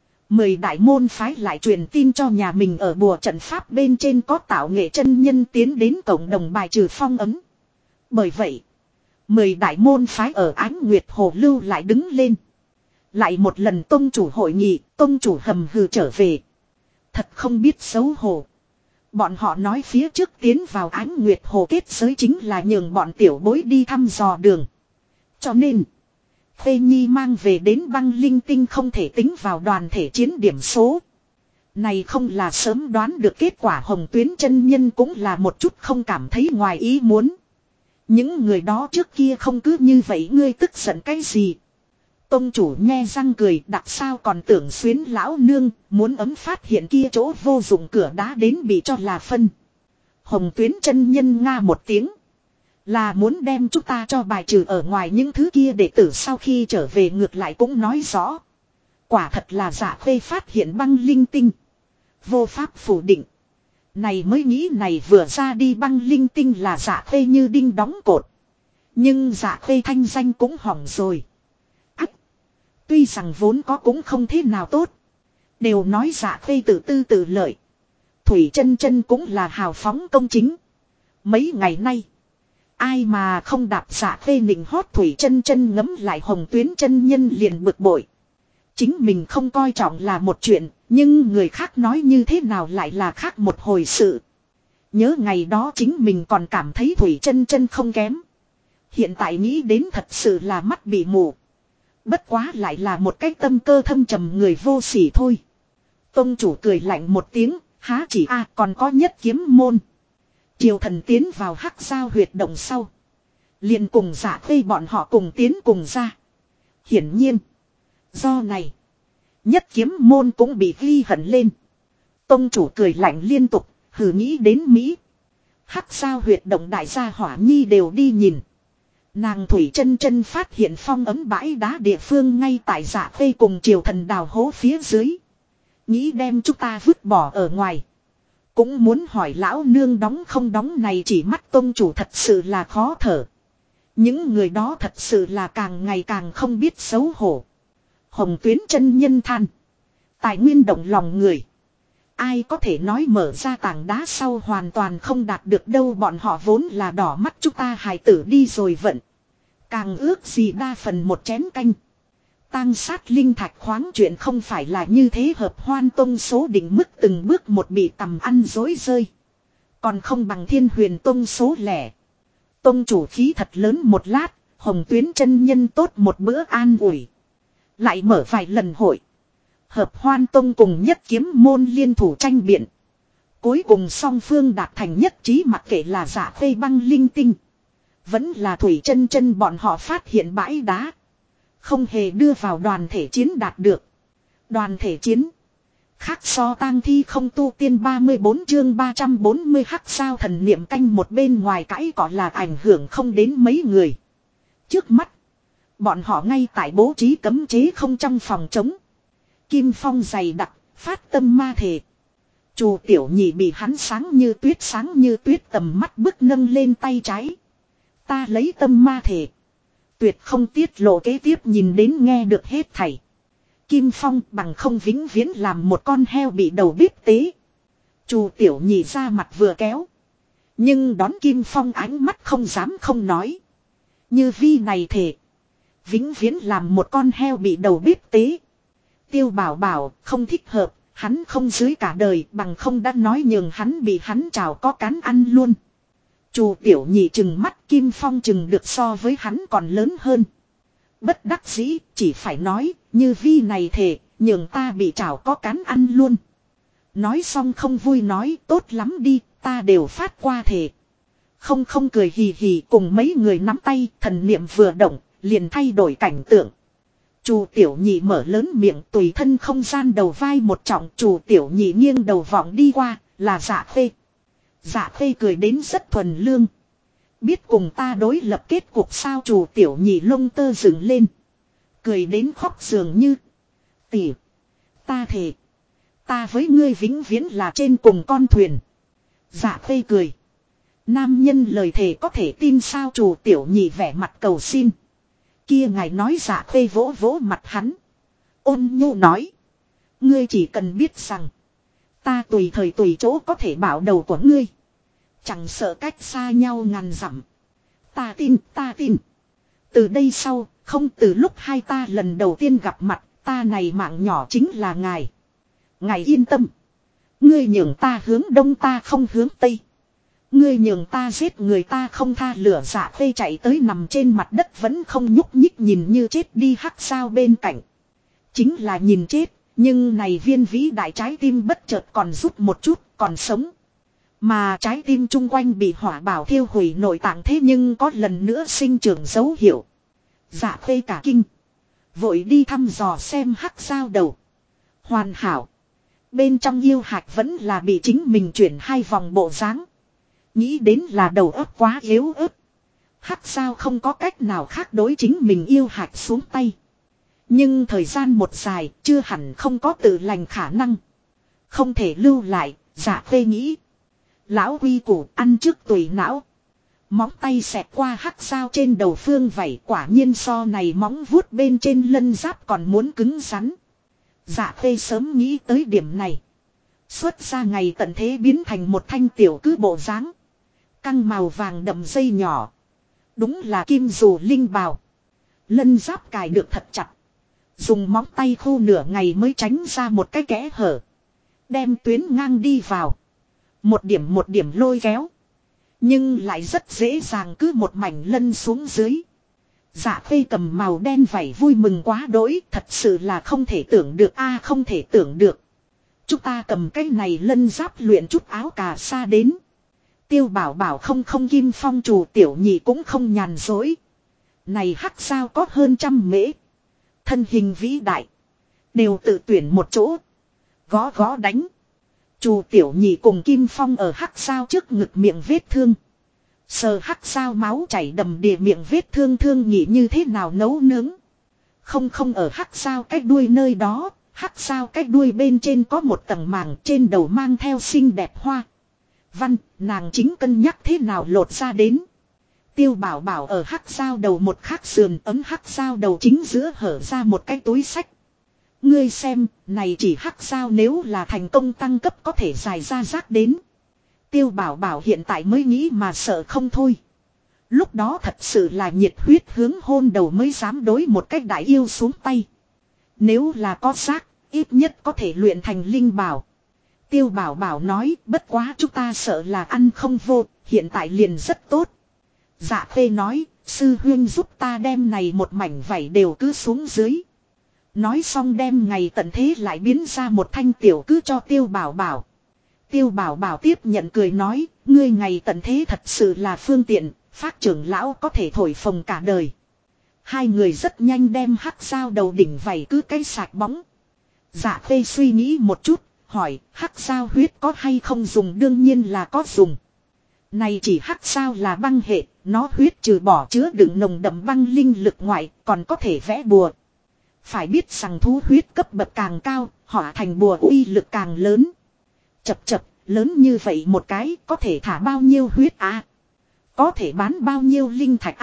10 đại môn phái lại truyền tin cho nhà mình ở bùa trận pháp bên trên có tạo nghệ chân nhân tiến đến cộng đồng bài trừ phong ấm. Bởi vậy, 10 đại môn phái ở Ánh Nguyệt Hồ lưu lại đứng lên. Lại một lần tông chủ hội nghị, tông chủ hầm hừ trở về. Thật không biết xấu hổ. Bọn họ nói phía trước tiến vào Ánh Nguyệt Hồ kết giới chính là nhường bọn tiểu bối đi thăm dò đường. Cho nên, Khê Nhi mang về đến băng linh tinh không thể tính vào đoàn thể chiến điểm số. Này không là sớm đoán được kết quả. Hồng Tuyến chân nhân cũng là một chút không cảm thấy ngoài ý muốn. Những người đó trước kia không cứ như vậy ngươi tức giận cái gì. Tông chủ nhe răng cười đặc sao còn tưởng xuyến lão nương muốn ấm phát hiện kia chỗ vô dụng cửa đá đến bị cho là phân. Hồng Tuyến chân nhân nga một tiếng. Là muốn đem chúng ta cho bài trừ ở ngoài những thứ kia đệ tử sau khi trở về ngược lại cũng nói rõ. Quả thật là Dạ Khê phát hiện băng linh tinh. Vô pháp phủ định. Này mới nghĩ này vừa ra đi băng linh tinh là Dạ Khê như đinh đóng cột. Nhưng Dạ Khê thanh danh cũng hỏng rồi. Ách. Tuy rằng vốn có cũng không thế nào tốt. Đều nói Dạ Khê tự tư tự lợi. Thủy Chân Chân cũng là hào phóng công chính. Mấy ngày nay. Ai mà không đạp Dạ Khê nịnh hót Thủy Chân Chân ngấm lại Hồng Tuyến chân nhân liền bực bội. Chính mình không coi trọng là một chuyện, nhưng người khác nói như thế nào lại là khác một hồi sự. Nhớ ngày đó chính mình còn cảm thấy Thủy Chân Chân không kém. Hiện tại nghĩ đến thật sự là mắt bị mù. Bất quá lại là một cái tâm cơ thâm trầm người vô sỉ thôi. Tông chủ cười lạnh một tiếng, há chỉ còn có Nhất Kiếm môn. Triều Thần tiến vào Hắc Giao huyệt động sau, liền cùng Dạ Khê bọn họ cùng tiến cùng ra. Hiển nhiên, do này, Nhất Kiếm môn cũng bị ghi hận lên. Tông chủ cười lạnh liên tục, hừ nghĩ đến Mỹ. Hắc Giao huyệt động đại gia hỏa nhi đều đi nhìn. Nàng Thủy Chân Chân phát hiện phong ấm bãi đá địa phương ngay tại Dạ Khê cùng Triều Thần đào hố phía dưới. Nghĩ đem chúng ta vứt bỏ ở ngoài. Cũng muốn hỏi lão nương đóng không đóng này, chỉ mắt tông chủ thật sự là khó thở. Những người đó thật sự là càng ngày càng không biết xấu hổ. Hồng Tuyến chân nhân than. Tài nguyên động lòng người. Ai có thể nói mở ra tảng đá sau hoàn toàn không đạt được đâu, bọn họ vốn là đỏ mắt chúng ta hài tử đi rồi vận. Càng ước gì đa phần một chén canh. Tang sát linh thạch khoáng chuyện không phải là như thế, hợp Hoan tông số định mức từng bước một bị tầm ăn dối rơi. Còn không bằng Thiên Huyền tông số lẻ. Tông chủ khí thật lớn một lát, Hồng Tuyến chân nhân tốt một bữa an ủi. Lại mở vài lần hội. Hợp Hoan tông cùng Nhất Kiếm môn liên thủ tranh biện. Cuối cùng song phương đạt thành nhất trí, mặc kệ là Dạ Khê băng linh tinh. Vẫn là Thủy Chân Chân bọn họ phát hiện bãi đá. Không hề đưa vào đoàn thể chiến đạt được. Đoàn thể chiến. Khác so tang thi không tu tiên 34 chương 340 Hắc Sao thần niệm canh một bên ngoài cãi cọ là ảnh hưởng không đến mấy người. Trước mắt. Bọn họ ngay tại bố trí cấm chế không trong phòng trống. Kim phong dày đặc, phát tâm ma thể. Chù tiểu nhị bị hắn sáng như tuyết tầm mắt bức nâng lên tay trái. Ta lấy tâm ma thể. Tuyệt không tiết lộ kế tiếp nhìn đến nghe được hết thảy. Kim phong bằng không vĩnh viễn làm một con heo bị đầu bếp tế. Chù tiểu nhị ra mặt vừa kéo. Nhưng đón Kim phong ánh mắt không dám không nói. Như vi này thể. Vĩnh viễn làm một con heo bị đầu bếp tế. Tiêu bảo bảo không thích hợp. Hắn không dưới cả đời, bằng không đã nói nhường hắn bị hắn chào có cán ăn luôn. Chù tiểu nhị chừng mắt, Kim Phong chừng được so với hắn còn lớn hơn. Bất đắc dĩ, chỉ phải nói, như vi này thể, nhường ta bị chảo có cán ăn luôn. Nói xong không vui nói, tốt lắm đi, ta đều phát qua thể. Không cười hì hì cùng mấy người nắm tay, thần niệm vừa động, liền thay đổi cảnh tượng. Chù tiểu nhị mở lớn miệng, tùy thân không gian đầu vai một trọng, chù tiểu nhị nghiêng đầu vọng đi qua, là Dạ Khê. Dạ Khê cười đến rất thuần lương. Biết cùng ta đối lập kết cuộc sao, chù tiểu nhị lông tơ dựng lên. Cười đến khóc dường như. Tỷ. Ta thề. Ta với ngươi vĩnh viễn là trên cùng con thuyền. Dạ Khê cười. Nam nhân lời thề có thể tin sao, chù tiểu nhị vẻ mặt cầu xin. Kia ngài nói. Dạ Khê vỗ vỗ mặt hắn. Ôn nhu nói. Ngươi chỉ cần biết rằng. Ta tùy thời tùy chỗ có thể bảo đầu của ngươi. Chẳng sợ cách xa nhau ngàn dặm. Ta tin. Từ đây sau, không từ lúc hai ta lần đầu tiên gặp mặt, ta này mạng nhỏ chính là ngài. Ngài yên tâm. Ngươi nhường ta hướng đông ta không hướng tây. Ngươi nhường ta giết người ta không tha lửa. Dạ Khê chạy tới nằm trên mặt đất vẫn không nhúc nhích nhìn như chết đi Hắc Sao bên cạnh. Chính là nhìn chết, nhưng này viên vĩ đại trái tim bất chợt còn rút một chút, còn sống. Mà trái tim chung quanh bị hỏa bảo thiêu hủy nội tạng thế nhưng có lần nữa sinh trưởng dấu hiệu. Dạ Khê cả kinh. Vội đi thăm dò xem Hắc Sao đầu. Hoàn hảo. Bên trong yêu hạch vẫn là bị chính mình chuyển hai vòng bộ dáng. Nghĩ đến là đầu óc quá yếu ớt. Hắc Sao không có cách nào khác đối chính mình yêu hạch xuống tay. Nhưng thời gian một dài chưa hẳn không có tự lành khả năng. Không thể lưu lại, Dạ Khê nghĩ. Lão quy củ ăn trước tùy não. Móng tay xẹt qua Hắc Sao trên đầu phương vảy, quả nhiên so này móng vuốt bên trên lân giáp còn muốn cứng rắn. Dạ Khê sớm nghĩ tới điểm này. Xuất ra ngày tận thế biến thành một thanh tiểu cứ bộ dáng. Căng màu vàng đậm dây nhỏ. Đúng là kim dù linh bào. Lân giáp cài được thật chặt. Dùng móng tay khô nửa ngày mới tránh ra một cái kẽ hở. Đem tuyến ngang đi vào. Một điểm lôi kéo. Nhưng lại rất dễ dàng cứ một mảnh lân xuống dưới. Dạ Khê cầm màu đen vảy vui mừng quá đỗi. Thật sự là không thể tưởng được không thể tưởng được. Chúng ta cầm cái này lân giáp luyện chút áo cà sa đến. Tiêu bảo bảo không Kim Phong chủ tiểu nhị cũng không nhàn dối. Này hắc sao có hơn 100 mễ. Thân hình vĩ đại. Đều tự tuyển một chỗ. Gõ gõ đánh. Chủ tiểu nhị cùng Kim Phong ở hắc sao trước ngực miệng vết thương. Sờ hắc sao máu chảy đầm đìa miệng vết thương thương nhị như thế nào nấu nướng. Không ở hắc sao cái đuôi nơi đó. Hắc sao cái đuôi bên trên có một tầng màng trên đầu mang theo xinh đẹp hoa. Văn, nàng chính cân nhắc thế nào lột ra đến. Tiêu bảo bảo ở hắc sao đầu một khắc sườn ấm hắc sao đầu chính giữa hở ra một cái túi sách. Ngươi xem, này chỉ hắc sao nếu là thành công tăng cấp có thể dài ra rác đến. Tiêu bảo bảo hiện tại mới nghĩ mà sợ không thôi. Lúc đó thật sự là nhiệt huyết hướng hôn đầu mới dám đối một cách đại yêu xuống tay. Nếu là có rác, ít nhất có thể luyện thành linh bảo. Tiêu bảo bảo nói bất quá chúng ta sợ là ăn không vô, hiện tại liền rất tốt. Dạ Khê nói, sư huyên giúp ta đem này một mảnh vảy đều cứ xuống dưới. Nói xong đem ngày tận thế lại biến ra một thanh tiểu cứ cho tiêu bảo bảo. Tiêu bảo bảo tiếp nhận cười nói, ngươi ngày tận thế thật sự là phương tiện, Phác trưởng lão có thể thổi phồng cả đời. Hai người rất nhanh đem hắc sao đầu đỉnh vảy cứ cái sạch bóng. Dạ Khê suy nghĩ một chút, hỏi hắc sao huyết có hay không dùng, đương nhiên là có dùng. Này chỉ hắc sao là băng hệ, nó huyết trừ bỏ chứa đựng nồng đậm băng linh lực ngoại, còn có thể vẽ bùa. Phải biết rằng thú huyết cấp bậc càng cao, hỏa thành bùa uy lực càng lớn. Chập, lớn như vậy một cái, có thể thả bao nhiêu huyết Có thể bán bao nhiêu linh thạch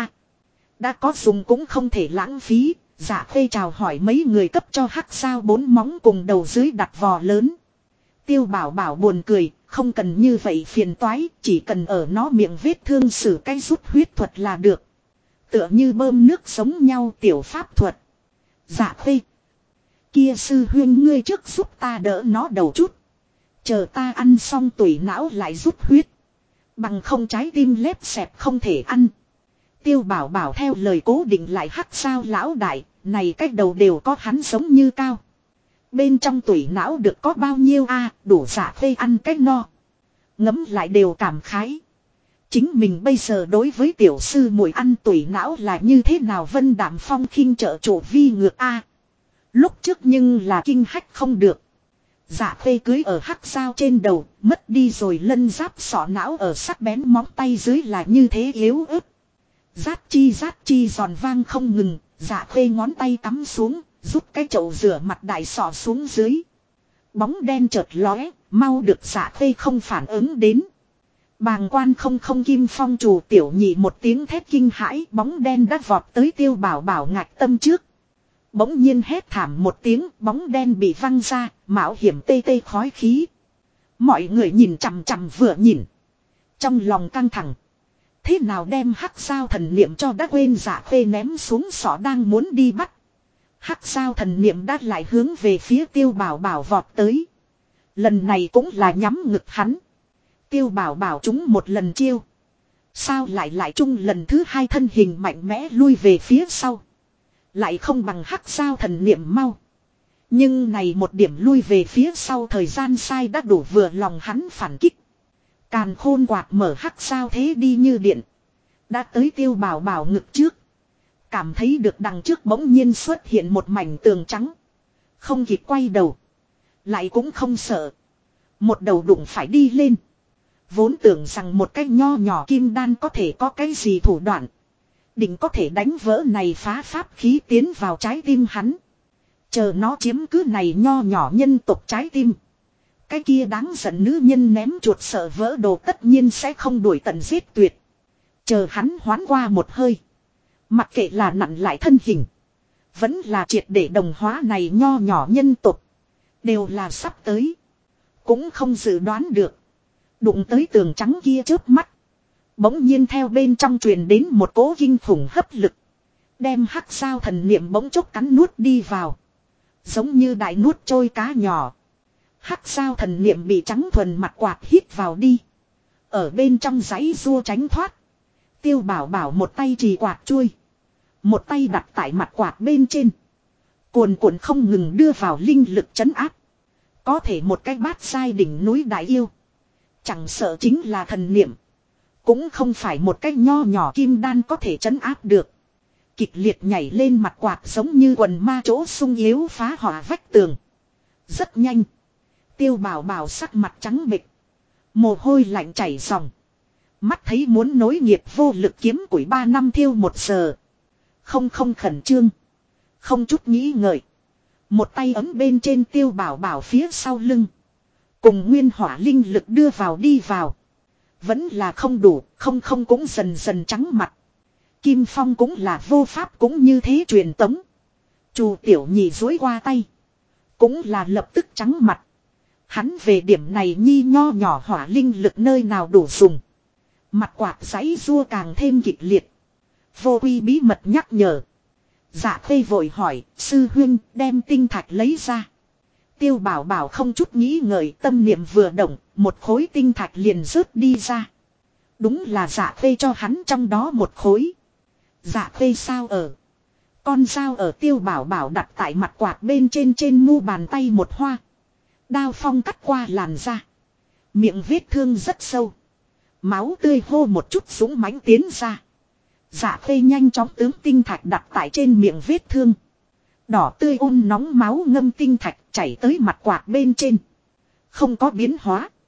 Đã có dùng cũng không thể lãng phí. Dạ Khê chào hỏi mấy người cấp cho hắc sao 4 móng cùng đầu dưới đặt vò lớn. Tiêu bảo bảo buồn cười, không cần như vậy phiền toái, chỉ cần ở nó miệng vết thương xử cái rút huyết thuật là được. Tựa như bơm nước giống nhau tiểu pháp thuật. Dạ Khê, kia sư huyên ngươi trước giúp ta đỡ nó đầu chút. Chờ ta ăn xong tủy não lại rút huyết. Bằng không trái tim lép xẹp không thể ăn. Tiêu bảo bảo theo lời cố định lại hắc sao lão đại, này cách đầu đều có hắn giống như cao. Bên trong tủy não được có bao nhiêu đủ Dạ Khê ăn cách no. Ngấm lại đều cảm khái. Chính mình bây giờ đối với tiểu sư muội ăn tủy não là như thế nào, Vân Đạm Phong khinh trợ chủ vi ngược Lúc trước nhưng là kinh hách không được. Dạ Khê cưới ở hắc sao trên đầu, mất đi rồi lân giáp sọ não ở sắc bén móng tay dưới là như thế yếu ớt. Rát chi giòn vang không ngừng, Dạ Khê ngón tay cắm xuống, rút cái chậu rửa mặt đại sọ xuống dưới. Bóng đen chợt lóe, mau được Dạ Khê không phản ứng đến. Bàng quan không Kim Phong chủ tiểu nhị một tiếng thét kinh hãi, bóng đen đã vọt tới Tiêu bảo bảo ngạch tâm trước. Bỗng nhiên hét thảm một tiếng, bóng đen bị văng ra, mạo hiểm tê tê khói khí. Mọi người nhìn chằm chằm vừa nhìn. Trong lòng căng thẳng. Thế nào đem hắc sao thần niệm cho đã quên, Dạ Khê ném xuống sọ đang muốn đi bắt. Hắc sao thần niệm đã lại hướng về phía Tiêu bảo bảo vọt tới. Lần này cũng là nhắm ngực hắn. Tiêu bảo bảo trúng một lần chiêu. Sao lại chung lần thứ hai, thân hình mạnh mẽ lui về phía sau. Lại không bằng hắc sao thần niệm mau. Nhưng này một điểm lui về phía sau thời gian sai đã đủ vừa lòng hắn phản kích. Càn khôn quạt mở hắc sao thế đi như điện. Đã tới Tiêu bảo bảo ngực trước. Cảm thấy được đằng trước bỗng nhiên xuất hiện một mảnh tường trắng. Không kịp quay đầu. Lại cũng không sợ. Một đầu đụng phải đi lên. Vốn tưởng rằng một cái nho nhỏ kim đan có thể có cái gì thủ đoạn. Định có thể đánh vỡ này phá pháp khí tiến vào trái tim hắn. Chờ nó chiếm cứ này nho nhỏ nhân tộc trái tim. Cái kia đáng giận nữ nhân ném chuột sợ vỡ đồ tất nhiên sẽ không đuổi tận giết tuyệt. Chờ hắn hoán qua một hơi. Mặc kệ là nặn lại thân hình. Vẫn là triệt để đồng hóa này nho nhỏ nhân tộc. Đều là sắp tới. Cũng không dự đoán được. Đụng tới tường trắng kia chớp mắt. Bỗng nhiên theo bên trong truyền đến một cỗ kinh khủng hấp lực. Đem hắc sao thần niệm bỗng chốc cắn nuốt đi vào. Giống như đại nuốt trôi cá nhỏ. Hắc sao thần niệm bị trắng thuần mặt quạt hít vào đi. Ở bên trong giấy rua tránh thoát. Tiêu bảo bảo một tay trì quạt chuôi. Một tay đặt tại mặt quạt bên trên. Cuồn cuộn không ngừng đưa vào linh lực trấn áp. Có thể một cái bát sai đỉnh núi đại yêu. Chẳng sợ chính là thần niệm. Cũng không phải một cái nho nhỏ kim đan có thể trấn áp được. Kịch liệt nhảy lên mặt quạt giống như quần ma chỗ sung yếu phá hỏa vách tường. Rất nhanh. Tiêu bảo bảo sắc mặt trắng bệch. Mồ hôi lạnh chảy ròng. Mắt thấy muốn nối nghiệp vô lực kiếm củi 3 năm thiêu 1 giờ. Không khẩn trương. Không chút nghĩ ngợi. Một tay ấm bên trên tiêu bảo bảo phía sau lưng. Cùng nguyên hỏa linh lực đưa vào đi vào. Vẫn là không đủ, không cũng dần dần trắng mặt. Kim Phong cũng là vô pháp cũng như thế truyền tống. Chu Tiểu Nhị dối qua tay. Cũng là lập tức trắng mặt. Hắn về điểm này nhi nho nhỏ hỏa linh lực nơi nào đủ dùng. Mặt quạt giấy rua càng thêm kịch liệt. Vô Quy bí mật nhắc nhở. Dạ Khê vội hỏi, sư huynh đem tinh thạch lấy ra. Tiêu bảo bảo không chút nghĩ ngợi, tâm niệm vừa động, một khối tinh thạch liền rớt đi ra. Đúng là Dạ Khê cho hắn trong đó một khối. Dạ Khê sao ở? Con dao ở tiêu bảo bảo đặt tại mặt quạt bên trên mu bàn tay một hoa. Đao phong cắt qua làn da. Miệng vết thương rất sâu. Máu tươi hô một chút súng mãnh tiến ra. Dạ Khê nhanh chóng tướng tinh thạch đặt tại trên miệng vết thương. Đỏ tươi ôn nóng máu ngâm tinh thạch chảy tới mặt quạt bên trên. Không có biến hóa.